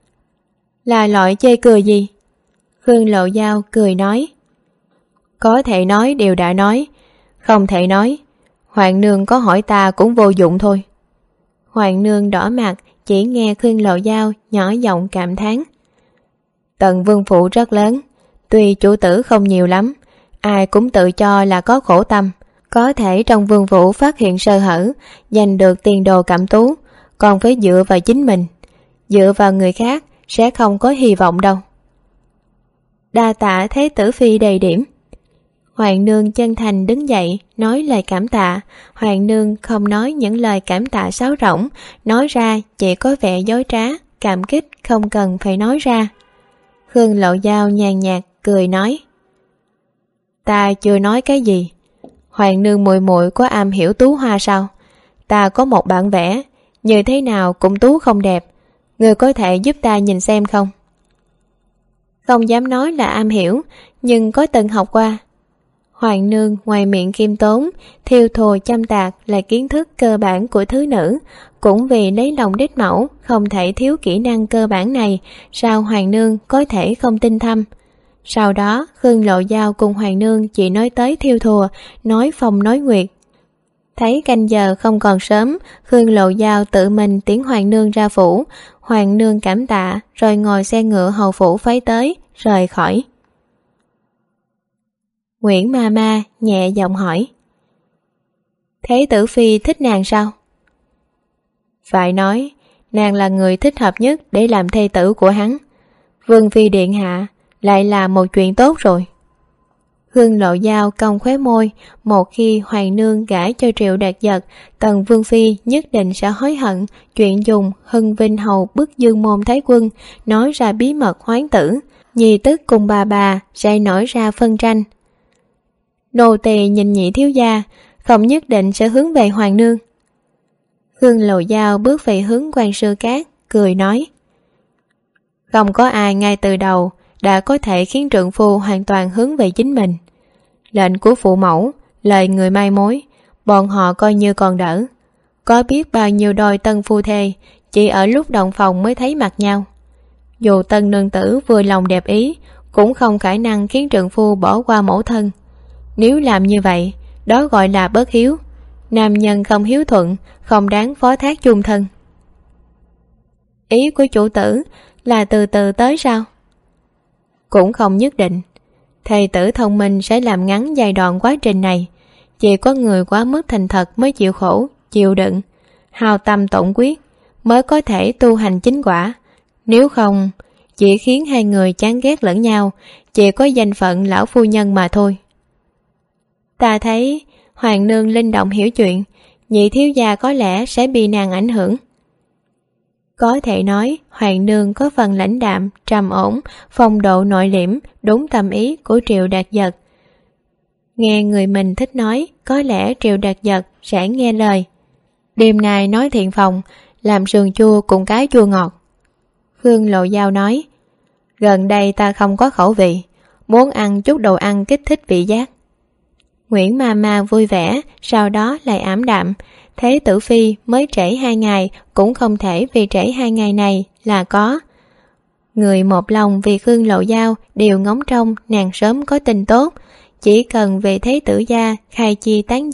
Là loại chê cười gì? Khương Lộ Giao cười nói. Có thể nói đều đã nói, không thể nói. Hoàng nương có hỏi ta cũng vô dụng thôi. Hoàng nương đỏ mặt, chỉ nghe Khương Lộ Giao nhỏ giọng cảm thán. Tần vương phủ rất lớn, tuy chủ tử không nhiều lắm, ai cũng tự cho là có khổ tâm. Có thể trong vương phủ phát hiện sơ hở, giành được tiền đồ Cẩm Tú, còn phải dựa vào chính mình. Dựa vào người khác sẽ không có hy vọng đâu. Đa tạ Thế tử phi đầy điểm. Hoàng nương chân thành đứng dậy nói lời cảm tạ. Hoàng nương không nói những lời cảm tạ sáo rỗng, nói ra chỉ có vẻ dối trá, cảm kích không cần phải nói ra. Khương Lộ Giao nhàn nhạt cười nói. Ta chưa nói cái gì. Hoàng nương muội muội có am hiểu tú hoa sao? Ta có một bản vẽ, như thế nào cũng tú không đẹp. Người có thể giúp ta nhìn xem không? Không dám nói là am hiểu, nhưng có từng học qua. Hoàng nương ngoài miệng khiêm tốn, thiêu thùa chăm tạc là kiến thức cơ bản của thứ nữ. Cũng vì lấy lòng đích mẫu, không thể thiếu kỹ năng cơ bản này, sao Hoàng nương có thể không tinh thâm? Sau đó, Khương Lộ Giao cùng Hoàng nương chỉ nói tới thiêu thùa, nói phong nói nguyệt. Thấy canh giờ không còn sớm, Khương Lộ Giao tự mình tiễn Hoàng nương ra phủ. Hoàng nương cảm tạ, rồi ngồi xe ngựa hầu phủ phái tới, rời khỏi. Nguyễn Ma Ma nhẹ giọng hỏi. Thế tử phi thích nàng sao? Phải nói, nàng là người thích hợp nhất để làm thê tử của hắn. Vương phi điện hạ lại là một chuyện tốt rồi. Khương Lộ Giao cong khóe môi, một khi Hoàng nương gả cho Triệu Đạt Giật, Tần vương phi nhất định sẽ hối hận chuyện dùng Hưng Vinh hầu bức Dương Môn Thái Quân nói ra bí mật hoán tử, nhi tức cùng bà sẽ nổi ra phân tranh. Nô tỳ nhìn nhị thiếu gia, không nhất định sẽ hướng về Hoàng nương. Khương Lộ Giao bước về hướng Quan Sư Cát, cười nói. Không có ai ngay từ đầu đã có thể khiến trượng phu hoàn toàn hướng về chính mình. Lệnh của phụ mẫu, lời người mai mối, bọn họ coi như còn đỡ. Có biết bao nhiêu đôi tân phu thê chỉ ở lúc động phòng mới thấy mặt nhau. Dù tân nương tử vừa lòng đẹp ý, cũng không khả năng khiến trượng phu bỏ qua mẫu thân. Nếu làm như vậy, đó gọi là bất hiếu. Nam nhân không hiếu thuận, không đáng phó thác chung thân. Ý của chủ tử là từ từ tới sao? Cũng không nhất định. Thầy tử thông minh sẽ làm ngắn giai đoạn quá trình này. Chỉ có người quá mức thành thật mới chịu khổ, chịu đựng, hao tâm tổn quyết mới có thể tu hành chính quả. Nếu không, chỉ khiến hai người chán ghét lẫn nhau, chỉ có danh phận lão phu nhân mà thôi. Ta thấy Hoàng nương linh động hiểu chuyện, nhị thiếu gia có lẽ sẽ bị nàng ảnh hưởng. Có thể nói Hoàng nương có phần lãnh đạm, trầm ổn, phong độ nội liễm, đúng tâm ý của Triệu Đạt Giật. Nghe người mình thích nói, có lẽ Triệu Đạt Giật sẽ nghe lời. Đêm nay nói thiện phòng, làm sườn chua cùng cái chua ngọt. Khương Lộ Giao nói, gần đây ta không có khẩu vị, muốn ăn chút đồ ăn kích thích vị giác. Nguyễn Ma Ma vui vẻ, sau đó lại ảm đạm. Thế tử phi mới trễ 2 ngày, cũng không thể vì trễ 2 ngày này là có. Người một lòng vì Khương Lộ Giao đều ngóng trông nàng sớm có tin tốt. Chỉ cần về thế tử gia khai chi tán diệp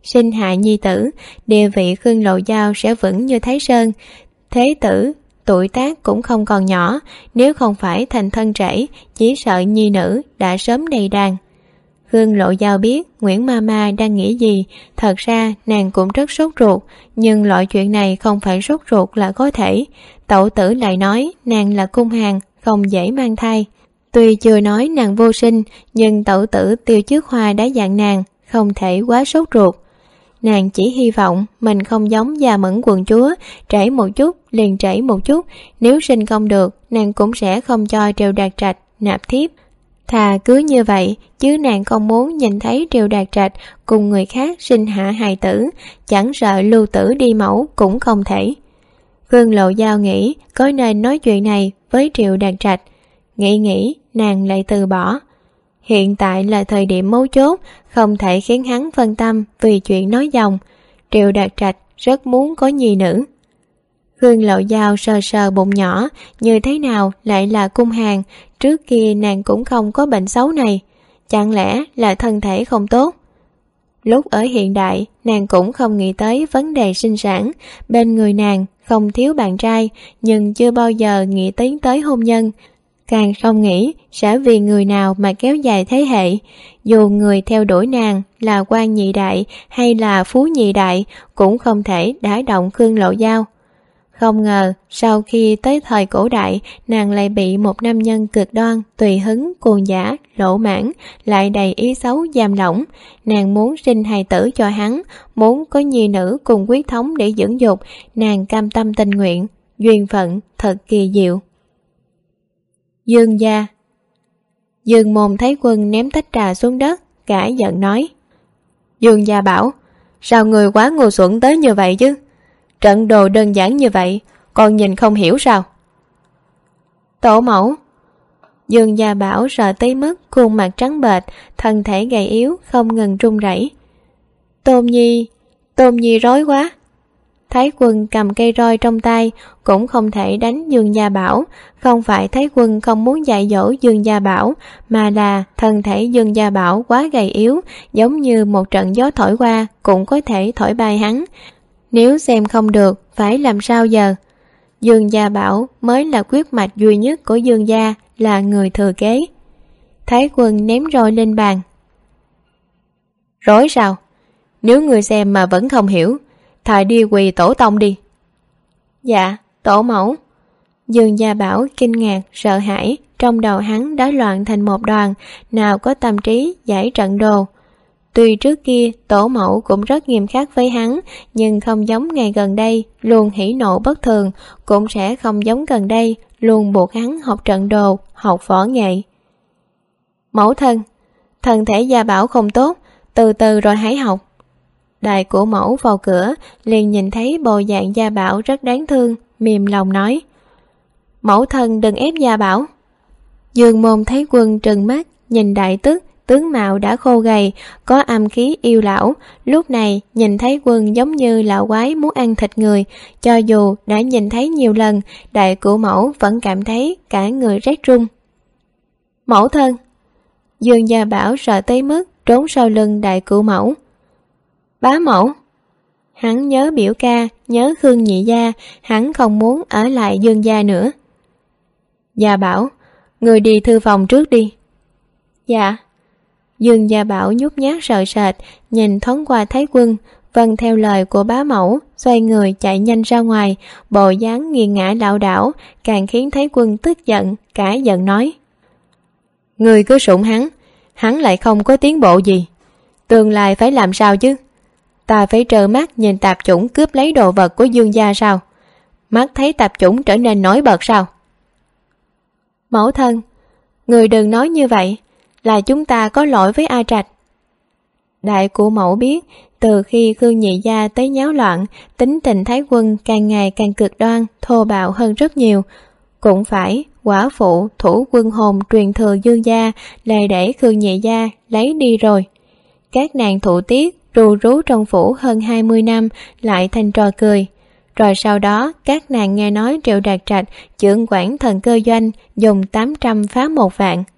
sinh hạ nhi tử, địa vị Khương Lộ Giao sẽ vững như Thái Sơn. Thế tử tuổi tác cũng không còn nhỏ, nếu không phải thành thân trễ, chỉ sợ nhi nữ đã sớm đầy đàn. Khương Lộ Giao biết Nguyễn Mama đang nghĩ gì, thật ra nàng cũng rất sốt ruột, nhưng loại chuyện này không phải sốt ruột là có thể. Tẩu tử lại nói nàng là cung hàng, không dễ mang thai. Tuy chưa nói nàng vô sinh, nhưng tẩu tử Tiêu Trước Hoa đã dặn nàng không thể quá sốt ruột. Nàng chỉ hy vọng mình không giống Gia Mẫn quận chúa, trễ một chút liền trễ một chút, nếu sinh không được nàng cũng sẽ không cho Triều Đạt Trạch nạp thiếp. Thà cứ như vậy, chứ nàng không muốn nhìn thấy Triều Đạt Trạch cùng người khác sinh hạ hài tử, chẳng sợ lưu tử đi mẫu cũng không thể. Khương Lộ Giao nghĩ có nên nói chuyện này với Triệu Đạt Trạch. Nghĩ nàng lại từ bỏ. Hiện tại là thời điểm mấu chốt, không thể khiến hắn phân tâm vì chuyện nói dòng. Triệu Đạt Trạch rất muốn có nhi nữ. Khương Lộ Giao sờ sờ bụng nhỏ, như thế nào lại là cung hàng, trước kia nàng cũng không có bệnh xấu này. Chẳng lẽ là thân thể không tốt? Lúc ở hiện đại, nàng cũng không nghĩ tới vấn đề sinh sản. Bên người nàng không thiếu bạn trai, nhưng chưa bao giờ nghĩ tiến tới hôn nhân. Càng không nghĩ sẽ vì người nào mà kéo dài thế hệ. Dù người theo đuổi nàng là quan nhị đại hay là phú nhị đại, cũng không thể đả động Khương Lộ Giao. Không ngờ sau khi tới thời cổ đại, nàng lại bị một nam nhân cực đoan, tùy hứng, cuồng dã, lỗ mãn, lại đầy ý xấu giam lỏng. Nàng muốn sinh hài tử cho hắn, muốn có nhi nữ cùng quyết thống để dưỡng dục, nàng cam tâm tình nguyện. Duyên phận thật kỳ diệu. Dương gia. Dương Môn thấy Quân ném tách trà xuống đất, cả giận nói: Dương gia bảo, sao người quá ngu xuẩn tới như vậy chứ? Trận đồ đơn giản như vậy, còn nhìn không hiểu sao? Tổ mẫu. Dương gia bảo sợ tới mức khuôn mặt trắng bệch, thân thể gầy yếu không ngừng run rẩy. Tôn Nhi rối quá. Thái Quân cầm cây roi trong tay, cũng không thể đánh Dương gia bảo. Không phải Thái Quân không muốn dạy dỗ Dương gia bảo, mà là thân thể Dương gia bảo quá gầy yếu, giống như một trận gió thổi qua cũng có thể thổi bay hắn. Nếu xem không được, phải làm sao giờ? Dương gia bảo mới là quyết mạch duy nhất của Dương gia, là người thừa kế. Thái Quân ném roi lên bàn. Rối sao? Nếu người xem mà vẫn không hiểu, thà đi quỳ tổ tông đi. Dạ, tổ mẫu. Dương gia bảo kinh ngạc, sợ hãi, trong đầu hắn đã loạn thành một đoàn, nào có tâm trí giải trận đồ. Tuy trước kia tổ mẫu cũng rất nghiêm khắc với hắn, nhưng không giống ngày gần đây luôn hỉ nộ bất thường, cũng sẽ không giống gần đây luôn buộc hắn học trận đồ, học võ nghệ. Mẫu thân thể gia bảo không tốt, từ từ rồi hãy học. Đại của mẫu vào cửa, liền nhìn thấy bộ dạng gia bảo rất đáng thương, mềm lòng nói: Mẫu thân đừng ép gia bảo. Dương Môn thấy Quân trừng mắt, nhìn đại tức, tướng mạo đã khô gầy, có âm khí yêu lão, lúc này nhìn thấy Quân giống như lão quái muốn ăn thịt người. Cho dù đã nhìn thấy nhiều lần, đại của mẫu vẫn cảm thấy cả người rét run. Mẫu thân. Dương gia bảo sợ tới mức trốn sau lưng đại của mẫu. Bá mẫu. Hắn nhớ biểu ca, nhớ Khương nhị gia, hắn không muốn ở lại Dương gia nữa. Gia bảo, người đi thư phòng trước đi. Dạ. Dương gia bảo nhút nhát sợ sệt, nhìn thoáng qua Thái Quân, vâng theo lời của bá mẫu, xoay người chạy nhanh ra ngoài, bộ dáng nghiêng ngã lảo đảo, càng khiến Thái Quân tức giận, cả giận nói: Người cứ sủng hắn lại không có tiến bộ gì, tương lai phải làm sao chứ? Ta phải trơ mắt nhìn tạp chủng cướp lấy đồ vật của Dương gia sao? Mắt thấy tạp chủng trở nên nổi bật sao? Mẫu thân, người đừng nói như vậy, là chúng ta có lỗi với A Trạch. Đại của mẫu biết, từ khi Khương nhị gia tới nháo loạn, tính tình Thái Quân càng ngày càng cực đoan, thô bạo hơn rất nhiều. Cũng phải, quả phụ thủ quân hồn truyền thừa Dương gia lại để Khương nhị gia lấy đi rồi. Các nàng thụ tiết ru rú trong phủ hơn 20 năm lại thành trò cười. Rồi sau đó các nàng nghe nói Triệu Đạt Trạch trưởng quản thần cơ doanh dùng 800 phá 1 vạn.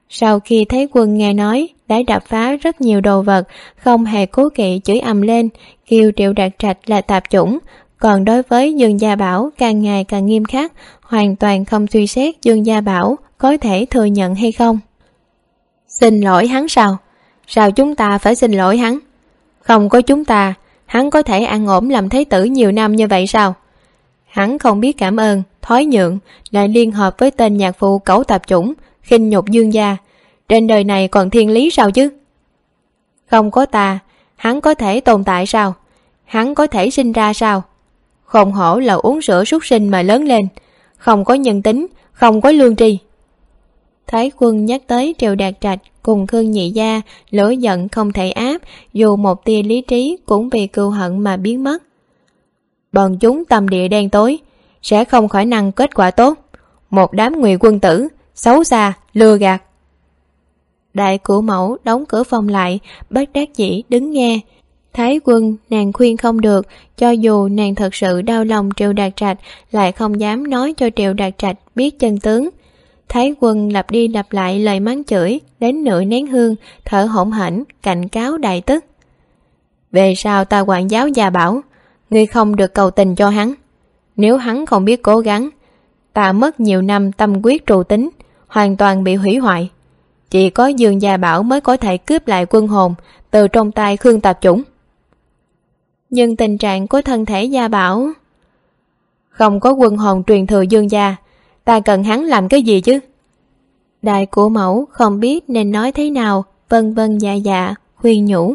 Sau khi Thái Quân nghe nói, đã đập phá rất nhiều đồ vật, không hề cố kỵ chửi ầm lên, kêu Triệu Đạt Trạch là tạp chủng. Còn đối với Dương Gia Bảo càng ngày càng nghiêm khắc, hoàn toàn không suy xét Dương Gia Bảo có thể thừa nhận hay không. Xin lỗi hắn sao? Sao chúng ta phải xin lỗi hắn? Không có chúng ta, hắn có thể an ổn làm thái tử nhiều năm như vậy sao? Hắn không biết cảm ơn, thói nhượng, lại liên hợp với tên nhạc phụ cẩu tạp chủng, khinh nhục Dương gia. Trên đời này còn thiên lý sao chứ? Không có ta, hắn có thể tồn tại sao? Hắn có thể sinh ra sao? Không hổ là uống sữa súc sinh mà lớn lên, không có nhân tính, không có lương tri. Thái Quân nhắc tới Triệu Đạt Trạch cùng Khương Nhị Gia, lửa giận không thể áp, dù một tia lý trí cũng vì cừu hận mà biến mất. Bọn chúng tâm địa đen tối, sẽ không khả năng kết quả tốt. Một đám ngụy quân tử, xấu xa, lừa gạt. Đại Cửu Mẫu đóng cửa phòng lại, bất đắc dĩ đứng nghe. Thái Quân nàng khuyên không được, cho dù nàng thật sự đau lòng Triệu Đạt Trạch, lại không dám nói cho Triệu Đạt Trạch biết chân tướng. Thái Quân lặp đi lặp lại lời mắng chửi, đến nửa nén hương, thở hổn hển, cảnh cáo đại tức. Về sau ta quản giáo Gia Bảo, ngươi không được cầu tình cho hắn. Nếu hắn không biết cố gắng, ta mất nhiều năm tâm quyết trụ tính, hoàn toàn bị hủy hoại. Chỉ có Dương Gia Bảo mới có thể cướp lại quân hồn từ trong tay Khương tạp chủng. Nhưng tình trạng của thân thể Gia Bảo... Không có quân hồn truyền thừa Dương gia, ta cần hắn làm cái gì chứ? Đại Cửu Mẫu không biết nên nói thế nào, vân vân dạ dạ, khuyên nhủ.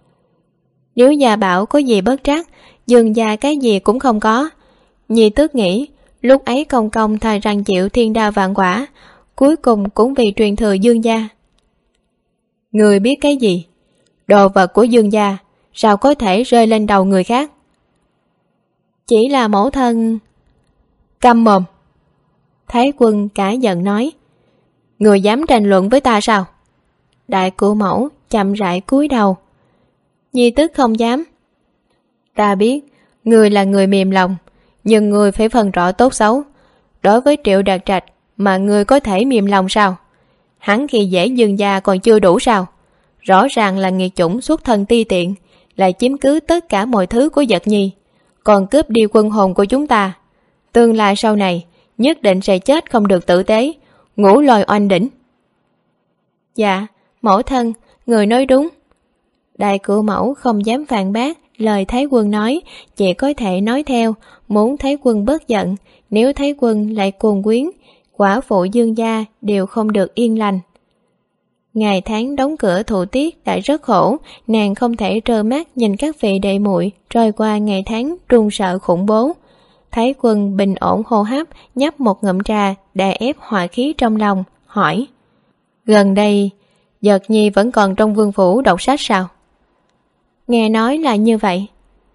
Nếu Gia Bảo có gì bất trắc, Dương gia cái gì cũng không có. Nhi Tước nghĩ, lúc ấy công công thà rằng chịu thiên đao vạn quả, cuối cùng cũng vì truyền thừa Dương gia. Người biết cái gì? Đồ vật của Dương gia sao có thể rơi lên đầu người khác? Chỉ là mẫu thân... Câm mồm! Thái Quân cả giận nói. Người dám tranh luận với ta sao? Đại Cửu Mẫu chậm rãi cúi đầu. Nhi Tước không dám. Ta biết người là người mềm lòng, nhưng người phải phân rõ tốt xấu. Đối với Triệu Đạt Trạch mà người có thể mềm lòng sao? Hắn khi dễ Dương gia còn chưa đủ sao? Rõ ràng là nghiệt chủng xuất thân ti tiện, lại chiếm cứ tất cả mọi thứ của Dật Nhi, còn cướp đi quân hồn của chúng ta. Tương lai sau này nhất định sẽ chết không được tử tế, ngũ lôi oanh đỉnh. Dạ, mẫu thân, người nói đúng. Đại Cửu Mẫu không dám phản bác lời Thái Quân nói, chỉ có thể nói theo, muốn Thái Quân bớt giận. Nếu Thái Quân lại cuồng quyến, quả phụ Dương gia đều không được yên lành. Ngày tháng đóng cửa thủ tiết đã rất khổ, nàng không thể trơ mắt nhìn các vị đệ muội trôi qua ngày tháng run sợ khủng bố. Thái Quân bình ổn hô hấp, nhấp một ngụm trà, đè ép hỏa khí trong lòng, hỏi. Gần đây, Dật Nhi vẫn còn trong vương phủ đọc sách sao? Nghe nói là như vậy.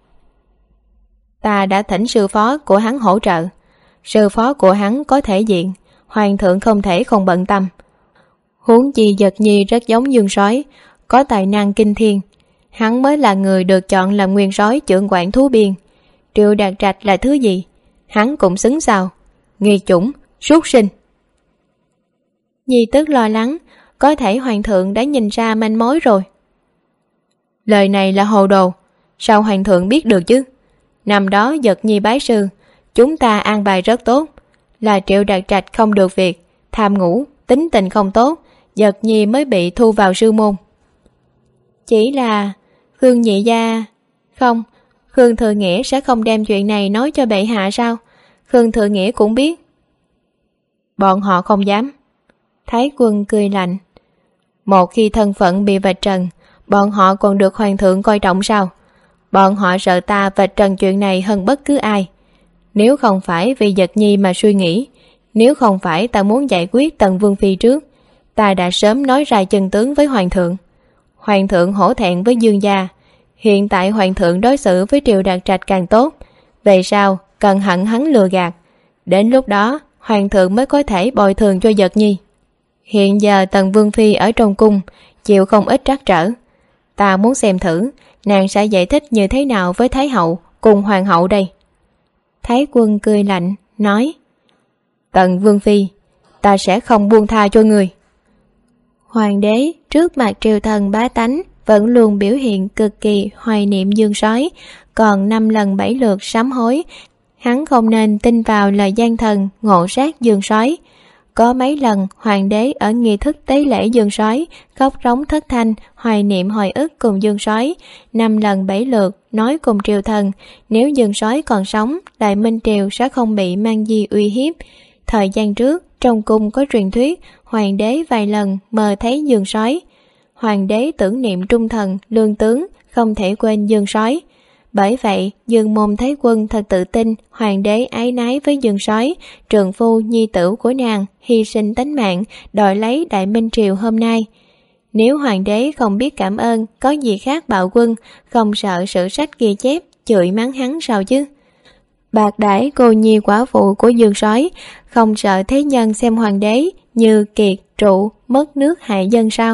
Ta đã thỉnh sư phó của hắn hỗ trợ. Sư phó của hắn có thể diện, hoàng thượng không thể không bận tâm. Huống chi Dật Nhi rất giống Dương Sói, có tài năng kinh thiên. Hắn mới là người được chọn làm nguyên sói trưởng quản thú biên. Triệu Đạt Trạch là thứ gì? Hắn cũng xứng sao? Nghi chủng, súc sinh. Nhi Tước lo lắng, có thể hoàng thượng đã nhìn ra manh mối rồi. Lời này là hồ đồ, sao hoàng thượng biết được chứ? Năm đó Dật Nhi bái sư, chúng ta an bài rất tốt, là Triệu Đạt Trạch không được việc, tham ngủ, tính tình không tốt, Dật Nhi mới bị thu vào sư môn. Chỉ là Khương Nhị Gia... Không, Khương Thừa Nghĩa sẽ không đem chuyện này nói cho bệ hạ sao? Khương Thừa Nghĩa cũng biết. Bọn họ không dám. Thái Quân cười lạnh. Một khi thân phận bị vạch trần, bọn họ còn được hoàng thượng coi trọng sao? Bọn họ sợ ta vạch trần chuyện này hơn bất cứ ai. Nếu không phải vì Dật Nhi mà suy nghĩ, nếu không phải ta muốn giải quyết Tần Vương Phi trước, ta đã sớm nói ra chân tướng với hoàng thượng. Hoàng thượng hổ thẹn với Dương gia. Hiện tại hoàng thượng đối xử với Triệu Đạt Trạch càng tốt, về sau cần hận hắn lừa gạt. Đến lúc đó hoàng thượng mới có thể bồi thường cho Dật Nhi. Hiện giờ Tần Vương Phi ở trong cung, chịu không ít trắc trở. Ta muốn xem thử nàng sẽ giải thích như thế nào với Thái hậu cùng hoàng hậu đây. Thái Quân cười lạnh, nói. Tần Vương Phi, ta sẽ không buông tha cho người. Hoàng đế trước mặt triều thần bá tánh vẫn luôn biểu hiện cực kỳ hoài niệm Dương Soái, còn 5 lần 7 lượt sám hối, hắn không nên tin vào lời gian thần ngộ sát Dương Soái. Có mấy lần hoàng đế ở nghi thức tế lễ Dương Soái khóc rống thất thanh, hoài niệm hồi ức cùng Dương Soái, 5 lần 7 lượt nói cùng triều thần, nếu Dương Soái còn sống, Đại Minh triều sẽ không bị mang di uy hiếp. Thời gian trước, trong cung có truyền thuyết, hoàng đế vài lần mơ thấy Dương Soái. Hoàng đế tưởng niệm trung thần, lương tướng, không thể quên Dương Soái. Bởi vậy, Dương Môn Thái Quân thật tự tin hoàng đế ái nái với Dương Soái, trượng phu nhi tử của nàng, hy sinh tánh mạng, đòi lấy Đại Minh triều hôm nay. Nếu hoàng đế không biết cảm ơn, có gì khác bạo quân, không sợ sử sách ghi chép, chửi mắng hắn sao chứ? Bạc đãi cô nhi quả phụ của Dương Soái, không sợ thế nhân xem hoàng đế như kiệt trụ, mất nước hại dân sao?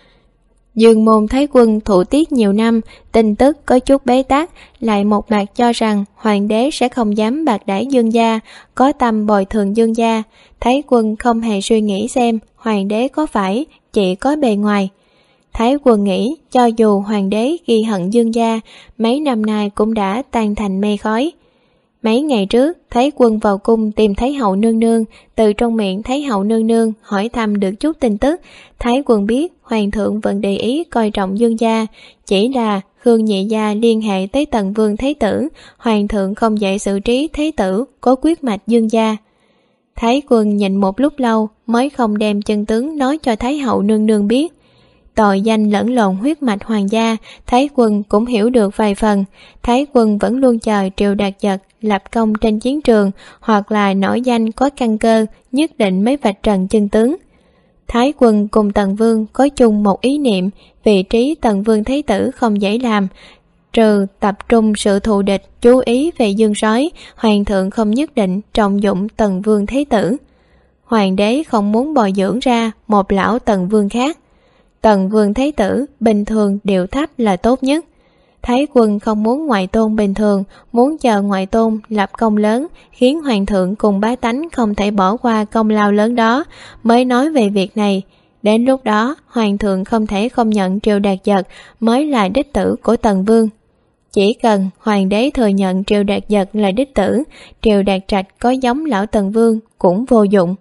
Dương Môn Thái Quân thủ tiết nhiều năm, tin tức có chút bế tắc, lại một mặt cho rằng hoàng đế sẽ không dám bạc đãi Dương gia, có tâm bồi thường Dương gia. Thái Quân không hề suy nghĩ xem hoàng đế có phải chỉ có bề ngoài. Thái Quân nghĩ cho dù hoàng đế ghi hận Dương gia, mấy năm nay cũng đã tan thành mây khói. Mấy ngày trước, Thái Quân vào cung tìm Thái hậu nương nương, từ trong miệng Thái hậu nương nương hỏi thăm được chút tin tức. Thái Quân biết hoàng thượng vẫn để ý coi trọng Dương gia, chỉ là Khương nhị gia liên hệ tới Tần Vương Thái tử, hoàng thượng không dạy xử trí Thái tử có quyết mạch Dương gia. Thái Quân nhìn một lúc lâu mới không đem chân tướng nói cho Thái hậu nương nương biết. Tội danh lẫn lộn huyết mạch hoàng gia, Thái Quân cũng hiểu được vài phần. Thái Quân vẫn luôn chờ Triệu Đạt Giật lập công trên chiến trường, hoặc là nổi danh có căn cơ, nhất định mới vạch trần chân tướng. Thái Quân cùng Tần Vương có chung một ý niệm, vị trí Tần Vương Thái tử không dễ làm, trừ tập trung sự thù địch chú ý về Dương Soái, hoàng thượng không nhất định trọng dụng Tần Vương Thái tử. Hoàng đế không muốn bồi dưỡng ra một lão Tần Vương khác. Tần Vương Thái tử bình thường điệu thấp là tốt nhất. Thái Quân không muốn ngoại tôn bình thường, muốn chờ ngoại tôn lập công lớn, khiến hoàng thượng cùng bá tánh không thể bỏ qua công lao lớn đó, mới nói về việc này. Đến lúc đó, hoàng thượng không thể không nhận Triệu Đạt Giật mới là đích tử của Tần Vương. Chỉ cần hoàng đế thừa nhận Triệu Đạt Giật là đích tử, Triệu Đạt Trạch có giống lão Tần Vương cũng vô dụng.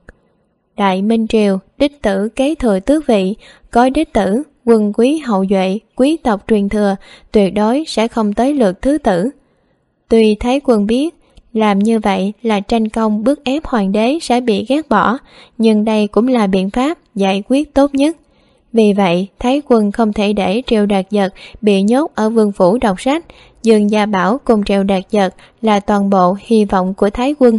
Đại Minh triều, đích tử kế thừa tước vị, có đích tử, quân quý hậu duệ, quý tộc truyền thừa, tuyệt đối sẽ không tới lượt thứ tử. Tuy Thái Quân biết, làm như vậy là tranh công bức ép hoàng đế sẽ bị ghét bỏ, nhưng đây cũng là biện pháp giải quyết tốt nhất. Vì vậy, Thái Quân không thể để Triệu Đạt Giật bị nhốt ở vương phủ đọc sách. Dương Gia Bảo cùng Triệu Đạt Giật là toàn bộ hy vọng của Thái Quân.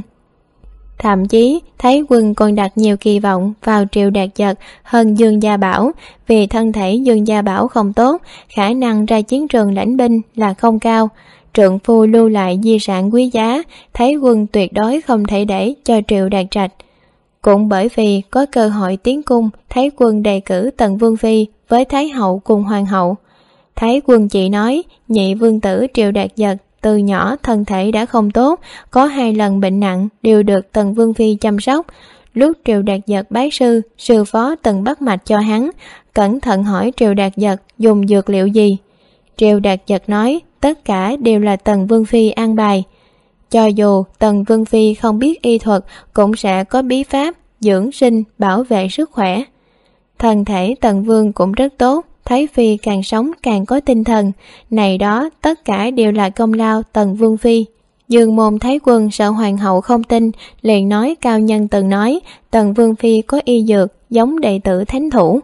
Thậm chí, Thái Quân còn đặt nhiều kỳ vọng vào Triệu Đạt Giật hơn Dương Gia Bảo, vì thân thể Dương Gia Bảo không tốt, khả năng ra chiến trường lãnh binh là không cao. Trượng phu lưu lại di sản quý giá, Thái Quân tuyệt đối không thể để cho Triệu Đạt Trạch. Cũng bởi vì có cơ hội tiến cung, Thái Quân đề cử Tần Vương Phi với Thái hậu cùng Hoàng hậu. Thái Quân chỉ nói, nhị vương tử Triệu Đạt Giật từ nhỏ thân thể đã không tốt, có 2 lần bệnh nặng đều được Tần Vương Phi chăm sóc. Lúc Triệu Đạt Giật bái sư, sư phó từng bắt mạch cho hắn, cẩn thận hỏi Triệu Đạt Giật dùng dược liệu gì. Triệu Đạt Giật nói tất cả đều là Tần Vương Phi an bài. Cho dù Tần Vương Phi không biết y thuật, cũng sẽ có bí pháp dưỡng sinh bảo vệ sức khỏe. Thân thể Tần Vương cũng rất tốt, Thái Phi càng sống càng có tinh thần. Này đó tất cả đều là công lao Tần Vương Phi. Dương Môn Thái Quân sợ hoàng hậu không tin, liền nói cao nhân từng nói Tần Vương Phi có y dược giống đệ tử thánh thủ.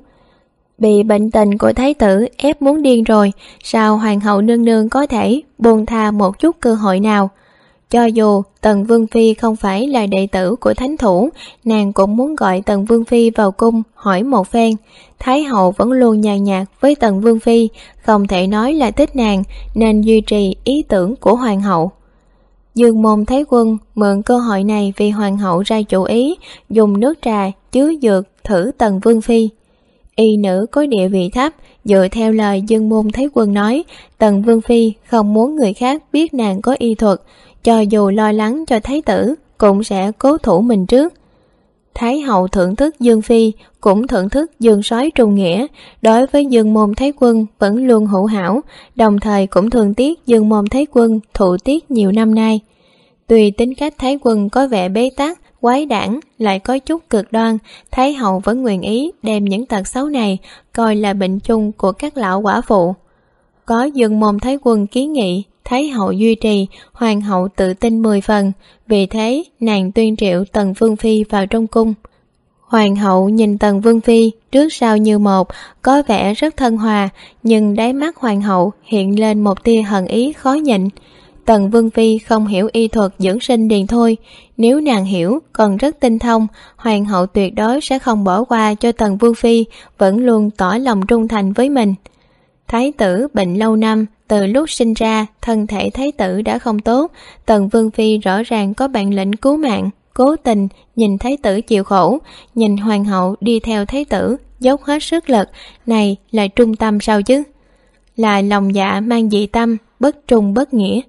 Bị bệnh tình của thái tử ép muốn điên rồi, sao hoàng hậu nương nương có thể buông tha một chút cơ hội nào? Cho dù Tần Vương Phi không phải là đệ tử của thánh thủ, nàng cũng muốn gọi Tần Vương Phi vào cung hỏi một phen. Thái hậu vẫn luôn nhàn nhạt với Tần Vương Phi, không thể nói là thích nàng, nên duy trì ý tưởng của hoàng hậu. Dương Môn Thái Quân mượn cơ hội này vì hoàng hậu ra chủ ý, dùng nước trà chứa dược thử Tần Vương Phi. Y nữ có địa vị thấp, dựa theo lời Dương Môn Thái Quân nói, Tần Vương Phi không muốn người khác biết nàng có y thuật, cho dù lo lắng cho thái tử cũng sẽ cố thủ mình trước. Thái hậu thưởng thức Dương Phi, cũng thưởng thức Dương soái trung nghĩa, đối với Dương môn Thái quân vẫn luôn hữu hảo, đồng thời cũng thương tiếc Dương môn Thái quân thụ tiết nhiều năm nay. Tuy tính cách Thái quân có vẻ bế tắc, quái đản, lại có chút cực đoan, Thái hậu vẫn nguyện ý đem những tật xấu này coi là bệnh chung của các lão quả phụ. Có Dương môn Thái quân kiến nghị, Thái hậu duy trì, hoàng hậu tự tin 10 phần, vì thế nàng tuyên triệu Tần Vương Phi vào trong cung. Hoàng hậu nhìn Tần Vương Phi trước sau như một, có vẻ rất thân hòa, nhưng đáy mắt hoàng hậu hiện lên một tia hận ý khó nhịn. Tần Vương Phi không hiểu y thuật dưỡng sinh điền thôi, nếu nàng hiểu còn rất tinh thông, hoàng hậu tuyệt đối sẽ không bỏ qua cho Tần Vương Phi, vẫn luôn tỏ lòng trung thành với mình. Thái tử bệnh lâu năm, từ lúc sinh ra thân thể thái tử đã không tốt, Tần Vương Phi rõ ràng có bản lĩnh cứu mạng, cố tình nhìn thái tử chịu khổ, nhìn hoàng hậu đi theo thái tử dốc hết sức lực, này là trung tâm sao chứ? Là lòng dạ mang dị tâm, bất trung bất nghĩa.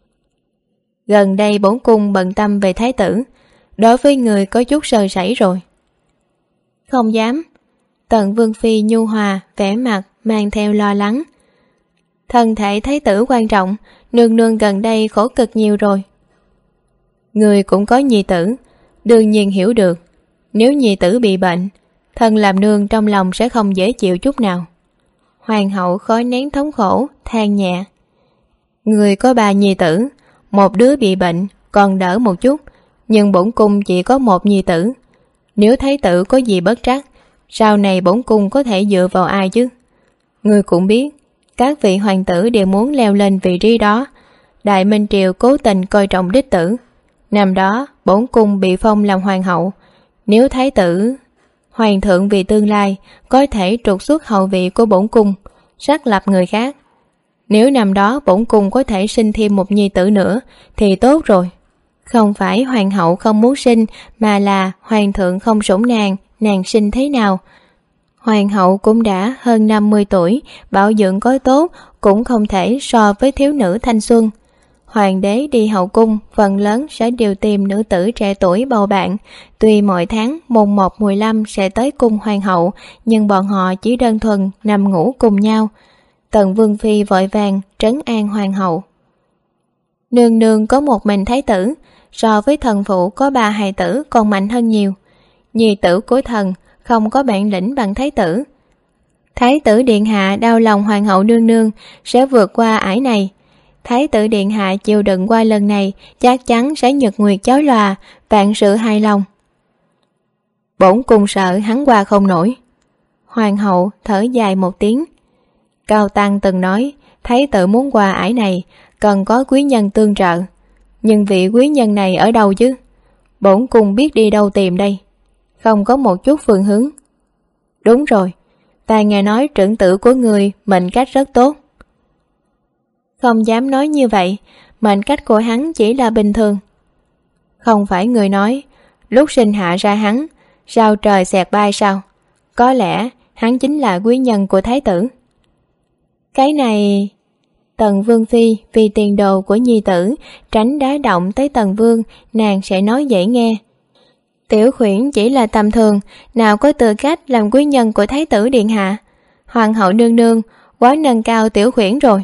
Gần đây bổn cung bận tâm về thái tử, đối với người có chút sơ sẩy rồi. Không dám. Tần Vương Phi nhu hòa, vẻ mặt mang theo lo lắng. Thân thể thái tử quan trọng, nương nương gần đây khổ cực nhiều rồi. Người cũng có nhi tử, đương nhiên hiểu được, nếu nhi tử bị bệnh, thân làm nương trong lòng sẽ không dễ chịu chút nào. Hoàng hậu khó nén thống khổ, than nhẹ. Người có 3 nhi tử, một đứa bị bệnh còn đỡ một chút, nhưng bổn cung chỉ có một nhi tử. Nếu thái tử có gì bất trắc, sau này bổn cung có thể dựa vào ai chứ? Người cũng biết, các vị hoàng tử đều muốn leo lên vị trí đó. Đại Minh Triều cố tình coi trọng đích tử. Năm đó bổn cung bị phong làm hoàng hậu, nếu thái tử hoàng thượng vì tương lai có thể trục xuất hậu vị của bổn cung, xác lập người khác. Nếu năm đó bổn cung có thể sinh thêm một nhi tử nữa thì tốt rồi. Không phải hoàng hậu không muốn sinh, mà là hoàng thượng không sủng nàng sinh thế nào? Hoàng hậu cũng đã hơn 50 tuổi, bảo dưỡng có tốt cũng không thể so với thiếu nữ thanh xuân. Hoàng đế đi hậu cung phần lớn sẽ đều tìm nữ tử trẻ tuổi bầu bạn. Tuy mỗi tháng mùng 1, 15 sẽ tới cung hoàng hậu, nhưng bọn họ chỉ đơn thuần nằm ngủ cùng nhau. Tần Vương Phi vội vàng trấn an hoàng hậu. Nương nương có một mình thái tử, so với thần phụ có 3 hài tử còn mạnh hơn nhiều. Nhi tử của thần không có bản lĩnh bằng thái tử. Thái tử điện hạ đau lòng hoàng hậu nương nương sẽ vượt qua ải này. Thái tử điện hạ chịu đựng qua lần này chắc chắn sẽ nhật nguyệt chói lòa, vạn sự hài lòng. Bổn cung sợ hắn qua không nổi. Hoàng hậu thở dài một tiếng. Cao Tăng từng nói thái tử muốn qua ải này cần có quý nhân tương trợ, nhưng vị quý nhân này ở đâu chứ? Bổn cung biết đi đâu tìm đây, không có một chút phương hướng. Đúng rồi, ta nghe nói trưởng tử của người mệnh cách rất tốt. Không dám nói như vậy, mệnh cách của hắn chỉ là bình thường. Không phải người nói lúc sinh hạ ra hắn sao trời xẹt bay sao? Có lẽ hắn chính là quý nhân của thái tử. Cái này... Tần Vương Phi vì tiền đồ của nhi tử tránh đá động tới Tần Vương, nàng sẽ nói dễ nghe. Tiểu khuyển chỉ là tầm thường, nào có tư cách làm quý nhân của thái tử điện hạ. Hoàng hậu nương nương quá nâng cao tiểu khuyển rồi.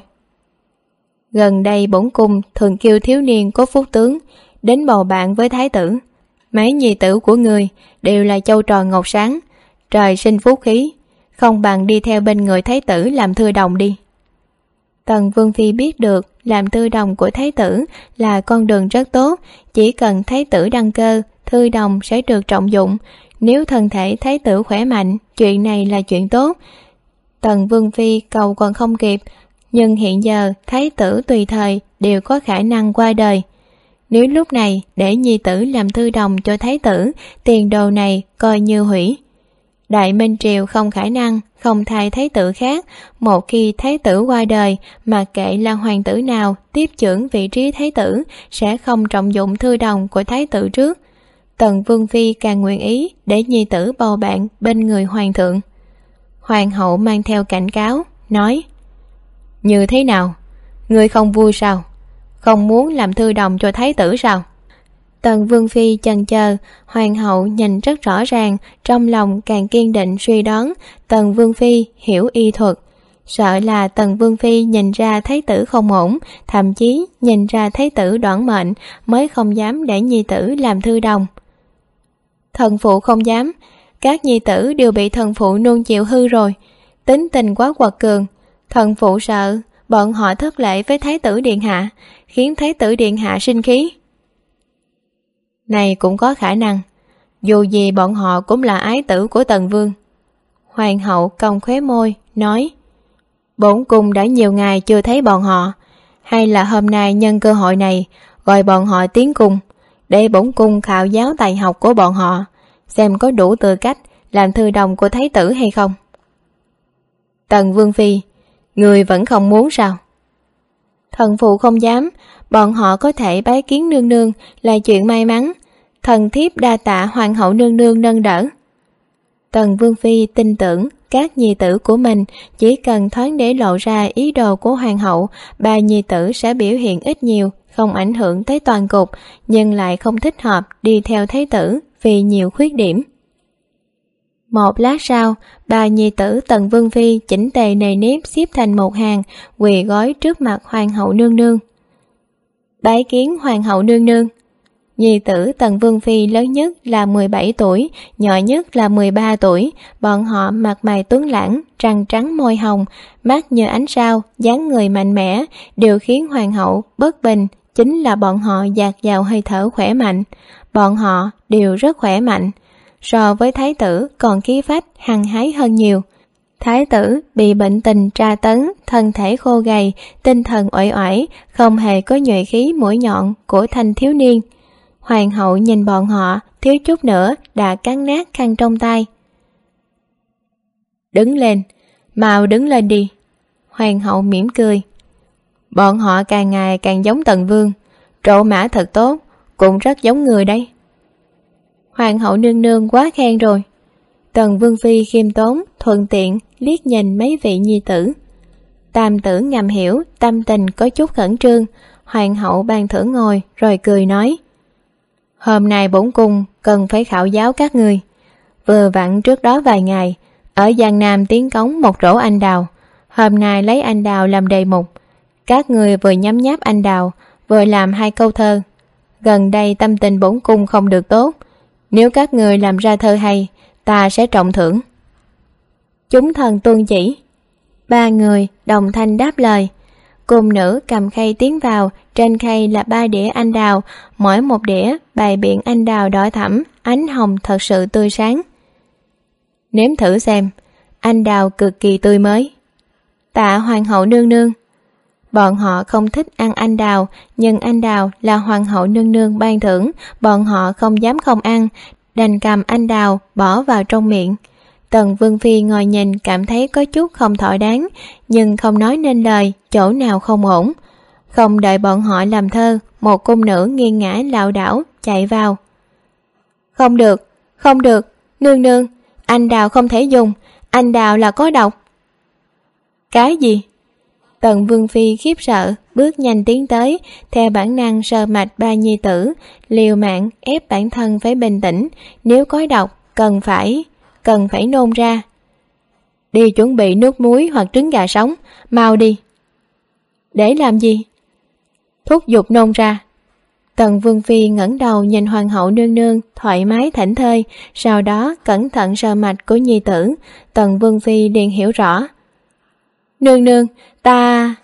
Gần đây bổn cung thường kêu thiếu niên có phúc tướng đến bầu bạn với thái tử. Mấy nhi tử của người đều là châu tròn ngọc sáng, trời sinh phúc khí, không bằng đi theo bên người thái tử làm thư đồng đi. Tần Vương Phi biết được làm thư đồng của thái tử là con đường rất tốt, chỉ cần thái tử đăng cơ, thư đồng sẽ được trọng dụng. Nếu thân thể thái tử khỏe mạnh, chuyện này là chuyện tốt. Tần Vương Phi cầu còn không kịp, nhưng hiện giờ thái tử tùy thời đều có khả năng qua đời. Nếu lúc này để nhi tử làm thư đồng cho thái tử, tiền đồ này coi như hủy. Đại Minh Triều không khả năng không thay thái tử khác. Một khi thái tử qua đời, mà kệ là hoàng tử nào tiếp chưởng vị trí thái tử sẽ không trọng dụng thư đồng của thái tử trước. Tần Vương Phi càng nguyện ý để nhi tử bầu bạn bên người hoàng thượng. Hoàng hậu mang theo cảnh cáo, nói: Như thế nào? Ngươi không vui sao? Không muốn làm thư đồng cho thái tử sao? Tần Vương Phi chần chờ, hoàng hậu nhìn rất rõ ràng, trong lòng càng kiên định suy đoán Tần Vương Phi hiểu y thuật. Sợ là Tần Vương Phi nhìn ra thái tử không ổn, thậm chí nhìn ra thái tử đoản mệnh, mới không dám để nhi tử làm thư đồng. Thần phụ không dám, các nhi tử đều bị thần phụ nuông chịu hư rồi, tính tình quá quật cường. Thần phụ sợ bọn họ thất lễ với thái tử điện hạ, khiến thái tử điện hạ sinh khí. Này cũng có khả năng, dù gì bọn họ cũng là ái tử của Tần Vương. Hoàng hậu cong khóe môi, nói: Bổn cung đã nhiều ngày chưa thấy bọn họ, hay là hôm nay nhân cơ hội này gọi bọn họ tiến cung, để bổn cung khảo giáo tài học của bọn họ, xem có đủ tư cách làm thư đồng của thái tử hay không. Tần Vương Phi, người vẫn không muốn sao? Thần phụ không dám, bọn họ có thể bái kiến nương nương là chuyện may mắn, thần thiếp đa tạ hoàng hậu nương nương nâng đỡ. Tần Vương Phi tin tưởng các nhi tử của mình, chỉ cần thoáng để lộ ra ý đồ của hoàng hậu, ba nhi tử sẽ biểu hiện ít nhiều, không ảnh hưởng tới toàn cục, nhưng lại không thích hợp đi theo thái tử vì nhiều khuyết điểm. Một lát sau, ba nhi tử Tần Vương Phi chỉnh tề nề nếp xếp thành một hàng, quỳ gối trước mặt hoàng hậu nương nương. Bái kiến hoàng hậu nương nương. Nhi tử Tần Vương Phi lớn nhất là 17 tuổi, nhỏ nhất là 13 tuổi, bọn họ mặt mày tuấn lãng, răng trắng môi hồng, mắt như ánh sao, dáng người mạnh mẽ, đều khiến hoàng hậu bất bình, chính là bọn họ dạt dào hơi thở khỏe mạnh. Bọn họ đều rất khỏe mạnh, so với thái tử còn khí phách hăng hái hơn nhiều. Thái tử bị bệnh tình tra tấn, thân thể khô gầy, tinh thần uể oải, không hề có nhuệ khí mũi nhọn của thanh thiếu niên. Hoàng hậu nhìn bọn họ, thiếu chút nữa đã cắn nát khăn trong tay. Đứng lên, mau đứng lên đi. Hoàng hậu mỉm cười. Bọn họ càng ngày càng giống Tần Vương, trổ mã thật tốt, cũng rất giống người đấy. Hoàng hậu nương nương quá khen rồi. Tần Vương Phi khiêm tốn, thuận tiện liếc nhìn mấy vị nhi tử. Tam tử ngầm hiểu, tâm tình có chút khẩn trương. Hoàng hậu ban thưởng ngồi rồi cười nói: Hôm nay bổn cung cần phải khảo giáo các ngươi. Vừa vặn trước đó vài ngày, ở Giang Nam tiến cống một rổ anh đào. Hôm nay lấy anh đào làm đề mục. Các ngươi vừa nhấm nháp anh đào, vừa làm 2 câu thơ. Gần đây tâm tình bổn cung không được tốt. Nếu các ngươi làm ra thơ hay, ta sẽ trọng thưởng. Chúng thần tuân chỉ. 3 người đồng thanh đáp lời. Cung nữ cầm khay tiến vào, trên khay là 3 đĩa anh đào, mỗi một đĩa bày biện anh đào đỏ thẫm, ánh hồng thật sự tươi sáng. Nếm thử xem, anh đào cực kỳ tươi mới. Tạ hoàng hậu nương nương. Bọn họ không thích ăn anh đào, nhưng anh đào là hoàng hậu nương nương ban thưởng, bọn họ không dám không ăn, đành cầm anh đào bỏ vào trong miệng. Tần Vương Phi ngồi nhìn cảm thấy có chút không thỏa đáng, nhưng không nói nên lời, chỗ nào không ổn. Không đợi bọn họ làm thơ, một cung nữ nghiêng ngã lảo đảo chạy vào. Không được, không được, nương nương, anh đào không thể dùng, anh đào là có độc. Cái gì? Tần Vương Phi khiếp sợ, bước nhanh tiến tới, theo bản năng sờ mạch 3 nhi tử, liều mạng ép bản thân phải bình tĩnh, nếu có độc cần phải nôn ra. Đi chuẩn bị nước muối hoặc trứng gà sống, mau đi. Để làm gì? Thúc giục nôn ra. Tần Vương Phi ngẩng đầu nhìn hoàng hậu nương nương thoải mái thảnh thơi, sau đó cẩn thận sờ mạch của nhi tử. Tần Vương Phi liền hiểu rõ. Nương nương, ta...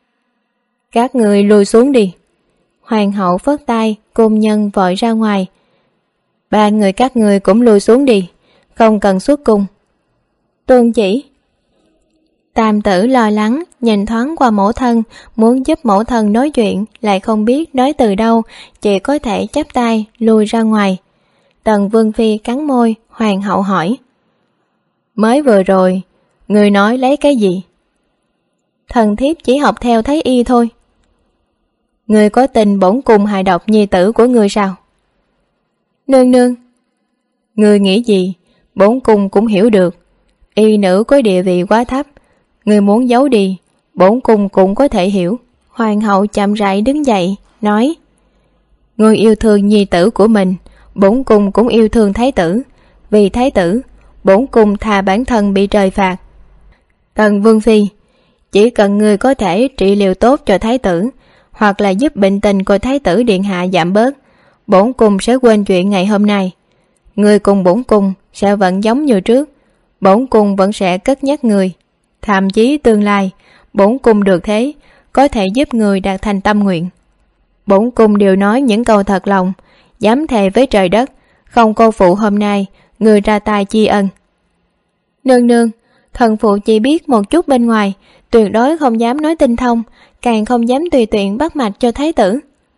Các người lùi xuống đi. Hoàng hậu phất tay, cung nhân vội ra ngoài. 3 người các người cũng lùi xuống đi, không cần xuất cung. Tuân chỉ. Tam tử lo lắng nhìn thoáng qua mẫu thân, muốn giúp mẫu thân nói chuyện, lại không biết nói từ đâu, chỉ có thể chắp tay lùi ra ngoài. Tần Vương Phi cắn môi, hoàng hậu hỏi. Mới vừa rồi, người nói lấy cái gì? Thần thiếp chỉ học theo thái y thôi. Người có tin bổn cung hại độc nhi tử của người sao? Nương nương. Người nghĩ gì, bổn cung cũng hiểu được. Y nữ có địa vị quá thấp, người muốn giấu đi, bổn cung cũng có thể hiểu. Hoàng hậu chậm rãi đứng dậy, nói. Ngươi yêu thương nhi tử của mình, bổn cung cũng yêu thương thái tử. Vì thái tử, bổn cung thà bản thân bị trời phạt. Tần Vương Phi, chỉ cần ngươi có thể trị liệu tốt cho thái tử, hoặc là giúp bệnh tình của thái tử điện hạ giảm bớt, bổn cung sẽ quên chuyện ngày hôm nay. Ngươi cùng bổn cung sẽ vẫn giống như trước, bổn cung vẫn sẽ cất nhắc người. Thậm chí tương lai, bổn cung được thế, có thể giúp người đạt thành tâm nguyện. Bổn cung đều nói những câu thật lòng, dám thề với trời đất, không cô phụ hôm nay người ra tay tri ân. Nương nương, thần phụ chỉ biết một chút bên ngoài, tuyệt đối không dám nói tinh thông, càng không dám tùy tiện bắt mạch cho thái tử.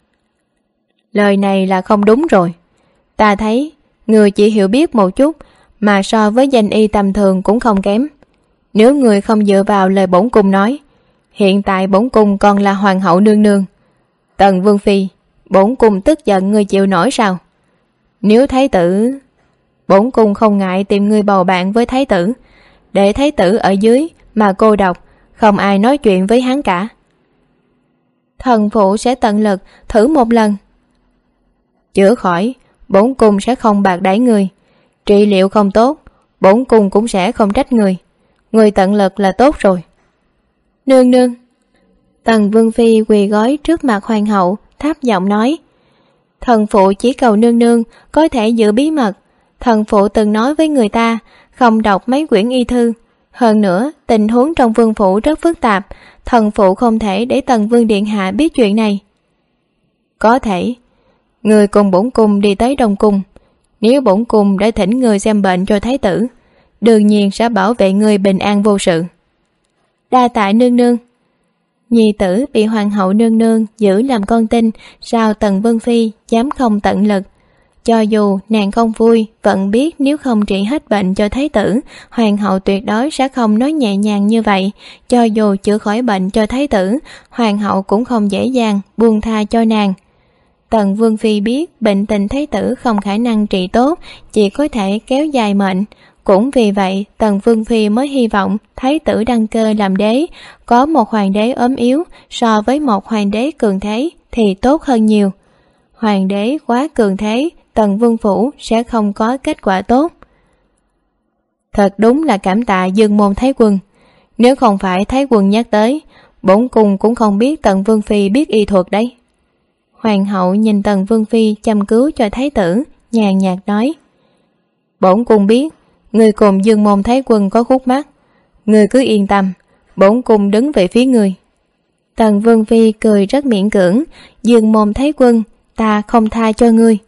Lời này là không đúng rồi. Ta thấy người chỉ hiểu biết một chút, mà so với danh y tầm thường cũng không kém. Nếu người không dựa vào lời bổn cung nói, hiện tại bổn cung còn là hoàng hậu nương nương. Tần Vương Phi, bổn cung tức giận người chịu nổi sao? Nếu thái tử, bổn cung không ngại tìm người bầu bạn với thái tử, để thái tử ở dưới mà cô độc, không ai nói chuyện với hắn cả. Thần phụ sẽ tận lực thử một lần. Chữa khỏi, bổn cung sẽ không bạc đãi người. Trị liệu không tốt, bổn cung cũng sẽ không trách người. Người tận lực là tốt rồi. Nương nương. Tần Vương Phi quỳ gối trước mặt hoàng hậu, thấp giọng nói: Thần phụ chỉ cầu nương nương có thể giữ bí mật. Thần phụ từng nói với người ta không đọc mấy quyển y thư. Hơn nữa, tình huống trong vương phủ rất phức tạp, thần phụ không thể để Tần Vương điện hạ biết chuyện này. Có thể, người cùng bổn cung đi tới Đông Cung. Nếu bổn cung đã thỉnh người xem bệnh cho thái tử, đương nhiên sẽ bảo vệ người bình an vô sự. Đa tạ nương nương. Nhi tử bị hoàng hậu nương nương giữ làm con tin, sao Tần Vương Phi dám không tận lực. Cho dù nàng không vui, vẫn biết nếu không trị hết bệnh cho thái tử, hoàng hậu tuyệt đối sẽ không nói nhẹ nhàng như vậy. Cho dù chữa khỏi bệnh cho thái tử, hoàng hậu cũng không dễ dàng buông tha cho nàng. Tần Vương Phi biết bệnh tình thái tử không khả năng trị tốt, chỉ có thể kéo dài mệnh. Cũng vì vậy, Tần Vương Phi mới hy vọng thái tử đăng cơ làm đế, có một hoàng đế ốm yếu so với một hoàng đế cường thế thì tốt hơn nhiều. Hoàng đế quá cường thế, Tần Vương Phủ sẽ không có kết quả tốt. Thật đúng là cảm tạ Dương Môn Thái Quân. Nếu không phải Thái Quân nhắc tới, bổn cung cũng không biết Tần Vương Phi biết y thuật đấy. Hoàng hậu nhìn Tần Vương Phi chăm cứu cho thái tử, nhàn nhạt nói: Bổn cung biết người cùng Dương Môn Thái Quân có khúc mắc, người cứ yên tâm, bổn cung đứng về phía người. Tần Vương Phi cười rất miễn cưỡng: Dương Môn Thái Quân, ta không tha cho ngươi.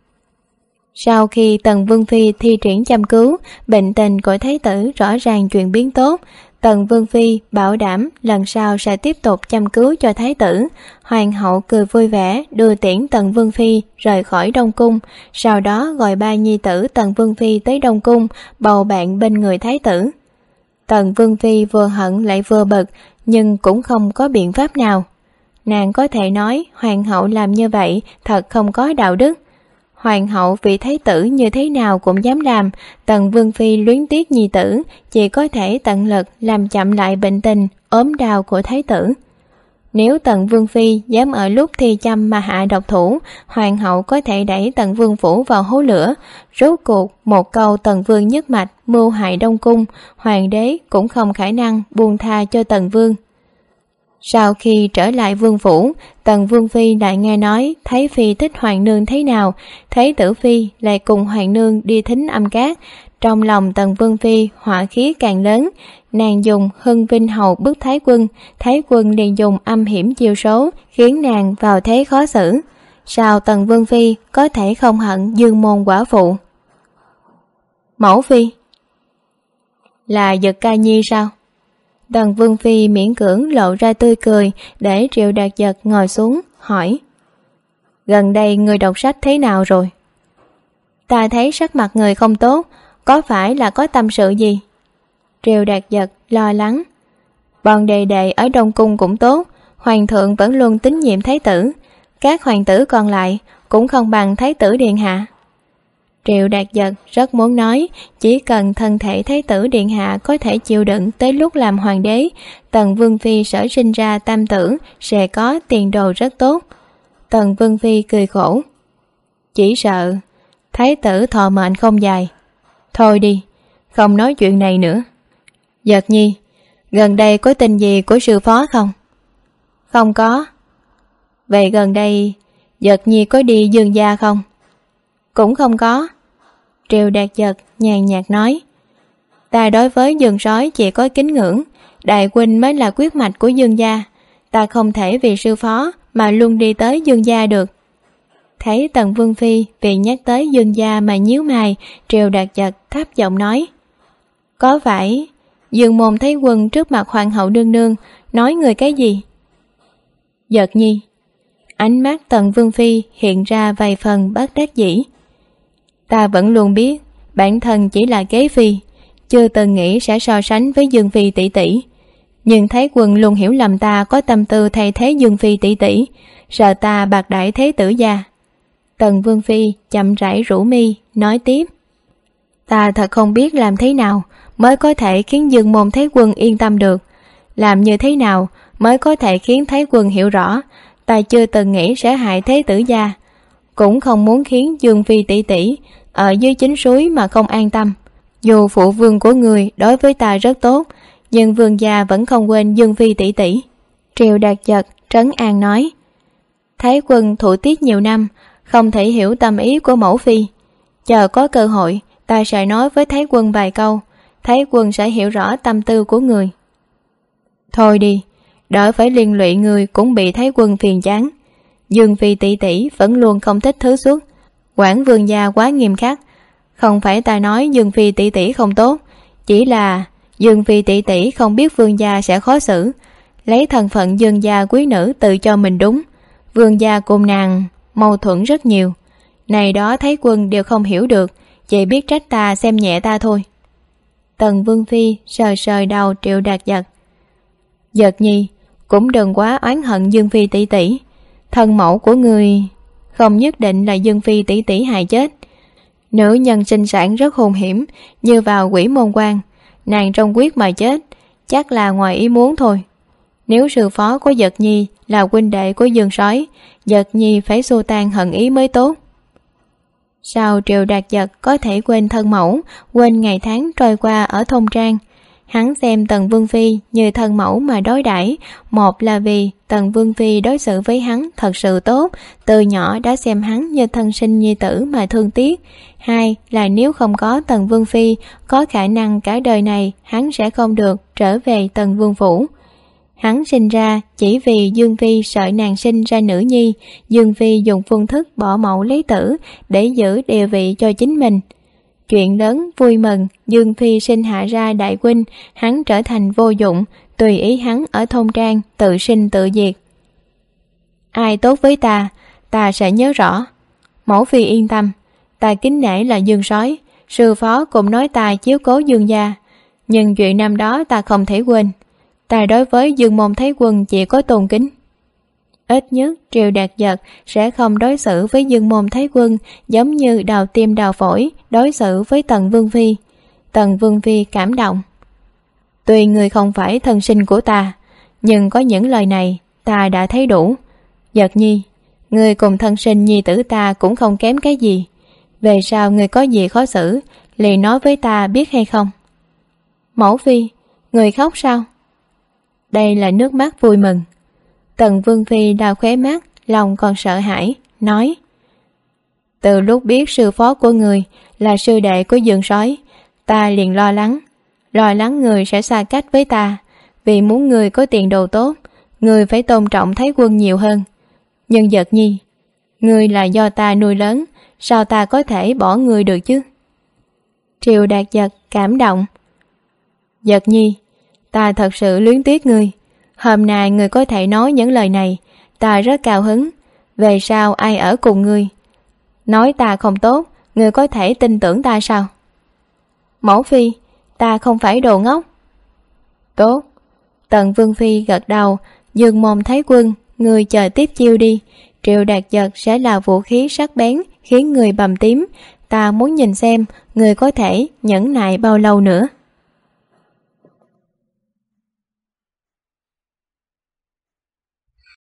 Sau khi Tần Vương Phi thi triển chăm cứu, bệnh tình của thái tử rõ ràng chuyển biến tốt. Tần Vương Phi bảo đảm lần sau sẽ tiếp tục chăm cứu cho thái tử. Hoàng hậu cười vui vẻ đưa tiễn Tần Vương Phi rời khỏi Đông Cung, sau đó gọi ba nhi tử Tần Vương Phi tới Đông Cung bầu bạn bên người thái tử. Tần Vương Phi vừa hận lại vừa bực, nhưng cũng không có biện pháp nào. Nàng có thể nói hoàng hậu làm như vậy thật không có đạo đức. Hoàng hậu vì thái tử như thế nào cũng dám làm, Tần Vương Phi luyến tiếc nhi tử, chỉ có thể tận lực làm chậm lại bệnh tình ốm đau của thái tử. Nếu Tần Vương Phi dám ở lúc thi châm mà hạ độc thủ, hoàng hậu có thể đẩy Tần Vương Phủ vào hố lửa. Rốt cuộc một câu Tần Vương nhất mạch mưu hại Đông Cung, hoàng đế cũng không khả năng buông tha cho Tần Vương. Sau khi trở lại vương phủ, Tần Vương Phi lại nghe nói Thái Phi thích hoàng nương thế nào, Thái tử Phi lại cùng hoàng nương đi thính âm cát. Trong lòng Tần Vương Phi hỏa khí càng lớn, nàng dùng hưng vinh hầu bức Thái Quân, Thái Quân liền dùng âm hiểm chiêu số khiến nàng vào thế khó xử. Sao Tần Vương Phi có thể không hận Dương Môn quả phụ? Mẫu Phi là Giật Ca Nhi sao? Tần Vương Phi miễn cưỡng lộ ra tươi cười để Triệu Đạt Giật ngồi xuống, hỏi: Gần đây người đọc sách thế nào rồi? Ta thấy sắc mặt người không tốt, có phải là có tâm sự gì? Triệu Đạt Giật lo lắng: Bọn đệ đệ ở Đông Cung cũng tốt, hoàng thượng vẫn luôn tín nhiệm thái tử, các hoàng tử còn lại cũng không bằng thái tử điện hạ. Triệu Đạt Giật rất muốn nói, chỉ cần thân thể thái tử điện hạ có thể chịu đựng tới lúc làm hoàng đế, Tần Vương Phi sở sinh ra tam tử sẽ có tiền đồ rất tốt. Tần Vương Phi cười khổ. Chỉ sợ thái tử thọ mệnh không dài. Thôi đi, không nói chuyện này nữa. Giật Nhi, gần đây có tin gì của sư phó không? Không có. Vậy gần đây Giật Nhi có đi Dương gia không? Cũng không có. Triệu Đạt Giật nhàn nhạt nói. Ta đối với Dương sói chỉ có kính ngưỡng, đại huynh mới là quyết mạch của Dương gia. Ta không thể vì sư phó mà luôn đi tới Dương gia được. Thấy Tần Vương Phi vì nhắc tới Dương gia mà nhíu mày, Triệu Đạt Giật thấp giọng nói. Có phải Dương môn thấy quân trước mặt hoàng hậu nương nương nói người cái gì? Giật Nhi. Ánh mắt Tần Vương Phi hiện ra vài phần bất đắc dĩ. Ta vẫn luôn biết bản thân chỉ là kế phi, chưa từng nghĩ sẽ so sánh với Dương Phi tỷ tỷ. Nhưng Thái quân luôn hiểu lầm ta có tâm tư thay thế Dương Phi tỷ tỷ, sợ ta bạc đãi thế tử gia. Tần Vương Phi chậm rãi rũ mi nói tiếp. Ta thật không biết làm thế nào mới có thể khiến Dương môn Thái quân yên tâm được. Làm như thế nào mới có thể khiến Thái quân hiểu rõ ta chưa từng nghĩ sẽ hại thế tử gia, cũng không muốn khiến Dương Phi tỷ tỷ ở dưới chính suối mà không an tâm. Dù phụ vương của người đối với ta rất tốt, nhưng vương gia vẫn không quên Dương Phi tỷ tỷ. Triệu Đạt Giật trấn an nói. Thái quân thủ tiết nhiều năm, không thể hiểu tâm ý của mẫu phi. Chờ có cơ hội, ta sẽ nói với Thái quân vài câu, Thái quân sẽ hiểu rõ tâm tư của người. Thôi đi, đỡ phải liên lụy người cũng bị Thái quân phiền chán. Dương Phi tỷ tỷ vẫn luôn không thích thứ xuất, quản vương gia quá nghiêm khắc. Không phải ta nói Dương Phi tỷ tỷ không tốt, chỉ là Dương Phi tỷ tỷ không biết vương gia sẽ khó xử, lấy thân phận Dương gia quý nữ tự cho mình đúng. Vương gia cùng nàng mâu thuẫn rất nhiều, này đó Thái quân đều không hiểu được, chỉ biết trách ta xem nhẹ ta thôi. Tần Vương Phi sờ sờ đầu Triệu Đạt Giật. Giật Nhi, cũng đừng quá oán hận Dương Phi tỷ tỷ. Thân mẫu của người không nhất định là Dương Phi tỷ tỷ hại chết. Nữ nhân sinh sản rất hung hiểm, như vào quỷ môn quan, nàng trong quyết mà chết, chắc là ngoài ý muốn thôi. Nếu sư phó của Giật Nhi là huynh đệ của Dương sói, Giật Nhi phải xua tan hận ý mới tốt. Sao Triệu Đạt Giật có thể quên thân mẫu, quên ngày tháng trôi qua ở thôn trang? Hắn xem Tần Vương Phi như thân mẫu mà đối đãi, một là vì Tần Vương Phi đối xử với hắn thật sự tốt, từ nhỏ đã xem hắn như thân sinh nhi tử mà thương tiếc. Hai là nếu không có Tần Vương Phi, có khả năng cả đời này hắn sẽ không được trở về Tần Vương Phủ. Hắn sinh ra chỉ vì Dương Phi sợ nàng sinh ra nữ nhi, Dương Phi dùng phương thức bỏ mẫu lấy tử để giữ địa vị cho chính mình. Chuyện lớn vui mừng, Dương Phi sinh hạ ra đại huynh, hắn trở thành vô dụng, tùy ý hắn ở thôn trang tự sinh tự diệt. Ai tốt với ta sẽ nhớ rõ. Mẫu phi yên tâm, ta kính nể là Dương sói, sư phó cũng nói ta chiếu cố Dương gia, nhưng chuyện năm đó ta không thể quên. Ta đối với Dương môn Thái quân chỉ có tôn kính. Ít nhất Triệu Đạt Giật sẽ không đối xử với Dương môn Thái quân giống như đào tim đào phổi đối xử với Tần Vương Phi. Tần Vương Phi cảm động. Tuy người không phải thân sinh của ta, nhưng có những lời này ta đã thấy đủ. Giật Nhi, người cùng thân sinh nhi tử ta cũng không kém cái gì. Về sau người có gì khó xử, liền nói với ta biết hay không? Mẫu Phi, người khóc sao? Đây là nước mắt vui mừng. Tần Vương Phi đào khóe mắt, lòng còn sợ hãi, nói. Từ lúc biết sư phó của người là sư đệ của Dương sói, ta liền lo lắng người sẽ xa cách với ta. Vì muốn người có tiền đồ tốt, người phải tôn trọng Thái quân nhiều hơn. Nhưng Giật Nhi, người là do ta nuôi lớn, sao ta có thể bỏ người được chứ? Triệu Đạt Giật cảm động. Giật Nhi, ta thật sự luyến tiếc ngươi. Hôm nay ngươi có thể nói những lời này, ta rất cao hứng. Về sau ai ở cùng ngươi nói ta không tốt, ngươi có thể tin tưởng ta sao? Mẫu Phi, ta không phải đồ ngốc. Tốt. Tần Vương Phi gật đầu. Dương môn Thái quân, ngươi chờ tiếp chiêu đi. Triệu Đạt Giật sẽ là vũ khí sắc bén khiến người bầm tím. Ta muốn nhìn xem người có thể nhẫn nại bao lâu nữa.